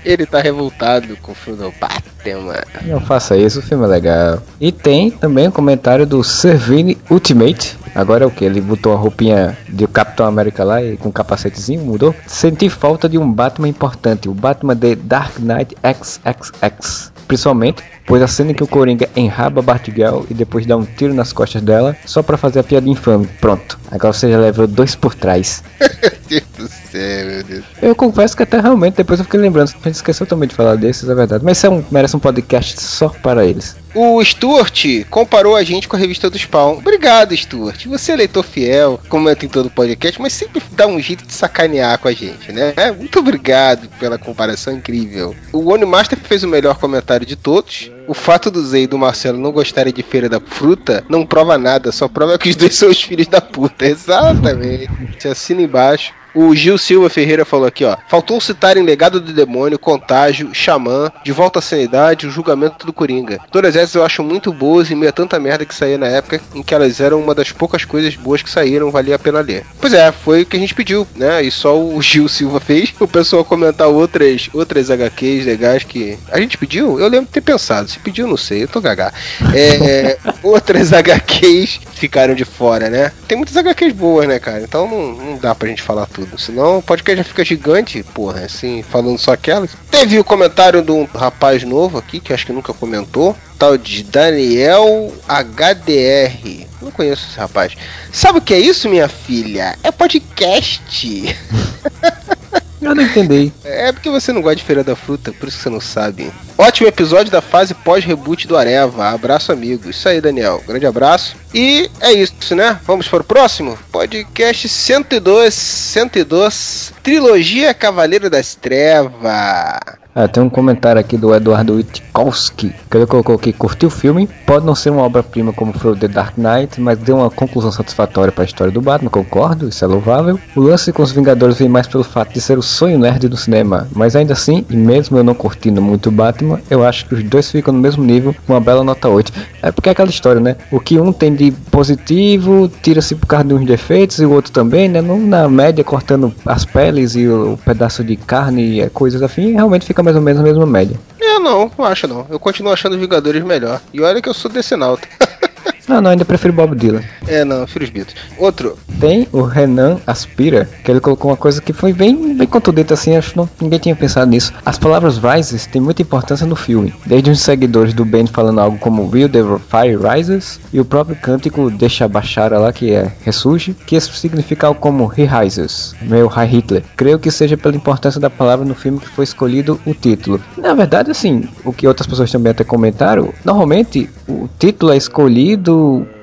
Ele tá revoltado com o filme do Batman. Não faça isso, o filme é legal. E tem também o comentário do Servini Ultimate. Agora é o que? Ele botou a roupinha de Capitão América lá e com um capacetezinho, mudou. Senti falta de um Batman importante, o Batman de Dark Knight X X X. Principalmente, pois a cena em que o Coringa enraba a Batgirl e depois dá um tiro nas costas dela, só pra fazer a piada infame. Pronto, agora você já levou dois por trás. Meu Deus do céu, meu Deus. Eu confesso que até realmente depois eu fiquei lembrando, a gente esqueceu também de falar desses, é verdade. Mas isso é um, merece um podcast só para eles. O Stuart comparou a gente com a revista do Spawn. Obrigado, Stuart. Você é leitor fiel, comenta em todo o podcast, mas sempre dá um jeito de sacanear com a gente, né? Muito obrigado pela comparação incrível. O One Master fez o melhor comentário de todos. O fato do Zé e do Marcelo não gostarem de Feira da Fruta não prova nada, só prova que os dois são os filhos da puta. Exatamente. Você assina embaixo. O Gil Silva Ferreira falou aqui, ó. Faltou citarem Legado do Demônio, Contágio, Xamã, De Volta à Sanidade, O Julgamento do Coringa. Todas essas eu acho muito boas e meio a tanta merda que saía na época em que elas eram uma das poucas coisas boas que saíram, valia a pena ler. Pois é, foi o que a gente pediu, né? E só o Gil Silva fez. O pessoal comentar outras, outras H Qs legais que a gente pediu. Eu lembro de ter pensado. Se pediu, não sei. Eu tô gagá. É, outras H Qs ficaram de fora, né? Tem muitas H Qs boas, né, cara? Então não, não dá pra gente falar tudo. Senão o podcast já fica gigante, porra, assim, falando só aquelas. Teve o comentário de um rapaz novo aqui, que acho que nunca comentou, tal de Daniel H D R. Não conheço esse rapaz. Sabe o que é isso, minha filha? É podcast. Eu não entendi. É porque você não gosta de Feira da Fruta, por isso que você não sabe. Ótimo episódio da fase pós-reboot do Areva. Abraço, amigo. Isso aí, Daniel. Grande abraço. E é isso, né? Vamos para o próximo? Podcast cento e dois, cento e dois, Trilogia Cavaleiro das Trevas. Ah, tem um comentário aqui do Eduardo Witkowski, que ele colocou que curtiu o filme, pode não ser uma obra-prima como foi o The Dark Knight, mas deu uma conclusão satisfatória para a história do Batman, concordo, isso é louvável. O lance com os Vingadores vem mais pelo fato de ser o sonho nerd do cinema, mas ainda assim, e mesmo eu não curtindo muito o Batman, eu acho que os dois ficam no mesmo nível, uma bela nota oito. É porque é aquela história, né? O que um tem de positivo, tira-se por causa de uns defeitos, e o outro também, né? Não, na média, cortando as peles e o, o pedaço de carne e coisas afim, realmente fica mais ou menos a mesma média. Eu não, não acho não. Eu continuo achando os Vingadores melhor. E olha que eu sou decenalta. Ah, não, ainda prefiro Bob Dylan. É, não, prefiro os Beatles. Outro. Tem o Renan Aspira, que ele colocou uma coisa que foi bem, bem contundente assim, acho que não, ninguém tinha pensado nisso. As palavras rises têm muita importância no filme. Desde os seguidores do Ben falando algo como Will the Fire Rises, e o próprio cântico Deixa Baixara lá, que é Ressurge, que significa algo como He Rises, meio High Hitler. Creio que seja pela importância da palavra no filme que foi escolhido o título. Na verdade, assim, o que outras pessoas também até comentaram, normalmente o título é escolhido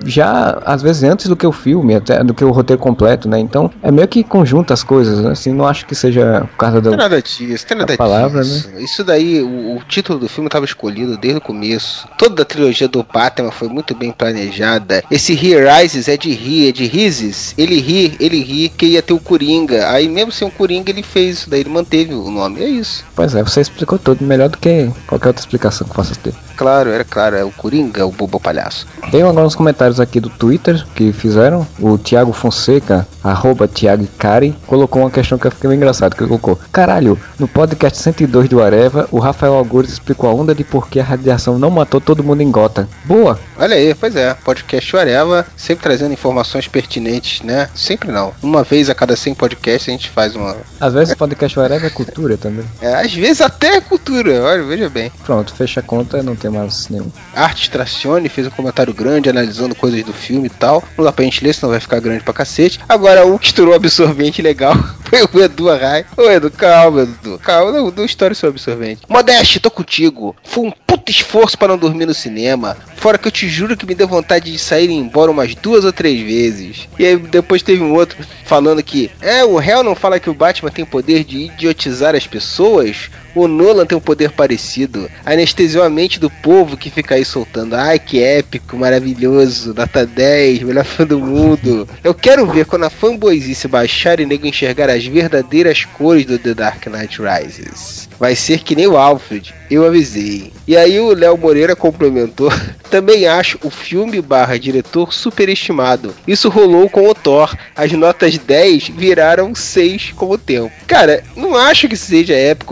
já às vezes antes do que o filme, até do que o roteiro completo, né? Então é meio que conjunta as coisas, né? Assim, não acho que seja por causa da, tem nada disso, tem nada da palavra, disso. Né? Isso daí, o, o título do filme estava escolhido desde o começo. Toda a trilogia do Batman foi muito bem planejada. Esse He Rises é de rir, é de rises. Ele ri, ele ri que ia ter o Coringa. Aí mesmo sem o Coringa ele fez isso daí, ele manteve o nome. É isso. Pois é, você explicou tudo melhor do que qualquer outra explicação que possa ter. Claro, era claro, é o Coringa, o bobo palhaço. Tem alguns comentários aqui do Twitter que fizeram. O Thiago Fonseca, arroba Thiago Cari, colocou uma questão que eu fiquei meio engraçado, que ele colocou: caralho, no podcast cento e dois do Areva, o Rafael Algures explicou a onda de por que a radiação não matou todo mundo em Gotham. Boa! Olha aí, pois é, podcast Areva, sempre trazendo informações pertinentes, né? Sempre não. Uma vez a cada cem podcasts a gente faz uma... Às vezes o podcast Areva é cultura também. É, às vezes até é cultura, olha, veja bem. Pronto, fecha a conta, não tem mais nenhum. Arte Tracione fez um comentário grande analisando coisas do filme e tal. Não dá pra gente ler, senão vai ficar grande pra cacete. Agora, o que estourou absorvente legal foi o Edu Arrai. Ô Edu, calma, Edu. Calma, não, não história sobre absorvente. Modeste, tô contigo. Foi um puto esforço pra não dormir no cinema. Fora que eu te juro que me deu vontade de sair e ir embora umas duas ou três vezes. E aí depois teve um outro falando que é, o réu não fala que o Batman tem poder de idiotizar as pessoas? O Nolan tem um poder parecido. Anestesiou a mente do povo que fica aí soltando. Ai, que épico, maravilhoso, nota dez, melhor fã do mundo. Eu quero ver quando a fanboyzice baixar e nego enxergar as verdadeiras cores do The Dark Knight Rises. Vai ser que nem o Alfred, eu avisei. E aí o Léo Moreira complementou: também acho o filme barra diretor superestimado. Isso rolou com o Thor. As notas dez viraram seis com o tempo. Cara, não acho que seja épico, maravilhoso.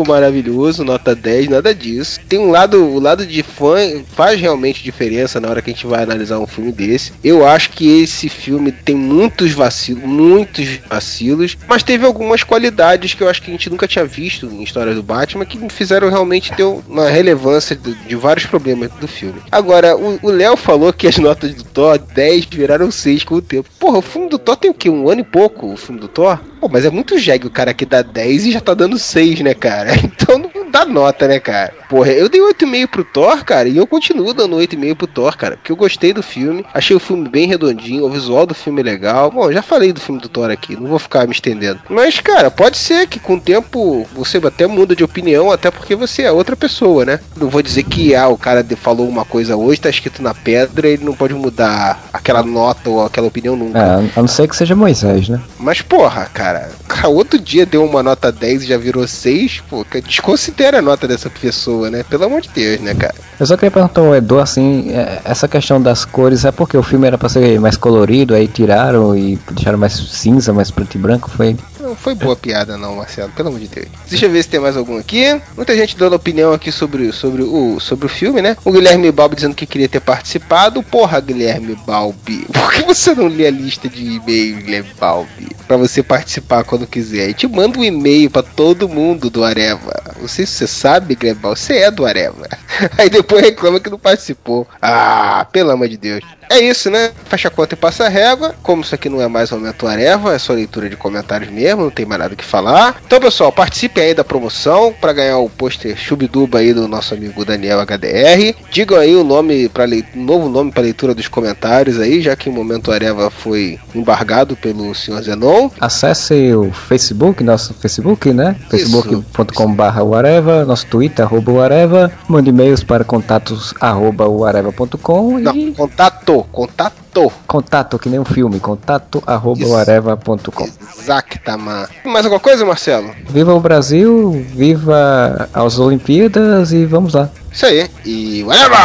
maravilhoso, nota dez, nada disso. Tem um lado, o lado de fã faz realmente diferença na hora que a gente vai analisar um filme desse. Eu acho que esse filme tem muitos vacilos, muitos vacilos, mas teve algumas qualidades que eu acho que a gente nunca tinha visto em histórias do Batman que me fizeram realmente ter uma relevância de, de vários problemas do filme. Agora, o Léo falou que as notas do Thor dez viraram seis com o tempo. Porra, o filme do Thor tem o quê? Um ano e pouco, o filme do Thor? Pô, mas é muito jegue o cara que dá dez e já tá dando seis, né, cara? Então não dá nota, né, cara? Porra, eu dei oito vírgula cinco pro Thor, cara, e eu continuo dando oito vírgula cinco pro Thor, cara, porque eu gostei do filme, achei o filme bem redondinho, o visual do filme é legal. Bom, já falei do filme do Thor aqui, não vou ficar me estendendo. Mas, cara, pode ser que com o tempo você até muda de opinião, até porque você é outra pessoa, né? Não vou dizer que, ah, o cara falou uma coisa hoje, tá escrito na pedra, ele não pode mudar aquela nota ou aquela opinião nunca. É, a não ser que seja Moisés, né? Mas, porra, cara, outro dia deu uma nota dez e já virou seis, pô, desconsidera a nota dessa pessoa, né? Pelo amor de Deus, né, cara? Eu só queria perguntar ao Edu, assim, essa questão das cores, é porque o filme era pra ser mais colorido, aí tiraram e deixaram mais cinza, mais preto e branco, foi... Não foi boa piada não, Marcelo, pelo amor de Deus. Deixa eu ver se tem mais algum aqui. Muita gente dando opinião aqui sobre, sobre, o, sobre o filme, né? O Guilherme Balbi dizendo que queria ter participado. Porra, Guilherme Balbi, por que você não lê a lista de e-mail, Guilherme Balbi? Pra você participar quando quiser. E te manda um e-mail pra todo mundo do Areva. Não sei se você sabe, Guilherme Balbi, você é do Areva. Aí depois reclama que não participou. Ah, pelo amor de Deus. É isso, né? Fecha a conta e passa a régua. Como isso aqui não é mais Momento Areva, é só leitura de comentários mesmo, não tem mais nada o que falar. Então, pessoal, participe aí da promoção para ganhar o pôster Chubiduba aí do nosso amigo Daniel H D R. Digam aí o nome para le... um novo nome para leitura dos comentários aí, já que o Momento Areva foi embargado pelo senhor Zenon. Acesse o Facebook, nosso Facebook, né? facebook ponto com barra Areva, nosso Twitter, arroba Areva. Mande e-mails para contatos arroba areva ponto com. Não, e... contato, contato. Contato, que nem um filme, contato arroba areva ponto com. Exatamente. Mais alguma coisa, Marcelo? Viva o Brasil, viva as Olimpíadas e vamos lá. Isso aí, e whatever!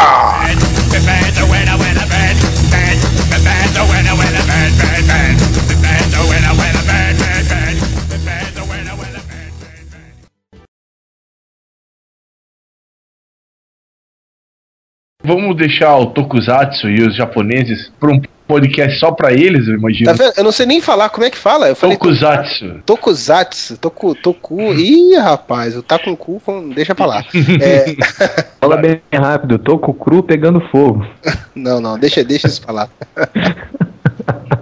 Vamos deixar o Tokusatsu e os japoneses para um podcast só pra eles, eu imagino. Tá vendo? Eu não sei nem falar como é que fala. Eu falei Tokusatsu. Tokusatsu. Toku, toku. Ih, rapaz, o tá com cu, deixa pra lá. É... Fala bem rápido, toco cru pegando fogo. Não, não, deixa, deixa isso falar.